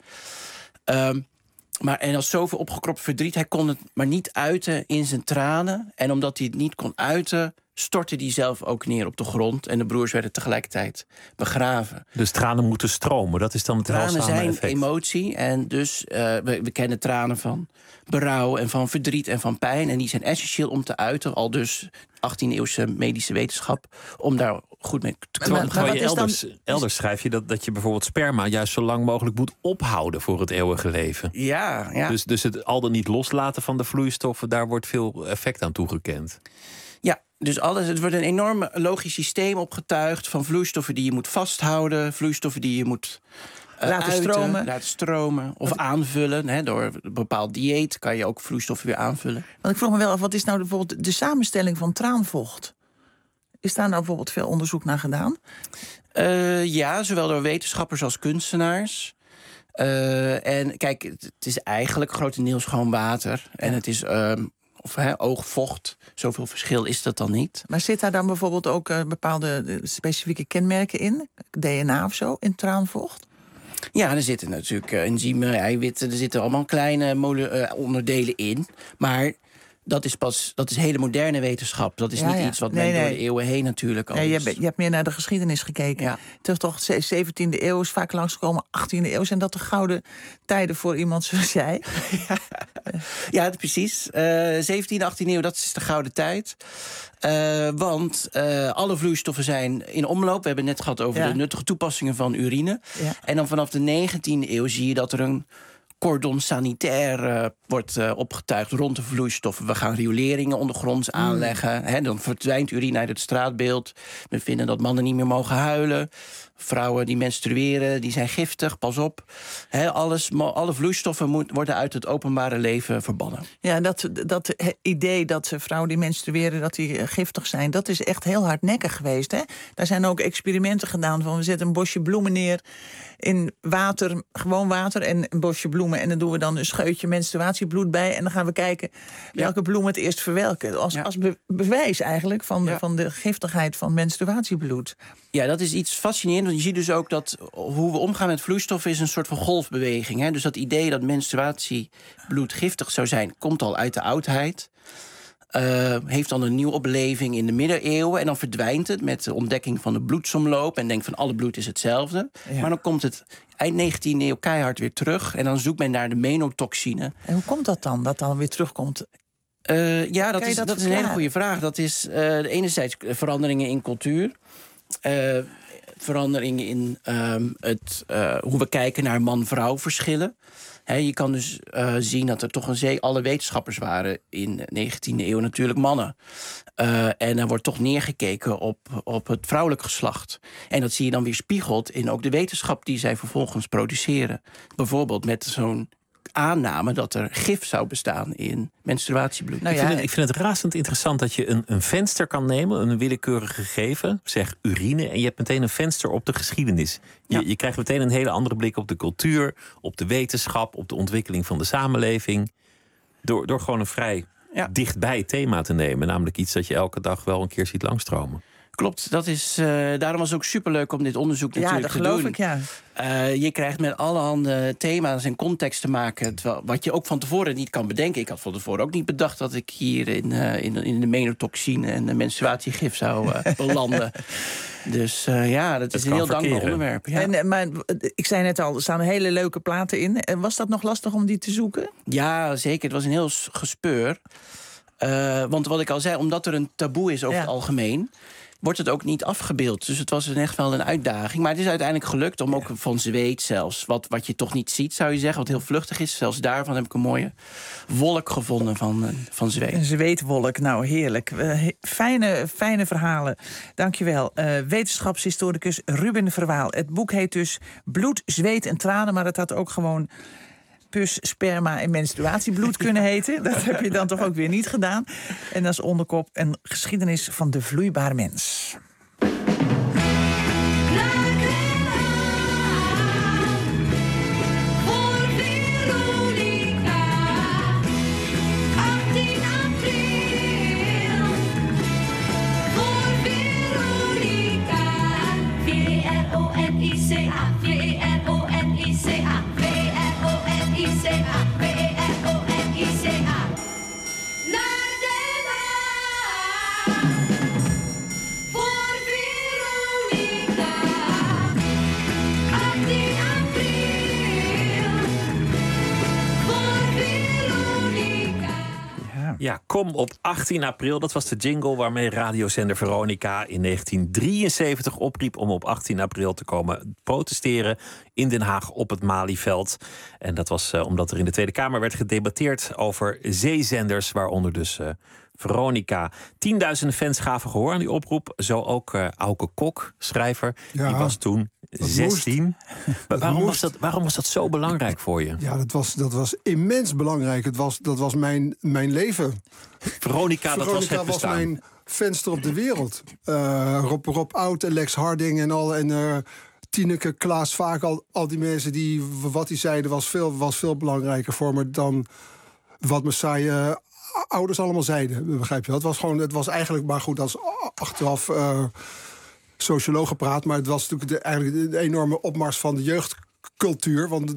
Maar en als zoveel opgekropt verdriet, hij kon het maar niet uiten in zijn tranen. En omdat hij het niet kon uiten, stortte hij zelf ook neer op de grond. En de broers werden tegelijkertijd begraven. Dus tranen moeten stromen, dat is dan het heilzame effect. Tranen zijn emotie en dus we kennen tranen van berouw en van verdriet en van pijn. En die zijn essentieel om te uiten, al dus 18e-eeuwse medische wetenschap, om daar goed mee te komen. Elders schrijf je dat je bijvoorbeeld sperma juist zo lang mogelijk moet ophouden voor het eeuwige leven. Ja. Dus het al dan niet loslaten van de vloeistoffen, daar wordt veel effect aan toegekend. Ja, dus het wordt een enorm logisch systeem opgetuigd van vloeistoffen die je moet vasthouden, vloeistoffen die je moet laten stromen of aanvullen. Hè, door een bepaald dieet kan je ook vloeistoffen weer aanvullen. Want ik vroeg me wel af, wat is nou bijvoorbeeld de samenstelling van traanvocht? Is daar nou bijvoorbeeld veel onderzoek naar gedaan? Ja, zowel door wetenschappers als kunstenaars. En kijk, het is eigenlijk grotendeels gewoon water. Ja. En het is oogvocht. Zoveel verschil is dat dan niet. Maar zit daar dan bijvoorbeeld ook bepaalde specifieke kenmerken in? DNA of zo, in traanvocht? Ja, er zitten natuurlijk enzymen, eiwitten. Er zitten allemaal kleine onderdelen in. Maar dat is hele moderne wetenschap. Dat is niet iets wat men door de eeuwen heen natuurlijk al je hebt meer naar de geschiedenis gekeken. Ja. Toch 17e eeuw is vaak langsgekomen, 18e eeuw. Zijn dat de gouden tijden voor iemand zoals jij? Ja, precies. 17e, 18e eeuw, dat is de gouden tijd. Want alle vloeistoffen zijn in omloop. We hebben het net gehad over de nuttige toepassingen van urine. Ja. En dan vanaf de 19e eeuw zie je dat er een cordon sanitair wordt opgetuigd rond de vloeistoffen. We gaan rioleringen ondergronds aanleggen. Dan verdwijnt urine uit het straatbeeld. We vinden dat mannen niet meer mogen huilen. vrouwen die menstrueren, die zijn giftig, pas op. Alle vloeistoffen worden uit het openbare leven verbannen. Ja, dat idee dat vrouwen die menstrueren, dat die giftig zijn, dat is echt heel hardnekkig geweest. Hè? Daar zijn ook experimenten gedaan van we zetten een bosje bloemen neer in water, gewoon water en een bosje bloemen. En dan doen we dan een scheutje menstruatiebloed bij. En dan gaan we kijken welke bloemen het eerst verwelken. Als bewijs eigenlijk van de giftigheid van menstruatiebloed. Ja, dat is iets fascinerends. Want je ziet dus ook dat hoe we omgaan met vloeistoffen is een soort van golfbeweging. Hè? Dus dat idee dat menstruatiebloed giftig zou zijn, komt al uit de oudheid. Heeft dan een nieuwe opleving in de middeleeuwen. En dan verdwijnt het met de ontdekking van de bloedsomloop. En denkt van alle bloed is hetzelfde. Ja. Maar dan komt het eind 19e eeuw keihard weer terug. En dan zoekt men naar de menotoxine. En hoe komt dat dan weer terugkomt? Dat is een hele goede vraag. Dat is enerzijds veranderingen in cultuur. Veranderingen in hoe we kijken naar man-vrouw verschillen. Je kan dus zien dat er toch alle wetenschappers waren in de 19e eeuw natuurlijk mannen. En er wordt toch neergekeken op het vrouwelijk geslacht. En dat zie je dan weer spiegeld in ook de wetenschap die zij vervolgens produceren. Bijvoorbeeld met zo'n aanname dat er gif zou bestaan in menstruatiebloed. Ik vind het razend interessant dat je een venster kan nemen, een willekeurig gegeven, zeg urine, en je hebt meteen een venster op de geschiedenis. Je krijgt meteen een hele andere blik op de cultuur, op de wetenschap, op de ontwikkeling van de samenleving. Door gewoon een vrij dichtbij thema te nemen. Namelijk iets dat je elke dag wel een keer ziet langstromen. Klopt, dat is, daarom was het ook superleuk om dit onderzoek natuurlijk te doen. Ja, dat geloof ik, je krijgt met allerhande thema's en context te maken, wat je ook van tevoren niet kan bedenken. Ik had van tevoren ook niet bedacht dat ik hier in de menotoxine en de menstruatiegif zou belanden. Dus dat is een heel dankbaar onderwerp. Ja. Maar ik zei net al, er staan hele leuke platen in. Was dat nog lastig om die te zoeken? Ja, zeker. Het was een heel gespeur. Want wat ik al zei, omdat er een taboe is over het algemeen, wordt het ook niet afgebeeld. Dus het was echt wel een uitdaging. Maar het is uiteindelijk gelukt om ook van zweet zelfs, wat je toch niet ziet, zou je zeggen, wat heel vluchtig is. Zelfs daarvan heb ik een mooie wolk gevonden van zweet. Een zweetwolk, nou heerlijk. Fijne verhalen. Dankjewel. Wetenschapshistoricus Ruben Verwaal. Het boek heet dus Bloed, Zweet en Tranen, maar het had ook gewoon pus, sperma en menstruatiebloed kunnen heten. Dat heb je dan toch ook weer niet gedaan. En als onderkop een geschiedenis van de vloeibare mens. Ja, kom op 18 april. Dat was de jingle waarmee radiozender Veronica in 1973 opriep om op 18 april te komen protesteren in Den Haag op het Malieveld. En dat was omdat er in de Tweede Kamer werd gedebatteerd over zeezenders, waaronder dus Veronica. 10.000 fans gaven gehoor aan die oproep. Zo ook Auke Kok, schrijver. Ja, die was toen 16. Waarom was dat zo belangrijk voor je? Ja, dat was immens belangrijk. Dat was mijn leven. Veronica, dat was het bestaan. Was mijn venster op de wereld. Rob Oud en Lex Harding en al. En Tineke, Klaas Vaak, al die mensen wat die zeiden was veel belangrijker voor me dan wat mijn saaie ouders allemaal zeiden. Begrijp je? Het was eigenlijk, maar goed, als achteraf sociologen praat, maar het was natuurlijk eigenlijk de enorme opmars van de jeugdcultuur. Want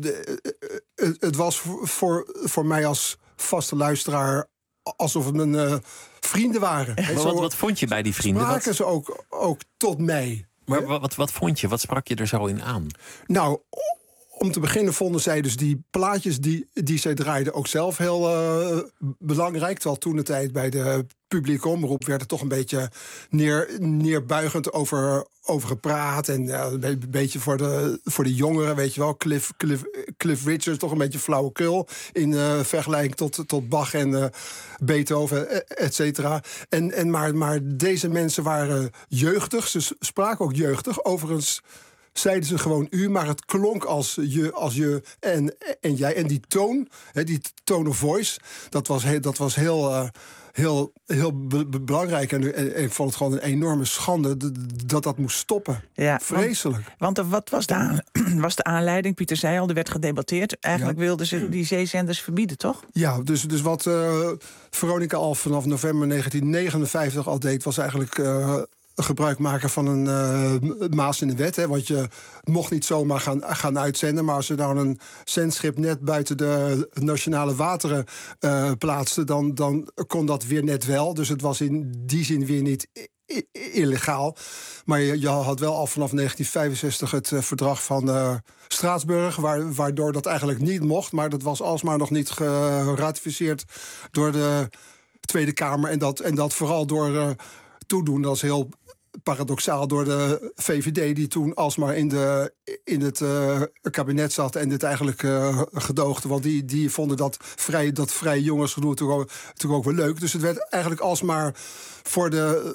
het was voor mij als vaste luisteraar alsof het mijn vrienden waren. Maar wat vond je bij die vrienden? Spraken ze ook tot mij. Maar wat vond je? Wat sprak je er zo in aan? Nou, om te beginnen vonden zij dus die plaatjes die zij draaiden ook zelf heel belangrijk. Terwijl toen de tijd bij de publieke omroep werd er toch een beetje neerbuigend over gepraat. En een beetje voor de jongeren, weet je wel. Cliff Richard, toch een beetje flauwekul in vergelijking tot Bach en Beethoven, et cetera. Maar deze mensen waren jeugdig. Ze spraken ook jeugdig. Overigens zeiden ze gewoon u, maar het klonk als je en jij. En die toon, die tone of voice, dat was heel belangrijk. En ik vond het gewoon een enorme schande dat moest stoppen. Ja, vreselijk. Want wat was de aanleiding? Pieter zei al, er werd gedebatteerd. Eigenlijk wilden ze die zeezenders verbieden, toch? Ja, dus wat Veronica al vanaf november 1959 al deed, was eigenlijk gebruik maken van een maas in de wet. Hè, want je mocht niet zomaar gaan uitzenden. Maar als je nou een zendschip net buiten de nationale wateren plaatste, dan kon dat weer net wel. Dus het was in die zin weer niet illegaal. Maar je had wel al vanaf 1965 het verdrag van Straatsburg, waardoor dat eigenlijk niet mocht. Maar dat was alsmaar nog niet geratificeerd door de Tweede Kamer. En dat vooral door toedoen, dat is heel paradoxaal, door de VVD, die toen alsmaar in het kabinet zat en dit eigenlijk gedoogde. Want die vonden dat vrije jongensgedoe toch ook wel leuk. Dus het werd eigenlijk alsmaar voor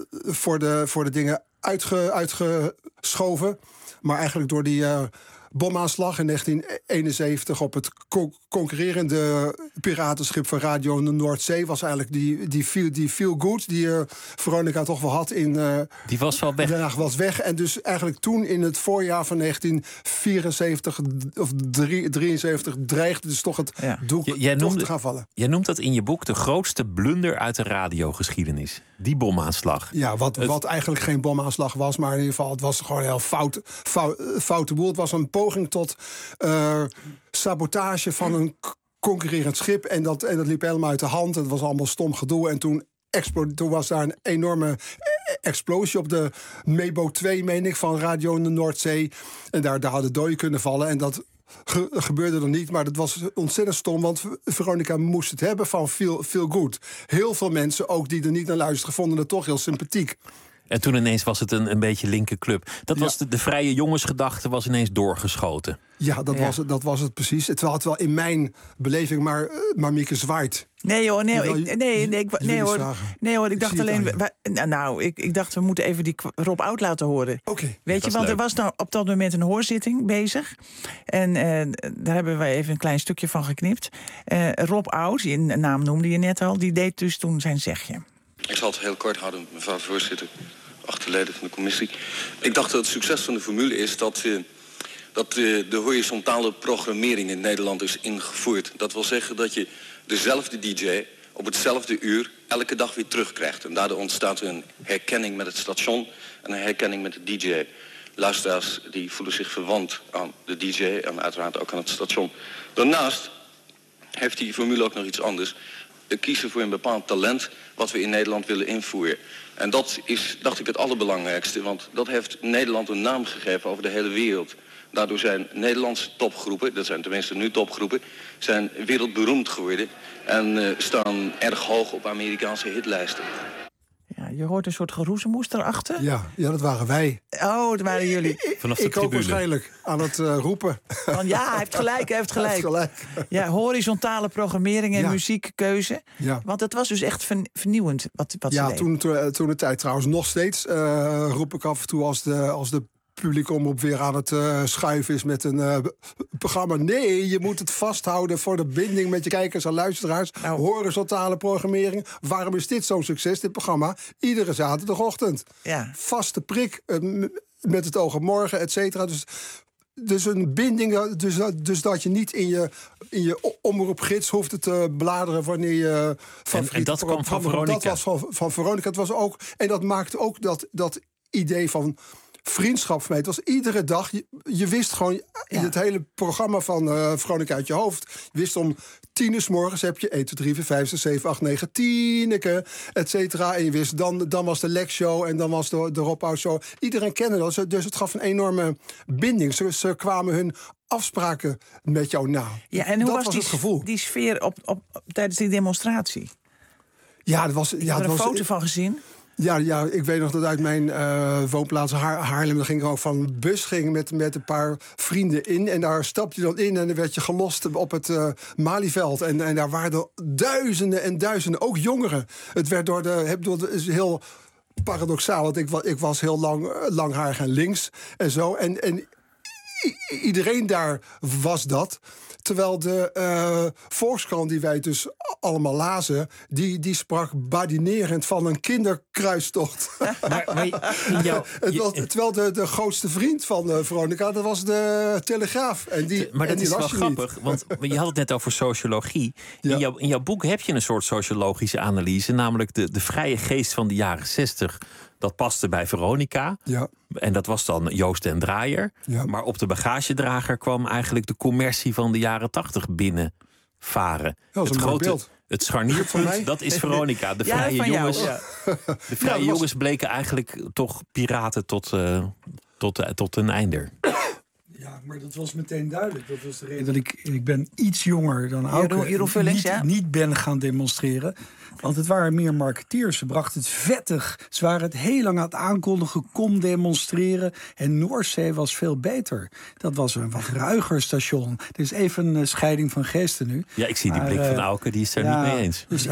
de dingen uitgeschoven. Maar eigenlijk door die bomaanslag in 1971 op het concurrerende piratenschip van Radio Noordzee was eigenlijk die feel good die Veronica toch wel had in die was wel weg. Den Haag was weg. En dus eigenlijk toen in het voorjaar van 1974 of 73 dreigde dus toch het doek te gaan vallen. Jij noemt dat in je boek de grootste blunder uit de radiogeschiedenis. Die bomaanslag. Ja, wat eigenlijk geen bomaanslag was, maar in ieder geval het was gewoon een heel foute boel. Het was een poging tot sabotage van een concurrerend schip. En dat liep helemaal uit de hand. Het was allemaal stom gedoe. En toen was daar een enorme explosie op de Mebo 2, meen ik, van Radio Noordzee. En daar hadden doden kunnen vallen. En dat gebeurde er niet, maar dat was ontzettend stom, want Veronica moest het hebben van feel good. Heel veel mensen, ook die er niet naar luisteren, vonden het toch heel sympathiek. En toen ineens was het een beetje linker club. Dat was de vrije jongensgedachte was ineens doorgeschoten. Ja, dat was het precies. Terwijl het wel in mijn beleving maar Mieke zwaait. Nee hoor, ik dacht alleen, ik dacht we moeten even die Rob Oud laten horen. Okay. Weet je, want er was nou op dat moment een hoorzitting bezig. En daar hebben wij even een klein stukje van geknipt. Rob Oud, die naam noemde je net al, die deed dus toen zijn zegje. Ik zal het heel kort houden, mevrouw voorzitter, achterleden van de commissie. Ik dacht dat het succes van de formule is dat de horizontale programmering in Nederland is ingevoerd. Dat wil zeggen dat je dezelfde DJ op hetzelfde uur elke dag weer terugkrijgt. En daardoor ontstaat er een herkenning met het station en een herkenning met de DJ. Luisteraars die voelen zich verwant aan de DJ en uiteraard ook aan het station. Daarnaast heeft die formule ook nog iets anders. We kiezen voor een bepaald talent wat we in Nederland willen invoeren. En dat is, dacht ik, het allerbelangrijkste. Want dat heeft Nederland een naam gegeven over de hele wereld. Daardoor zijn Nederlandse topgroepen, dat zijn tenminste nu topgroepen, zijn wereldberoemd geworden. En staan erg hoog op Amerikaanse hitlijsten. Ja, je hoort een soort geroezemoes erachter. Ja, dat waren wij. Oh, dat waren jullie. Vanaf de ik ook tribune. Waarschijnlijk aan het roepen. Van, hij heeft gelijk. Ja, horizontale programmering en muziekkeuze. Ja. Want het was dus echt vernieuwend wat ze deden. Toen de tijd trouwens nog steeds roep ik af en toe als de publieke omroep weer aan het schuiven is met een programma. Nee, je moet het vasthouden voor de binding met je kijkers en luisteraars. Horizontale programmering. Waarom is dit zo'n succes, dit programma? Iedere zaterdagochtend. Ja. Vaste prik met het oog op morgen, et cetera. Dus een binding, dus dat je niet in je omroepgids hoeft te bladeren wanneer je favoriet. En dat kwam van Veronica. Dat was van Veronica. Het was ook, en dat maakte ook dat idee van vriendschap voor mij. Het was iedere dag, je wist gewoon in het hele programma van Veronica uit je hoofd. Je wist om 10:00 's morgens heb je 1, 2, 3, 4, 5, 6, 7, 8, 9, 10, et cetera. En je wist, dan was de Lex Show en dan was de Rob Oud Show. Iedereen kende dat, dus het gaf een enorme binding. Ze kwamen hun afspraken met jou na. Ja, en hoe was die, het gevoel? Die sfeer op tijdens die demonstratie? Ja, dat was. Ik heb er een foto van gezien. Ja, ik weet nog dat uit mijn woonplaats Haarlem, daar ging ik ook van een bus met een paar vrienden in. En daar stapte je dan in en dan werd je gelost op het Malieveld. En daar waren er duizenden en duizenden, ook jongeren. Het werd het is heel paradoxaal, want ik was heel langharig en links en zo. En iedereen daar was dat. Terwijl de Volkskrant, die wij dus allemaal lazen, die sprak badinerend van een kinderkruistocht. Terwijl de grootste vriend van Veronica, dat was de Telegraaf. Maar dat is wel grappig, want je had het net over sociologie. Ja. In jouw boek heb je een soort sociologische analyse, namelijk de vrije geest van de jaren 60. Dat paste bij Veronica. Ja. En dat was dan Joost den Draaier. Ja. Maar op de bagagedrager kwam eigenlijk de commercie van de jaren 80 binnenvaren. Het scharnierpunt, dat is Veronica. De vrije jongens, de vrije jongens bleken eigenlijk toch piraten tot een einder. Ja, maar dat was meteen duidelijk. Dat was de reden dat ik ben iets jonger dan Auke niet ben gaan demonstreren. Want het waren meer marketeers. Ze brachten het vettig. Ze waren het heel lang aan het aankondigen. Kom demonstreren. En Noordzee was veel beter. Dat was een wat ruiger station. Er is even een scheiding van geesten nu. Ja, ik zie die blik van Auke. Die is er niet mee eens. Dus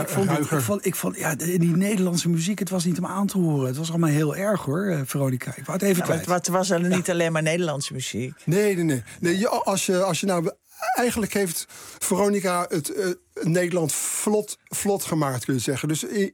ik vond die Nederlandse muziek, het was niet om aan te horen. Het was allemaal heel erg, hoor, Veronica. Ik wou het even kwijt. Het was er niet alleen maar Nederlandse muziek. Nee. Als je nou... Eigenlijk heeft Veronica het Nederland vlot gemaakt, kun je zeggen. Dus in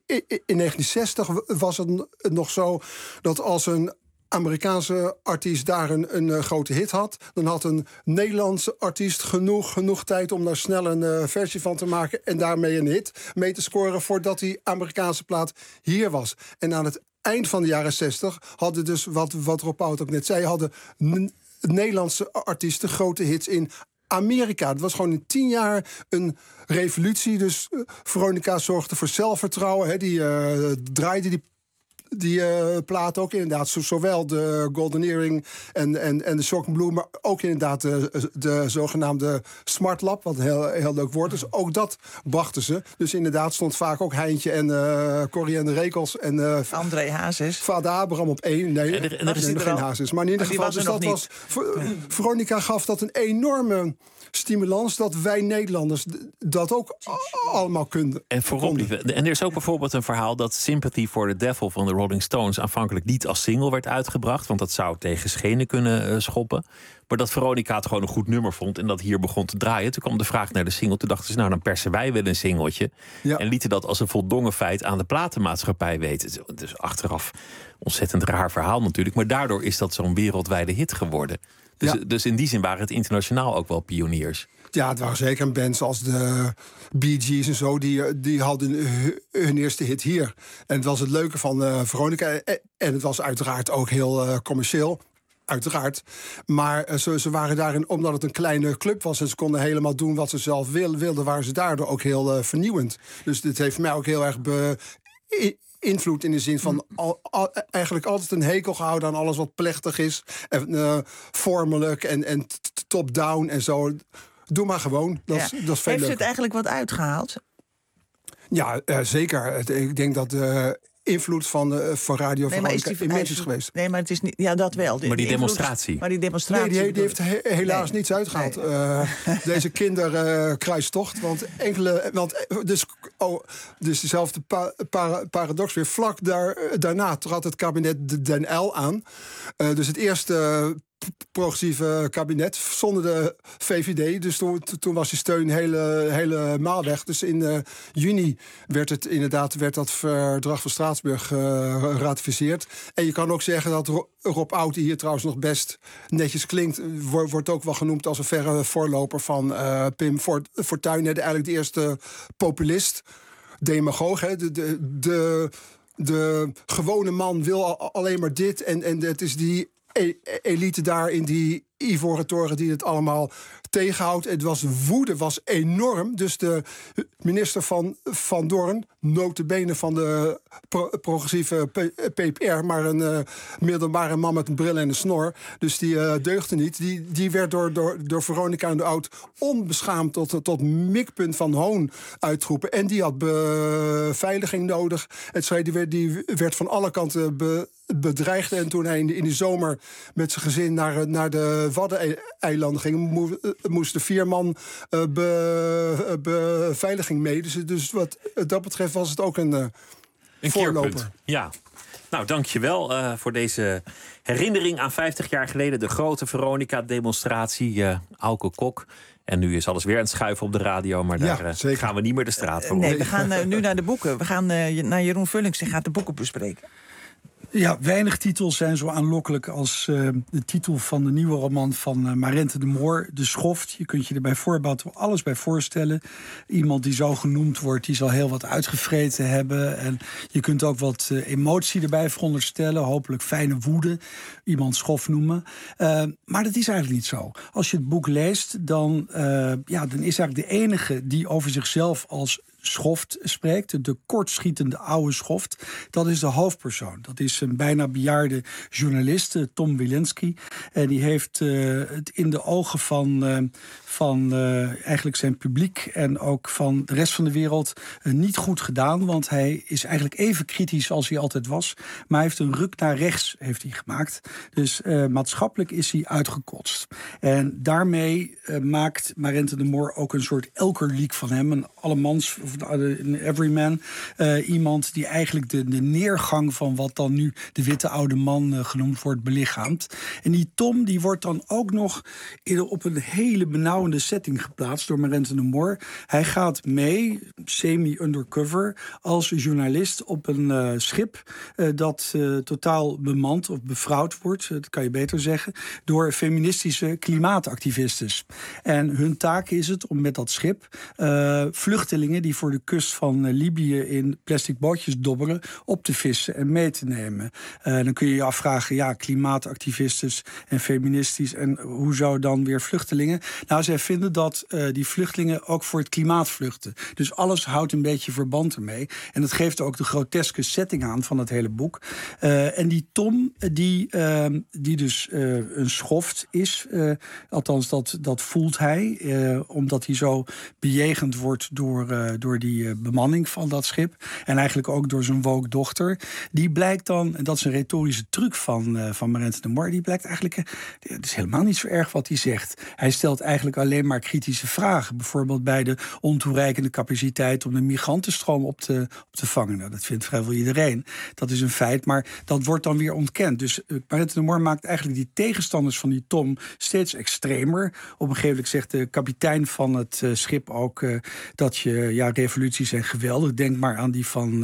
1960 was het nog zo dat als een Amerikaanse artiest daar een grote hit had, dan had een Nederlandse artiest genoeg tijd om daar snel een versie van te maken en daarmee een hit mee te scoren voordat die Amerikaanse plaat hier was. En aan het eind van de jaren 60 hadden dus, wat Rob Oud ook net zei, hadden Nederlandse artiesten grote hits in Amerika. Het was gewoon in 10 jaar een revolutie. Dus Veronica zorgde voor zelfvertrouwen. Die draaide die plaat ook inderdaad. Zowel de Golden Earring en de Shock Blue, maar ook inderdaad de zogenaamde Smart Lab, wat een heel leuk woord is. Ook dat brachten ze. Dus inderdaad stond vaak ook Heintje en Corrie en de Rekels en André Hazes. Vader Abraham op 1. Nee, er is geen Hazes. Maar in ieder geval, dus dat was. Veronica gaf dat een enorme stimulans dat wij Nederlanders dat ook allemaal konden. En er is ook bijvoorbeeld een verhaal dat Sympathy for the Devil van de Rolling Stones aanvankelijk niet als single werd uitgebracht, want dat zou tegen schenen kunnen schoppen. Maar dat Veronica het gewoon een goed nummer vond en dat hier begon te draaien. Toen kwam de vraag naar de single. Toen dachten ze, nou, dan persen wij wel een singeltje. Ja. En lieten dat als een voldongen feit aan de platenmaatschappij weten. Dus achteraf ontzettend raar verhaal natuurlijk. Maar daardoor is dat zo'n wereldwijde hit geworden. Dus in die zin waren het internationaal ook wel pioniers. Ja, het waren zeker bands als de Bee Gees en zo. Die hadden hun eerste hit hier. En het was het leuke van Veronica. En het was uiteraard ook heel commercieel. Uiteraard. Maar ze waren daarin, omdat het een kleine club was en ze konden helemaal doen wat ze zelf wilden, waren ze daardoor ook heel vernieuwend. Dus dit heeft mij ook heel erg invloed in de zin van eigenlijk altijd een hekel gehouden aan alles wat plechtig is. En vormelijk en top-down en zo. Doe maar gewoon. Dat is veel Heeft leuker. het eigenlijk wat uitgehaald? Ja, zeker. Ik denk dat de invloed van Radio Veronica immens is geweest. Nee, maar het is niet. Ja, dat wel. Maar die demonstratie. Maar die demonstratie. Nee, die heeft helaas niets uitgehaald. Nee. Deze kinderkruistocht. Dus dezelfde paradox weer. Vlak daarna trad het kabinet Den Uyl aan. Dus het eerste progressieve kabinet zonder de VVD. Dus toen was die steun helemaal weg. Dus in juni werd dat verdrag van Straatsburg geratificeerd. En je kan ook zeggen dat Rob Oud, die hier trouwens nog best netjes klinkt, wordt ook wel genoemd als een verre voorloper van Pim Fortuyn. Eigenlijk de eerste populist, demagoog. De gewone man wil alleen maar dit. En het is die elite daar in die Ivoren Toren die het allemaal tegenhoudt. De woede was enorm. Dus de minister van Doorn, nota bene van de progressieve PPR, maar een middelbare man met een bril en een snor. Dus die deugde niet. Die werd door Veronica en de Oud onbeschaamd tot mikpunt van hoon uitgeroepen. En die had beveiliging nodig. Die werd van alle kanten bedreigd. En toen hij in de zomer met zijn gezin naar de Waddeneilanden ging, moesten 4 man beveiliging mee. Dus wat dat betreft was het ook een Een keerpunt. Ja. Nou, dankjewel voor deze herinnering aan 50 jaar geleden. De grote Veronica-demonstratie. Auke Kok. En nu is alles weer aan het schuiven op de radio. Maar daar gaan we niet meer de straat voor. Nee, we gaan nu naar de boeken. We gaan naar Jeroen Vullings. Die gaat de boeken bespreken. Ja, weinig titels zijn zo aanlokkelijk als de titel van de nieuwe roman van Marente de Moor, De Schoft. Je kunt je er bij voorbaat alles bij voorstellen. Iemand die zo genoemd wordt, die zal heel wat uitgevreten hebben. En je kunt ook wat emotie erbij veronderstellen. Hopelijk fijne woede. Iemand schof noemen. Maar dat is eigenlijk niet zo. Als je het boek leest, dan is eigenlijk de enige die over zichzelf als Schoft spreekt, de kortschietende oude Schoft, dat is de hoofdpersoon. Dat is een bijna bejaarde journalist, Tom Wilinski. En die heeft het in de ogen van eigenlijk zijn publiek en ook van de rest van de wereld niet goed gedaan. Want hij is eigenlijk even kritisch als hij altijd was. Maar hij heeft een ruk naar rechts gemaakt. Dus maatschappelijk is hij uitgekotst. En daarmee maakt Marente de Moor ook een soort Elker-leak van hem. Een allemans, een everyman. Iemand die eigenlijk de neergang van wat dan nu de witte oude man genoemd wordt belichaamt. En die Tom die wordt dan ook nog op een hele benauwende setting geplaatst door Marente de Moor. Hij gaat mee, semi-undercover, als journalist op een schip dat totaal bemand of bevrouwd wordt, dat kan je beter zeggen, door feministische klimaatactivistes. En hun taak is het om met dat schip vluchtelingen die voor de kust van Libië in plastic bootjes dobberen op te vissen en mee te nemen. Dan kun je je afvragen, klimaatactivistes en feministisch en hoe zou dan weer vluchtelingen? Nou, zij vinden dat die vluchtelingen ook voor het klimaat vluchten. Dus alles houdt een beetje verband ermee. En dat geeft ook de groteske setting aan van het hele boek. En die Tom, die dus een schoft is, althans dat voelt hij, omdat hij zo bejegend wordt door die bemanning van dat schip. En eigenlijk ook door zijn woke dochter. Die blijkt dan, en dat is een retorische truc van Marente de Moor, die blijkt eigenlijk, het is helemaal niet zo erg wat hij zegt. Hij stelt eigenlijk alleen maar kritische vragen. Bijvoorbeeld bij de ontoereikende capaciteit om de migrantenstroom op te vangen. Nou, dat vindt vrijwel iedereen. Dat is een feit, maar dat wordt dan weer ontkend. Dus Marente de Moor maakt eigenlijk die tegenstanders van die Tom steeds extremer. Op een gegeven moment zegt de kapitein van het schip ook dat revoluties zijn geweldig. Denk maar aan die van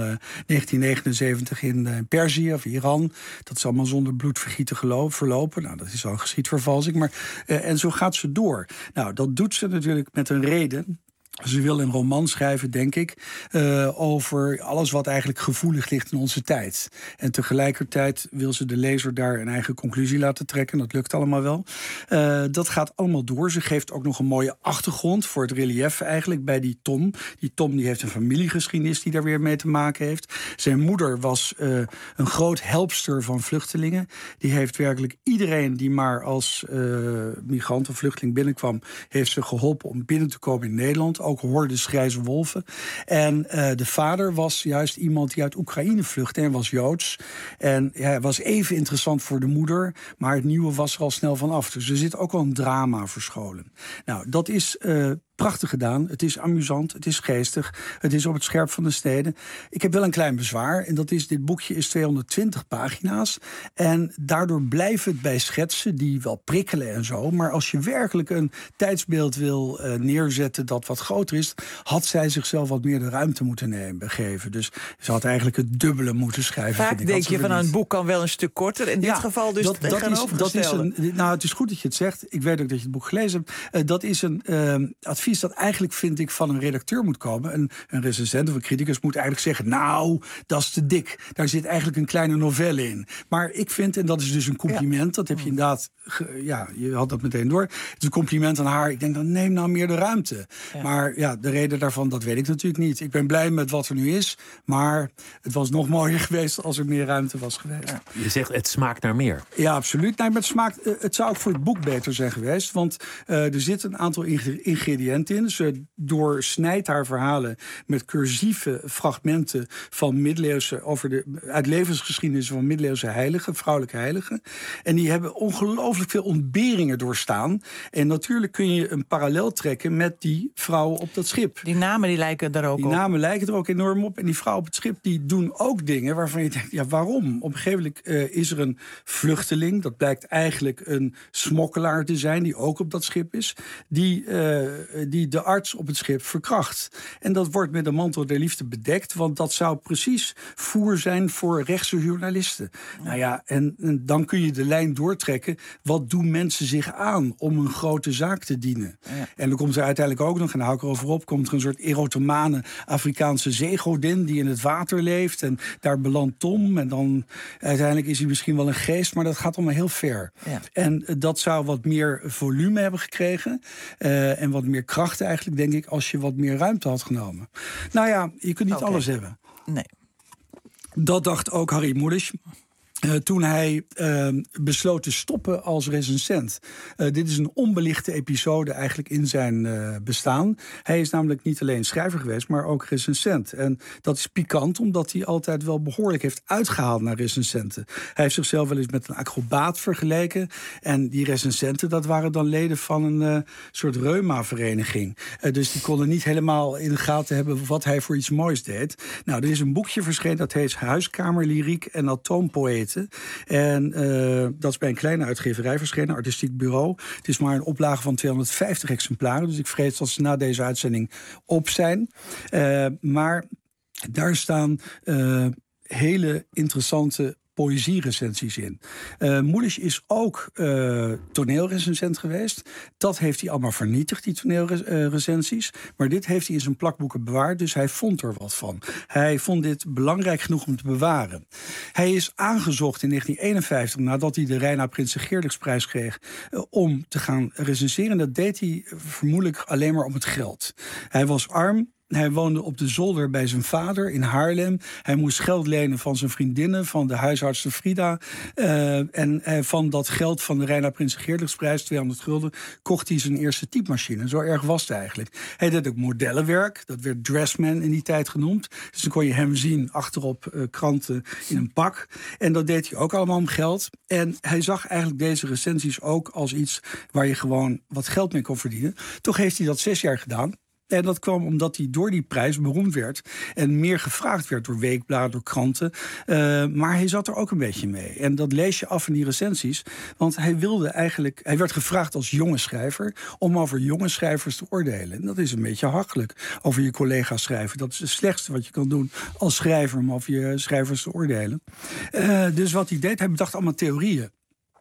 1979 in Perzië of Iran. Dat is allemaal zonder bloedvergieten verlopen. Nou, dat is al een geschiedvervalsing. Maar, en zo gaat ze door. Nou, dat doet ze natuurlijk met een reden. Ze wil een roman schrijven, denk ik, over alles wat eigenlijk gevoelig ligt in onze tijd. En tegelijkertijd wil ze de lezer daar een eigen conclusie laten trekken. Dat lukt allemaal wel. Dat gaat allemaal door. Ze geeft ook nog een mooie achtergrond voor het relief eigenlijk bij die Tom. Die Tom die heeft een familiegeschiedenis die daar weer mee te maken heeft. Zijn moeder was een groot helpster van vluchtelingen. Die heeft werkelijk iedereen die maar als migrant of vluchteling binnenkwam, heeft ze geholpen om binnen te komen in Nederland. Ook hordes grijze wolven. En de vader was juist iemand die uit Oekraïne vluchtte en was Joods. En hij was even interessant voor de moeder, maar het nieuwe was er al snel van af. Dus er zit ook wel een drama verscholen. Nou, dat is prachtig gedaan. Het is amusant, het is geestig, het is op het scherp van de snede. Ik heb wel een klein bezwaar en dat is, dit boekje is 220 pagina's. En daardoor blijft het bij schetsen die wel prikkelen en zo. Maar als je werkelijk een tijdsbeeld wil neerzetten dat wat groter is, had zij zichzelf wat meer de ruimte moeten geven. Dus ze had eigenlijk het dubbele moeten schrijven. Vaak denk je van een boek kan wel een stuk korter. In dit geval dus dat is nou, het is goed dat je het zegt. Ik weet ook dat je het boek gelezen hebt. Dat is een advies dat eigenlijk, vind ik, van een redacteur moet komen. Een recensent of een criticus moet eigenlijk zeggen, nou, dat is te dik. Daar zit eigenlijk een kleine novelle in. Maar ik vind, en dat is dus een compliment, dat heb je inderdaad, je had dat meteen door. Het is een compliment aan haar. Ik denk dan, neem nou meer de ruimte. Ja. Maar de reden daarvan, dat weet ik natuurlijk niet. Ik ben blij met wat er nu is, maar het was nog mooier geweest als er meer ruimte was geweest. Ja. Je zegt, het smaakt naar meer. Ja, absoluut. Nee, maar het zou ook voor het boek beter zijn geweest, want er zitten een aantal ingrediënten fragmenten in. Ze doorsnijdt haar verhalen met cursieve fragmenten van middeleeuwse, uit levensgeschiedenis van middeleeuwse heiligen, vrouwelijke heiligen. En die hebben ongelooflijk veel ontberingen doorstaan. En natuurlijk kun je een parallel trekken met die vrouwen op dat schip. Die namen die lijken er ook op. Die namen lijken er ook enorm op. En die vrouwen op het schip die doen ook dingen waarvan je denkt, ja, waarom? Op een gegeven moment is er een vluchteling. Dat blijkt eigenlijk een smokkelaar te zijn, die ook op dat schip is. Die de arts op het schip verkracht. En dat wordt met de mantel der liefde bedekt, want dat zou precies voer zijn voor rechtse journalisten. Nou ja, en dan kun je de lijn doortrekken. Wat doen mensen zich aan om een grote zaak te dienen? Ja. En dan komt er uiteindelijk ook nog, en daar hou ik erover op, komt er een soort erotomane Afrikaanse zeegodin die in het water leeft. En daar belandt Tom. En dan uiteindelijk is hij misschien wel een geest, maar dat gaat allemaal heel ver. Ja. En dat zou wat meer volume hebben gekregen. En wat meer kracht eigenlijk, denk ik, als je wat meer ruimte had genomen. Nou ja, je kunt niet alles hebben. Nee. Dat dacht ook Harry Mulisch. Toen hij besloot te stoppen als recensent. Dit is een onbelichte episode eigenlijk in zijn bestaan. Hij is namelijk niet alleen schrijver geweest, maar ook recensent. En dat is pikant, omdat hij altijd wel behoorlijk heeft uitgehaald naar recensenten. Hij heeft zichzelf wel eens met een acrobaat vergeleken. En die recensenten, dat waren dan leden van een soort reuma-vereniging. Dus die konden niet helemaal in de gaten hebben wat hij voor iets moois deed. Nou, er is een boekje verschenen, dat heet Huiskamerlyriek en Atoompoëten. En dat is bij een kleine uitgeverij verschenen, Artistiek Bureau. Het is maar een oplage van 250 exemplaren. Dus ik vrees dat ze na deze uitzending op zijn. Maar daar staan hele interessante poëzierecensies in. Mulisch is ook toneelrecensent geweest. Dat heeft hij allemaal vernietigd, die toneelrecensies. Maar dit heeft hij in zijn plakboeken bewaard, dus hij vond er wat van. Hij vond dit belangrijk genoeg om te bewaren. Hij is aangezocht in 1951, nadat hij de Reina Prinsen Geerligsprijs kreeg, om te gaan recenseren. Dat deed hij vermoedelijk alleen maar om het geld. Hij was arm. Hij woonde op de zolder bij zijn vader in Haarlem. Hij moest geld lenen van zijn vriendinnen, van de huishoudster Frida. En van dat geld van de Reina Prinsen Geerligsprijs, 200 gulden, kocht hij zijn eerste typemachine. Zo erg was het eigenlijk. Hij deed ook modellenwerk. Dat werd dressman in die tijd genoemd. Dus dan kon je hem zien achterop kranten in een pak. En dat deed hij ook allemaal om geld. En hij zag eigenlijk deze recensies ook als iets waar je gewoon wat geld mee kon verdienen. Toch heeft hij dat 6 jaar gedaan. En dat kwam omdat hij door die prijs beroemd werd en meer gevraagd werd door weekbladen, door kranten. Maar hij zat er ook een beetje mee. En dat lees je af in die recensies. Want hij werd gevraagd als jonge schrijver om over jonge schrijvers te oordelen. En dat is een beetje hachelijk, over je collega's schrijven. Dat is het slechtste wat je kan doen als schrijver, om over je schrijvers te oordelen. Dus wat hij deed, hij bedacht allemaal theorieën.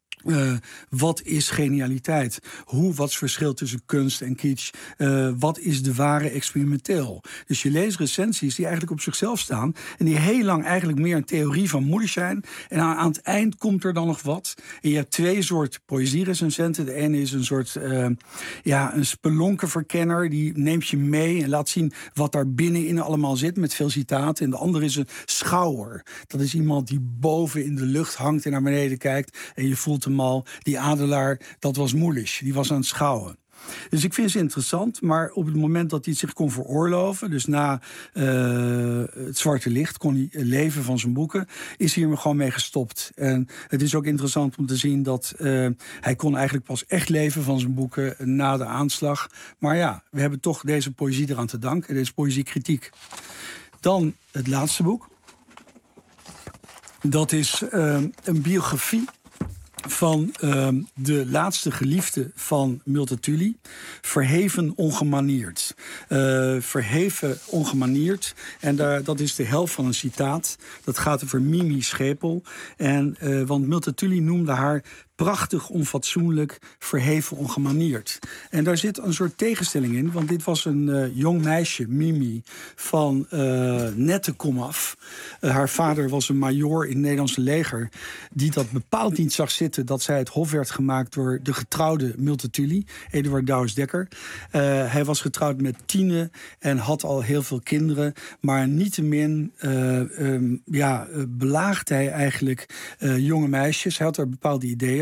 Wat is genialiteit? Wat is het verschil tussen kunst en kitsch? Wat is de ware experimenteel? Dus je leest recensies die eigenlijk op zichzelf staan en die heel lang eigenlijk meer een theorie van Mulisch zijn. En aan het eind komt er dan nog wat. En je hebt 2 soorten poëzierecensenten. De ene is een soort een spelonkenverkenner. Die neemt je mee en laat zien wat daar binnenin allemaal zit met veel citaten. En de andere is een schouwer. Dat is iemand die boven in de lucht hangt en naar beneden kijkt. En je voelt hem al, die adelaar, dat was Mulisch. Die was aan het schouwen. Dus ik vind ze interessant, maar op het moment dat hij het zich kon veroorloven, dus na het zwarte licht kon hij leven van zijn boeken, is hij er gewoon mee gestopt. En het is ook interessant om te zien dat hij kon eigenlijk pas echt leven van zijn boeken na de aanslag. Maar ja, we hebben toch deze poëzie eraan te danken, deze poëziekritiek. Dan het laatste boek. Dat is een biografie van de laatste geliefde van Multatuli. Verheven ongemanierd. Verheven ongemanierd. En dat is de helft van een citaat. Dat gaat over Mimi Schepel. Want Multatuli noemde haar prachtig, onfatsoenlijk, verheven, ongemanierd. En daar zit een soort tegenstelling in, want dit was een jong meisje, Mimi, van nette komaf. Haar vader was een majoor in het Nederlandse leger, die dat bepaald niet zag zitten dat zij het hof werd gemaakt door de getrouwde Multatuli, Eduard Douwes-Dekker. Hij was getrouwd met Tine en had al heel veel kinderen, maar niettemin belaagde hij eigenlijk jonge meisjes. Hij had er bepaalde ideeën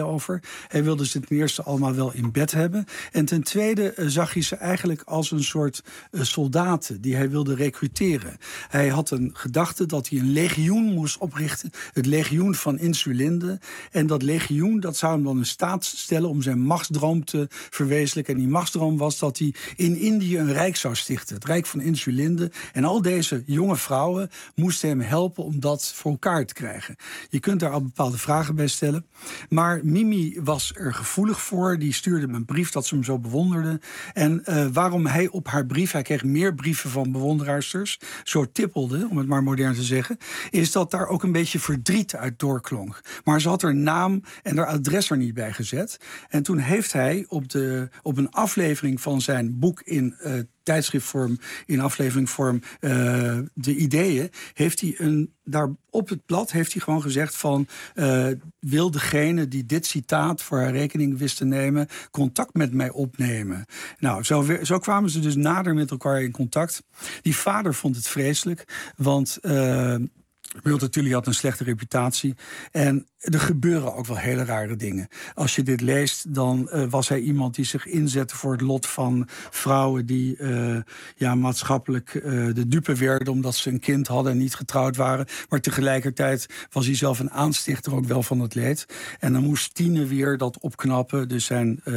over. Hij wilde ze ten eerste allemaal wel in bed hebben. En ten tweede zag hij ze eigenlijk als een soort soldaten die hij wilde recruteren. Hij had een gedachte dat hij een legioen moest oprichten. Het legioen van Insulinde. En dat legioen, dat zou hem dan in staat stellen om zijn machtsdroom te verwezenlijken. En die machtsdroom was dat hij in Indië een rijk zou stichten. Het rijk van Insulinde. En al deze jonge vrouwen moesten hem helpen om dat voor elkaar te krijgen. Je kunt daar al bepaalde vragen bij stellen. Maar Mimi was er gevoelig voor. Die stuurde hem een brief dat ze hem zo bewonderde. En waarom hij op haar brief, hij kreeg meer brieven van bewonderaarsters, zo tippelde, om het maar modern te zeggen, is dat daar ook een beetje verdriet uit doorklonk. Maar ze had haar naam en haar adres er niet bij gezet. En toen heeft hij op een aflevering van zijn boek in tijdschriftvorm, in afleveringvorm, de ideeën, heeft hij daar op het blad heeft hij gewoon gezegd van wil degene die dit citaat voor haar rekening wist te nemen contact met mij opnemen. Nou, zo kwamen ze dus nader met elkaar in contact. Die vader vond het vreselijk, want Multatuli had een slechte reputatie. En er gebeuren ook wel hele rare dingen. Als je dit leest, dan was hij iemand die zich inzette voor het lot van vrouwen die maatschappelijk de dupe werden omdat ze een kind hadden en niet getrouwd waren. Maar tegelijkertijd was hij zelf een aanstichter ook wel van het leed. En dan moest Tine weer dat opknappen, dus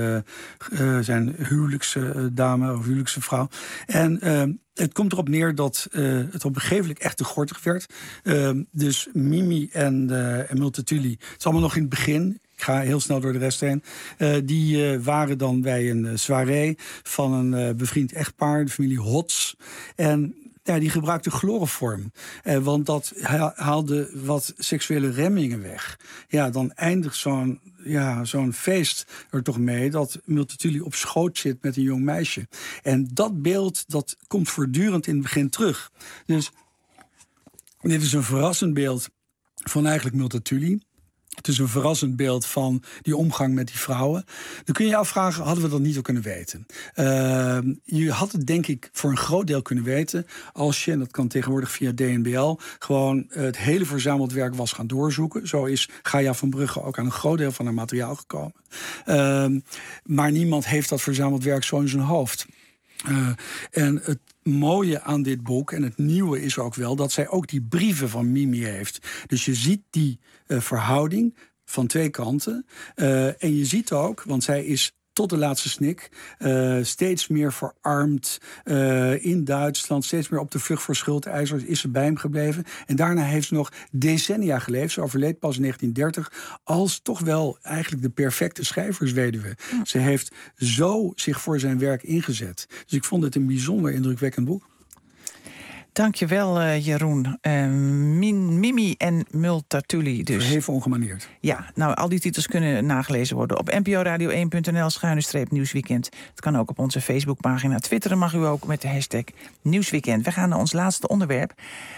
zijn huwelijksdame of huwelijkse vrouw. En het komt erop neer dat het op een gegeven moment echt te gortig werd. Dus Mimi en Multatuli, het is allemaal nog in het begin. Ik ga heel snel door de rest heen. Die waren dan bij een soirée van een bevriend echtpaar, de familie Hots. En die gebruikte chloroform. Want dat haalde wat seksuele remmingen weg. Ja, dan eindigt zo'n feest er toch mee dat Multatuli op schoot zit met een jong meisje. En dat beeld, dat komt voortdurend in het begin terug. Dus dit is een verrassend beeld van eigenlijk Multatuli. Het is een verrassend beeld van die omgang met die vrouwen. Dan kun je je afvragen, hadden we dat niet al kunnen weten? Je had het denk ik voor een groot deel kunnen weten als je, en dat kan tegenwoordig via DNBL, gewoon het hele verzameld werk was gaan doorzoeken. Zo is Gaia van Brugge ook aan een groot deel van haar materiaal gekomen. Maar niemand heeft dat verzameld werk zo in zijn hoofd. En het mooie aan dit boek, en het nieuwe is ook wel, dat zij ook die brieven van Mimi heeft. Dus je ziet die verhouding van twee kanten. En je ziet ook, want zij is tot de laatste snik steeds meer verarmd in Duitsland, steeds meer op de vlucht voor schuldeisers, is ze bij hem gebleven. En daarna heeft ze nog decennia geleefd. Ze overleed pas in 1930 als toch wel eigenlijk de perfecte schrijversweduwe. Ja. Ze heeft zo zich voor zijn werk ingezet. Dus ik vond het een bijzonder indrukwekkend boek. Dankjewel, Jeroen. Mimi en Multatuli dus. Verheven ongemaneerd. Ja, nou, al die titels kunnen nagelezen worden op nporadio1.nl/Nieuwsweekend. Het kan ook op onze Facebookpagina. Twitteren mag u ook met de hashtag Nieuwsweekend. We gaan naar ons laatste onderwerp.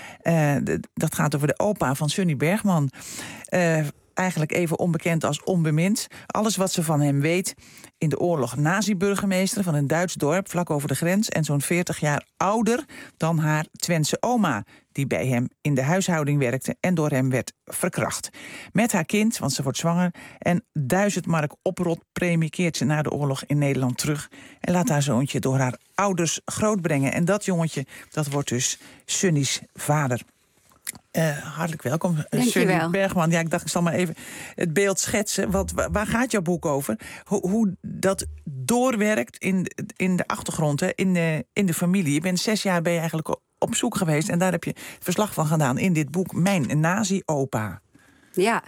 Dat gaat over de opa van Sunny Bergman. Eigenlijk even onbekend als onbemind. Alles wat ze van hem weet. In de oorlog nazi-burgemeester van een Duits dorp vlak over de grens en zo'n 40 jaar ouder dan haar Twentse oma, die bij hem in de huishouding werkte en door hem werd verkracht. Met haar kind, want ze wordt zwanger, en 1000 mark oprotpremie keert ze na de oorlog in Nederland terug en laat haar zoontje door haar ouders grootbrengen. En dat jongetje, dat wordt dus Sunny's vader. Hartelijk welkom, Sunny Bergman. Ja, ik dacht, ik zal maar even het beeld schetsen. Waar gaat jouw boek over? Hoe dat doorwerkt in de achtergrond, hè? In de familie. Je bent 6 jaar eigenlijk op zoek geweest en daar heb je verslag van gedaan in dit boek Mijn Nazi-opa. Ja,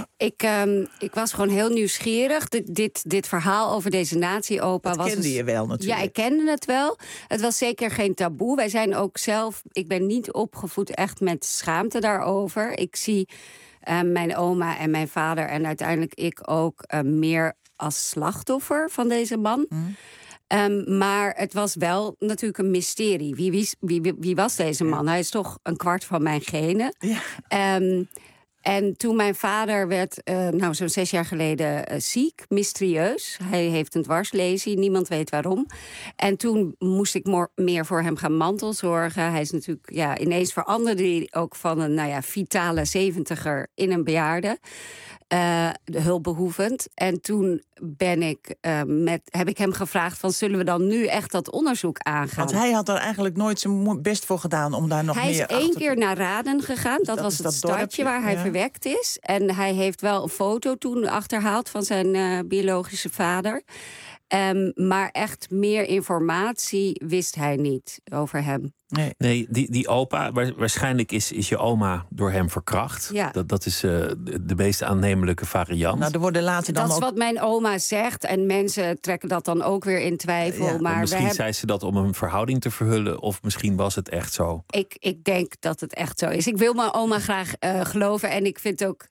ik was gewoon heel nieuwsgierig. Dit verhaal over deze nazi-opa was... kende je wel natuurlijk. Ja, ik kende het wel. Het was zeker geen taboe. Wij zijn ook zelf... Ik ben niet opgevoed echt met schaamte daarover. Ik zie mijn oma en mijn vader en uiteindelijk ik ook meer als slachtoffer van deze man. Maar het was wel natuurlijk een mysterie. Wie was deze man? Hij is toch een kwart van mijn genen. Ja. En toen mijn vader werd zo'n 6 jaar geleden ziek, mysterieus. Hij heeft een dwarslesie, niemand weet waarom. En toen moest ik meer voor hem gaan mantelzorgen. Hij is natuurlijk, ineens veranderde hij ook van een vitale 70er in een bejaarde. hulpbehoevend. En toen heb ik hem gevraagd van, zullen we dan nu echt dat onderzoek aangaan? Want hij had er eigenlijk nooit zijn best voor gedaan om daar nog meer achter te... Hij is 1 keer naar Raden gegaan. Dat was het stadje waar hij verwekt is. En hij heeft wel een foto toen achterhaald van zijn biologische vader. Maar echt meer informatie wist hij niet over hem. Nee, die opa, waarschijnlijk is je oma door hem verkracht. Ja. Dat is de meest aannemelijke variant. Nou, er worden later dan dat is ook... wat mijn oma zegt. En mensen trekken dat dan ook weer in twijfel. Ja. Maar misschien zei ze dat om een verhouding te verhullen. Of misschien was het echt zo. Ik denk dat het echt zo is. Ik wil mijn oma graag geloven. En ik vind ook,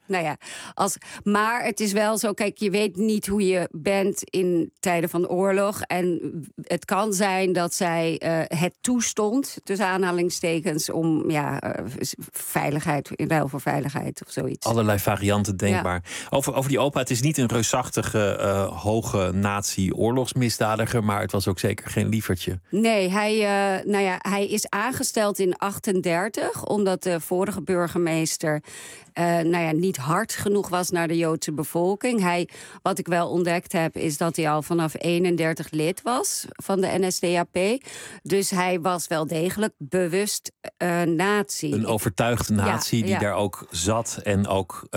maar het is wel zo, kijk, je weet niet hoe je bent in tijden van oorlog. En het kan zijn dat zij het toestond, tussen aanhalingstekens, om veiligheid, in ruil voor veiligheid of zoiets. Allerlei varianten denkbaar. Ja. Over die opa, het is niet een reusachtige, hoge nazi-oorlogsmisdadiger, maar het was ook zeker geen lievertje. Nee, hij is aangesteld in 1938, omdat de vorige burgemeester niet hard genoeg was naar de Joodse bevolking. Wat ik wel ontdekt heb, is dat hij al vanaf 31 lid was van de NSDAP. Dus hij was wel degelijk bewust nazi. Een overtuigde nazi die daar ook zat en ook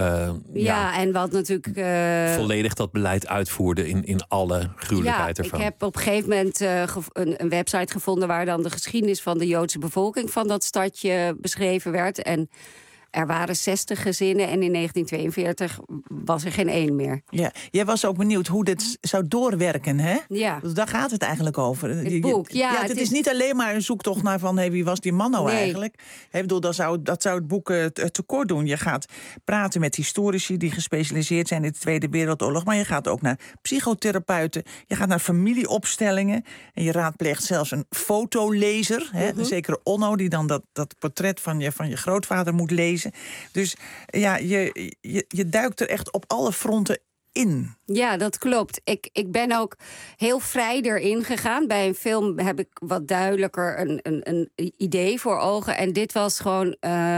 en wat natuurlijk volledig dat beleid uitvoerde in alle gruwelijkheid ervan. Ik heb op een gegeven moment een website gevonden waar dan de geschiedenis van de Joodse bevolking van dat stadje beschreven werd. En er waren 60 gezinnen en in 1942 was er geen 1 meer. Ja, jij was ook benieuwd hoe dit zou doorwerken, hè? Ja. Dus daar gaat het eigenlijk over. Het boek, het is niet alleen maar een zoektocht naar van wie was die man nou eigenlijk? Ik bedoel, dat zou het boek tekort doen. Je gaat praten met historici die gespecialiseerd zijn in de Tweede Wereldoorlog, maar je gaat ook naar psychotherapeuten, je gaat naar familieopstellingen en je raadpleegt zelfs een fotolezer, een zekere Onno die dan dat portret van je grootvader moet lezen. Dus ja, je duikt er echt op alle fronten in. Ja, dat klopt. Ik ben ook heel vrij erin gegaan. Bij een film heb ik wat duidelijker een idee voor ogen. En dit was gewoon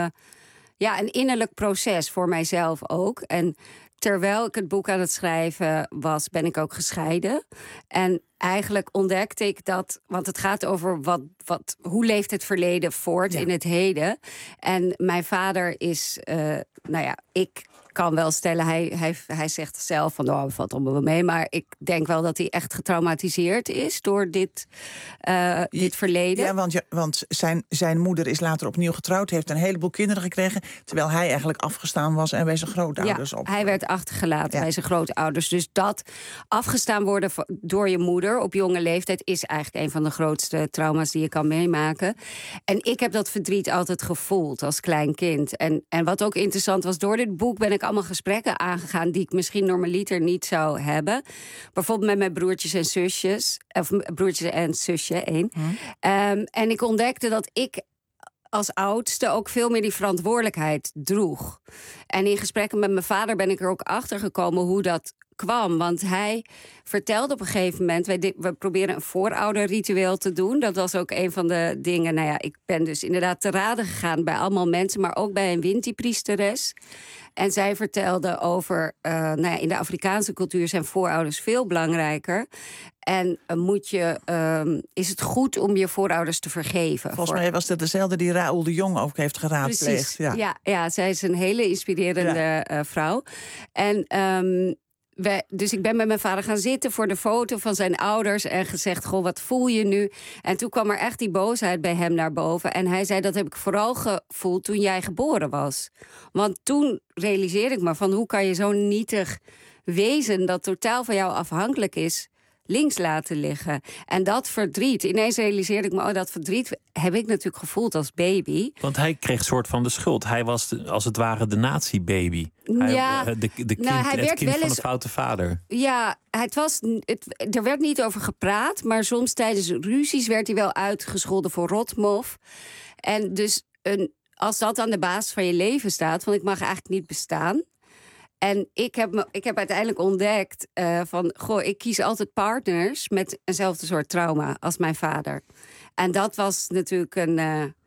een innerlijk proces voor mijzelf ook. En terwijl ik het boek aan het schrijven was, ben ik ook gescheiden. En eigenlijk ontdekte ik dat, want het gaat over hoe leeft het verleden voort in het heden. En mijn vader is, ik kan wel stellen, hij zegt zelf van, het valt allemaal wel mee, maar ik denk wel dat hij echt getraumatiseerd is door dit verleden. Ja, want zijn moeder is later opnieuw getrouwd, heeft een heleboel kinderen gekregen, terwijl hij eigenlijk afgestaan was en bij zijn grootouders op. Hij werd achtergelaten bij zijn grootouders. Dus dat afgestaan worden door je moeder op jonge leeftijd is eigenlijk een van de grootste trauma's die je kan meemaken. En ik heb dat verdriet altijd gevoeld als klein kind. En wat ook interessant was, door dit boek ben ik allemaal gesprekken aangegaan die ik misschien normaliter niet zou hebben. Bijvoorbeeld met mijn broertjes en zusjes. Of broertjes en zusje, 1. En ik ontdekte dat ik als oudste ook veel meer die verantwoordelijkheid droeg. En in gesprekken met mijn vader ben ik er ook achter gekomen hoe dat kwam. Want hij vertelde op een gegeven moment, we proberen een voorouderritueel te doen. Dat was ook een van de dingen. Ik ben dus inderdaad te raden gegaan bij allemaal mensen, maar ook bij een Winti-priesteres. En zij vertelde over, in de Afrikaanse cultuur zijn voorouders veel belangrijker. En is het goed om je voorouders te vergeven? Volgens mij was dat dezelfde die Raoul de Jong ook heeft geraadpleegd. Precies, ja, zij is een hele inspirerende vrouw. En dus ik ben met mijn vader gaan zitten voor de foto van zijn ouders en gezegd, goh, wat voel je nu? En toen kwam er echt die boosheid bij hem naar boven. En hij zei, dat heb ik vooral gevoeld toen jij geboren was. Want toen realiseerde ik me van, hoe kan je zo'n nietig wezen dat totaal van jou afhankelijk is, links laten liggen. En dat verdriet, ineens realiseerde ik me, dat verdriet heb ik natuurlijk gevoeld als baby. Want hij kreeg soort van de schuld. Hij was als het ware de nazi-baby. Het kind van een foute vader. Ja, er werd niet over gepraat, maar soms tijdens ruzies werd hij wel uitgescholden voor rotmof. En dus als dat aan de basis van je leven staat, van ik mag eigenlijk niet bestaan. En ik heb uiteindelijk ontdekt ik kies altijd partners met eenzelfde soort trauma als mijn vader. En dat was natuurlijk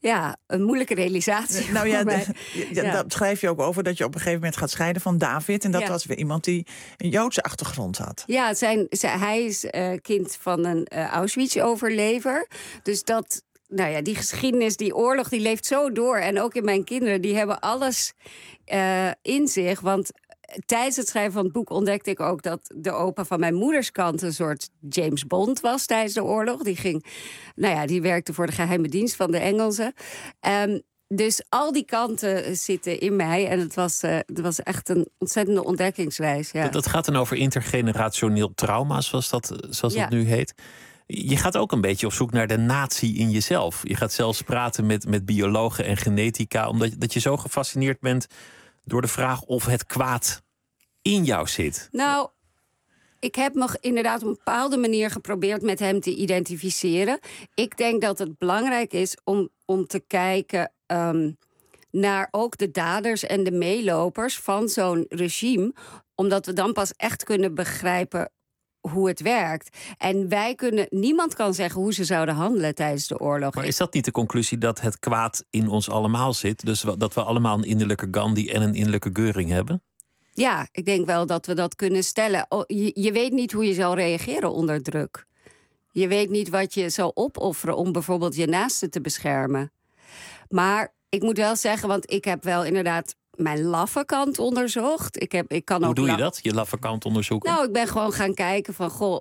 Ja, een moeilijke realisatie. Nou ja, voor mij. Dat schrijf je ook over, dat je op een gegeven moment gaat scheiden van David. En dat was weer iemand die een Joodse achtergrond had. Ja, hij is kind van een Auschwitz-overlever. Dus dat, nou ja, die geschiedenis, die oorlog, die leeft zo door. En ook in mijn kinderen, die hebben alles in zich. Want tijdens het schrijven van het boek ontdekte ik ook dat de opa van mijn moeders kant een soort James Bond was tijdens de oorlog. Die werkte voor de geheime dienst van de Engelsen. Dus al die kanten zitten in mij. En het was echt een ontzettende ontdekkingsreis. Ja. Dat gaat dan over intergenerationeel trauma, zoals dat nu heet. Je gaat ook een beetje op zoek naar de natie in jezelf. Je gaat zelfs praten met biologen en genetica, omdat je zo gefascineerd bent door de vraag of het kwaad in jou zit. Nou, ik heb me inderdaad op een bepaalde manier geprobeerd met hem te identificeren. Ik denk dat het belangrijk is om te kijken naar ook de daders en de meelopers van zo'n regime. Omdat we dan pas echt kunnen begrijpen hoe het werkt. En niemand kan zeggen hoe ze zouden handelen tijdens de oorlog. Maar is dat niet de conclusie dat het kwaad in ons allemaal zit? Dus dat we allemaal een innerlijke Gandhi en een innerlijke Göring hebben? Ja, ik denk wel dat we dat kunnen stellen. Je weet niet hoe je zal reageren onder druk. Je weet niet wat je zal opofferen om bijvoorbeeld je naaste te beschermen. Maar ik moet wel zeggen, want ik heb wel inderdaad mijn laffe kant onderzocht. Hoe doe je dat, je laffe kant onderzoeken? Nou, ik ben gewoon gaan kijken van,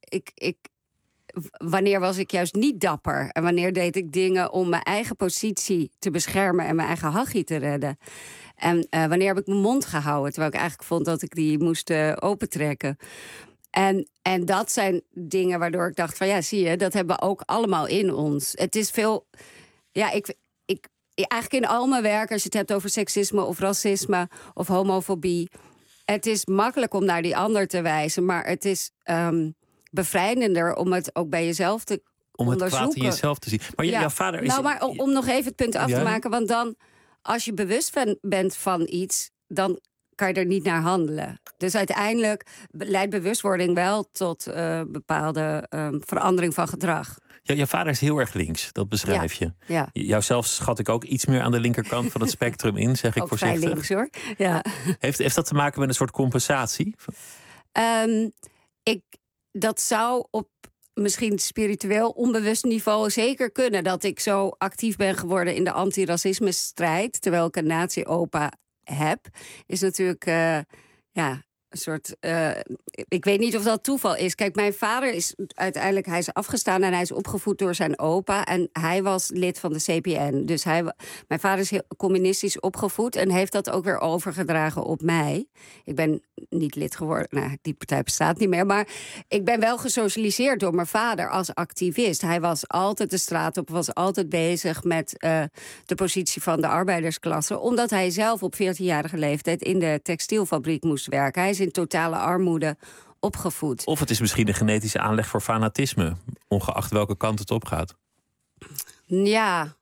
wanneer was ik juist niet dapper? En wanneer deed ik dingen om mijn eigen positie te beschermen en mijn eigen hachie te redden? En wanneer heb ik mijn mond gehouden, terwijl ik eigenlijk vond dat ik die moest opentrekken? En dat zijn dingen waardoor ik dacht van, ja, zie je, dat hebben we ook allemaal in ons. Het is veel, ja, eigenlijk in al mijn werk, als je het hebt over seksisme of racisme of homofobie, het is makkelijk om naar die ander te wijzen, maar het is bevrijdender om het ook bij jezelf te onderzoeken. Om het kwaad in jezelf te zien. Maar jouw vader is... Nou, maar om nog even het punt af te maken, want dan, als je bewust bent van iets, dan kan je er niet naar handelen. Dus uiteindelijk leidt bewustwording wel tot bepaalde verandering van gedrag. Jouw vader is heel erg links, dat beschrijf je. Ja. Jouzelf schat ik ook iets meer aan de linkerkant van het spectrum in, zeg ik ook voorzichtig. Vrij links, hoor. Ja. Heeft dat te maken met een soort compensatie? Dat zou op misschien spiritueel onbewust niveau zeker kunnen, dat ik zo actief ben geworden in de antiracisme-strijd, terwijl ik een nazi-opa heb, is natuurlijk een soort... ik weet niet of dat toeval is. Kijk, mijn vader is uiteindelijk, hij is afgestaan en hij is opgevoed door zijn opa. En hij was lid van de CPN. Dus mijn vader is heel communistisch opgevoed en heeft dat ook weer overgedragen op mij. Ik ben niet lid geworden. Nou, die partij bestaat niet meer. Maar ik ben wel gesocialiseerd door mijn vader als activist. Hij was altijd de straat op, was altijd bezig met de positie van de arbeidersklasse. Omdat hij zelf op 14-jarige leeftijd in de textielfabriek moest werken. Hij is in totale armoede opgevoed. Of het is misschien een genetische aanleg voor fanatisme, ongeacht welke kant het op gaat. Ja.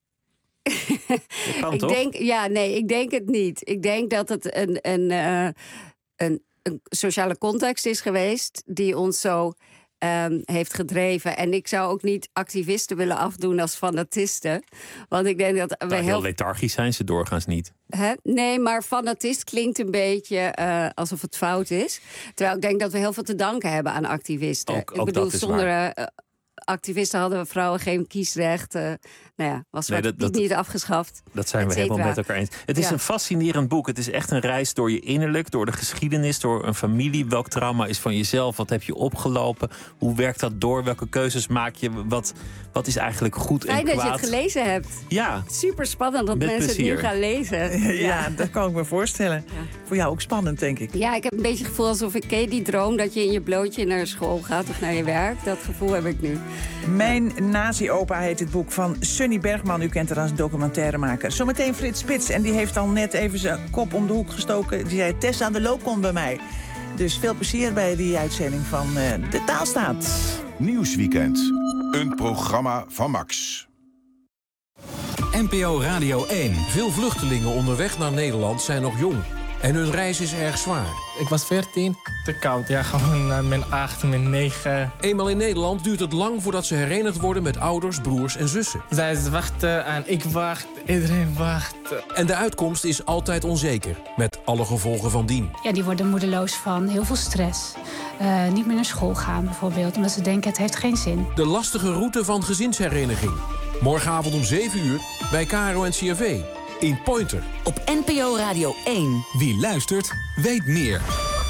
Dat kan toch? Ik denk het niet. Ik denk dat het een sociale context is geweest die ons zo heeft gedreven. En ik zou ook niet activisten willen afdoen als fanatisten. Want ik denk dat we heel lethargisch zijn ze doorgaans niet. Nee, maar fanatist klinkt een beetje alsof het fout is. Terwijl ik denk dat we heel veel te danken hebben aan activisten. Ook dat is zonder waar. Activisten hadden we vrouwen geen kiesrecht. Was niet afgeschaft. Dat zijn we helemaal met elkaar eens. Het is een fascinerend boek. Het is echt een reis door je innerlijk, door de geschiedenis, door een familie. Welk trauma is van jezelf? Wat heb je opgelopen? Hoe werkt dat door? Welke keuzes maak je? Wat is eigenlijk goed en kwaad? Fijn dat je het gelezen hebt. Ja. Super spannend dat mensen het nu gaan lezen. Ja, dat kan ik me voorstellen. Ja. Voor jou ook spannend, denk ik. Ja, ik heb een beetje het gevoel alsof ik die droom dat je in je blootje naar school gaat of naar je werk. Dat gevoel heb ik nu. Mijn nazi-opa heet het boek van Sunny Bergman. U kent haar als documentairemaker. Zometeen Frits Spits. En die heeft al net even zijn kop om de hoek gestoken. Die zei, Tessa, de loop komt bij mij. Dus veel plezier bij die uitzending van De Taalstaat. Nieuwsweekend. Een programma van Max. NPO Radio 1. Veel vluchtelingen onderweg naar Nederland zijn nog jong. En hun reis is erg zwaar. Ik was 14. Te koud, ja, gewoon min 8, min 9. Eenmaal in Nederland duurt het lang voordat ze herenigd worden met ouders, broers en zussen. Zij wachten en ik wacht, iedereen wacht. En de uitkomst is altijd onzeker, met alle gevolgen van dien. Ja, die worden moedeloos van heel veel stress. Niet meer naar school gaan bijvoorbeeld, omdat ze denken het heeft geen zin. De lastige route van gezinshereniging. Morgenavond om 7 uur bij KRO en CRV. In Pointer. Op NPO Radio 1. Wie luistert, weet meer.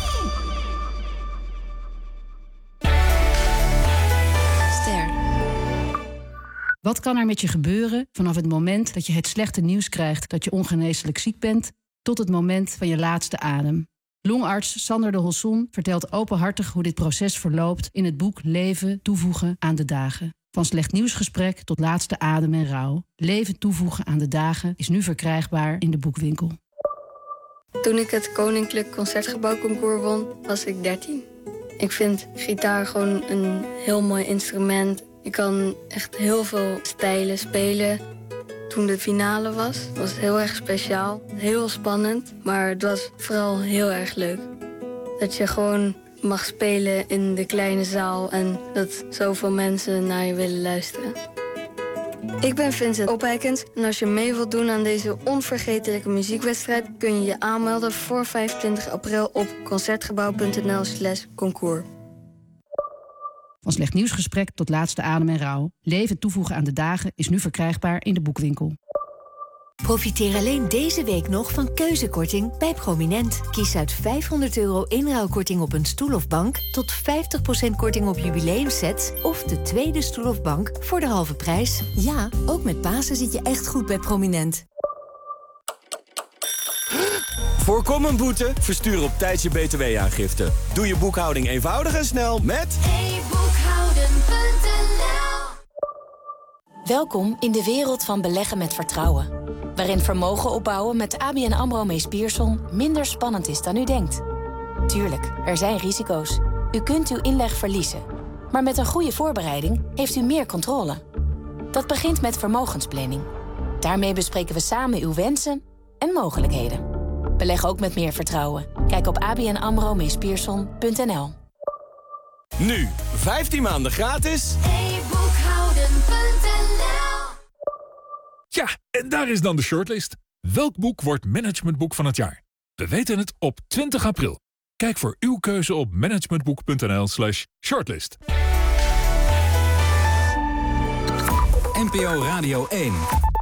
Ster. Wat kan er met je gebeuren vanaf het moment dat je het slechte nieuws krijgt dat je ongeneeslijk ziek bent, tot het moment van je laatste adem? Longarts Sander de Holson vertelt openhartig hoe dit proces verloopt in het boek Leven toevoegen aan de dagen. Van slecht nieuwsgesprek tot laatste adem en rouw. Leven toevoegen aan de dagen is nu verkrijgbaar in de boekwinkel. Toen ik het Koninklijk Concertgebouwconcours won, was ik 13. Ik vind gitaar gewoon een heel mooi instrument. Ik kan echt heel veel stijlen spelen. Toen de finale was het heel erg speciaal. Heel spannend, maar het was vooral heel erg leuk. Dat je gewoon mag spelen in de kleine zaal en dat zoveel mensen naar je willen luisteren. Ik ben Vincent Opijkens en als je mee wilt doen aan deze onvergetelijke muziekwedstrijd kun je je aanmelden voor 25 april op concertgebouw.nl/concours. Van slecht nieuwsgesprek tot laatste adem en rouw. Leven toevoegen aan de dagen is nu verkrijgbaar in de boekwinkel. Profiteer alleen deze week nog van keuzekorting bij Prominent. Kies uit €500 inruilkorting op een stoel of bank, tot 50% korting op jubileumsets of de tweede stoel of bank voor de halve prijs. Ja, ook met Pasen zit je echt goed bij Prominent. Voorkom een boete? Verstuur op tijd je btw-aangifte. Doe je boekhouding eenvoudig en snel met e-boekhouden.nl. Welkom in de wereld van beleggen met vertrouwen. Waarin vermogen opbouwen met ABN AMRO Mees Pierson minder spannend is dan u denkt. Tuurlijk, er zijn risico's. U kunt uw inleg verliezen. Maar met een goede voorbereiding heeft u meer controle. Dat begint met vermogensplanning. Daarmee bespreken we samen uw wensen en mogelijkheden. Beleg ook met meer vertrouwen. Kijk op abnamromeespierson.nl. nu 15 maanden gratis. Ja, en daar is dan de shortlist. Welk boek wordt managementboek van het jaar? We weten het op 20 april. Kijk voor uw keuze op managementboek.nl/shortlist. NPO Radio 1.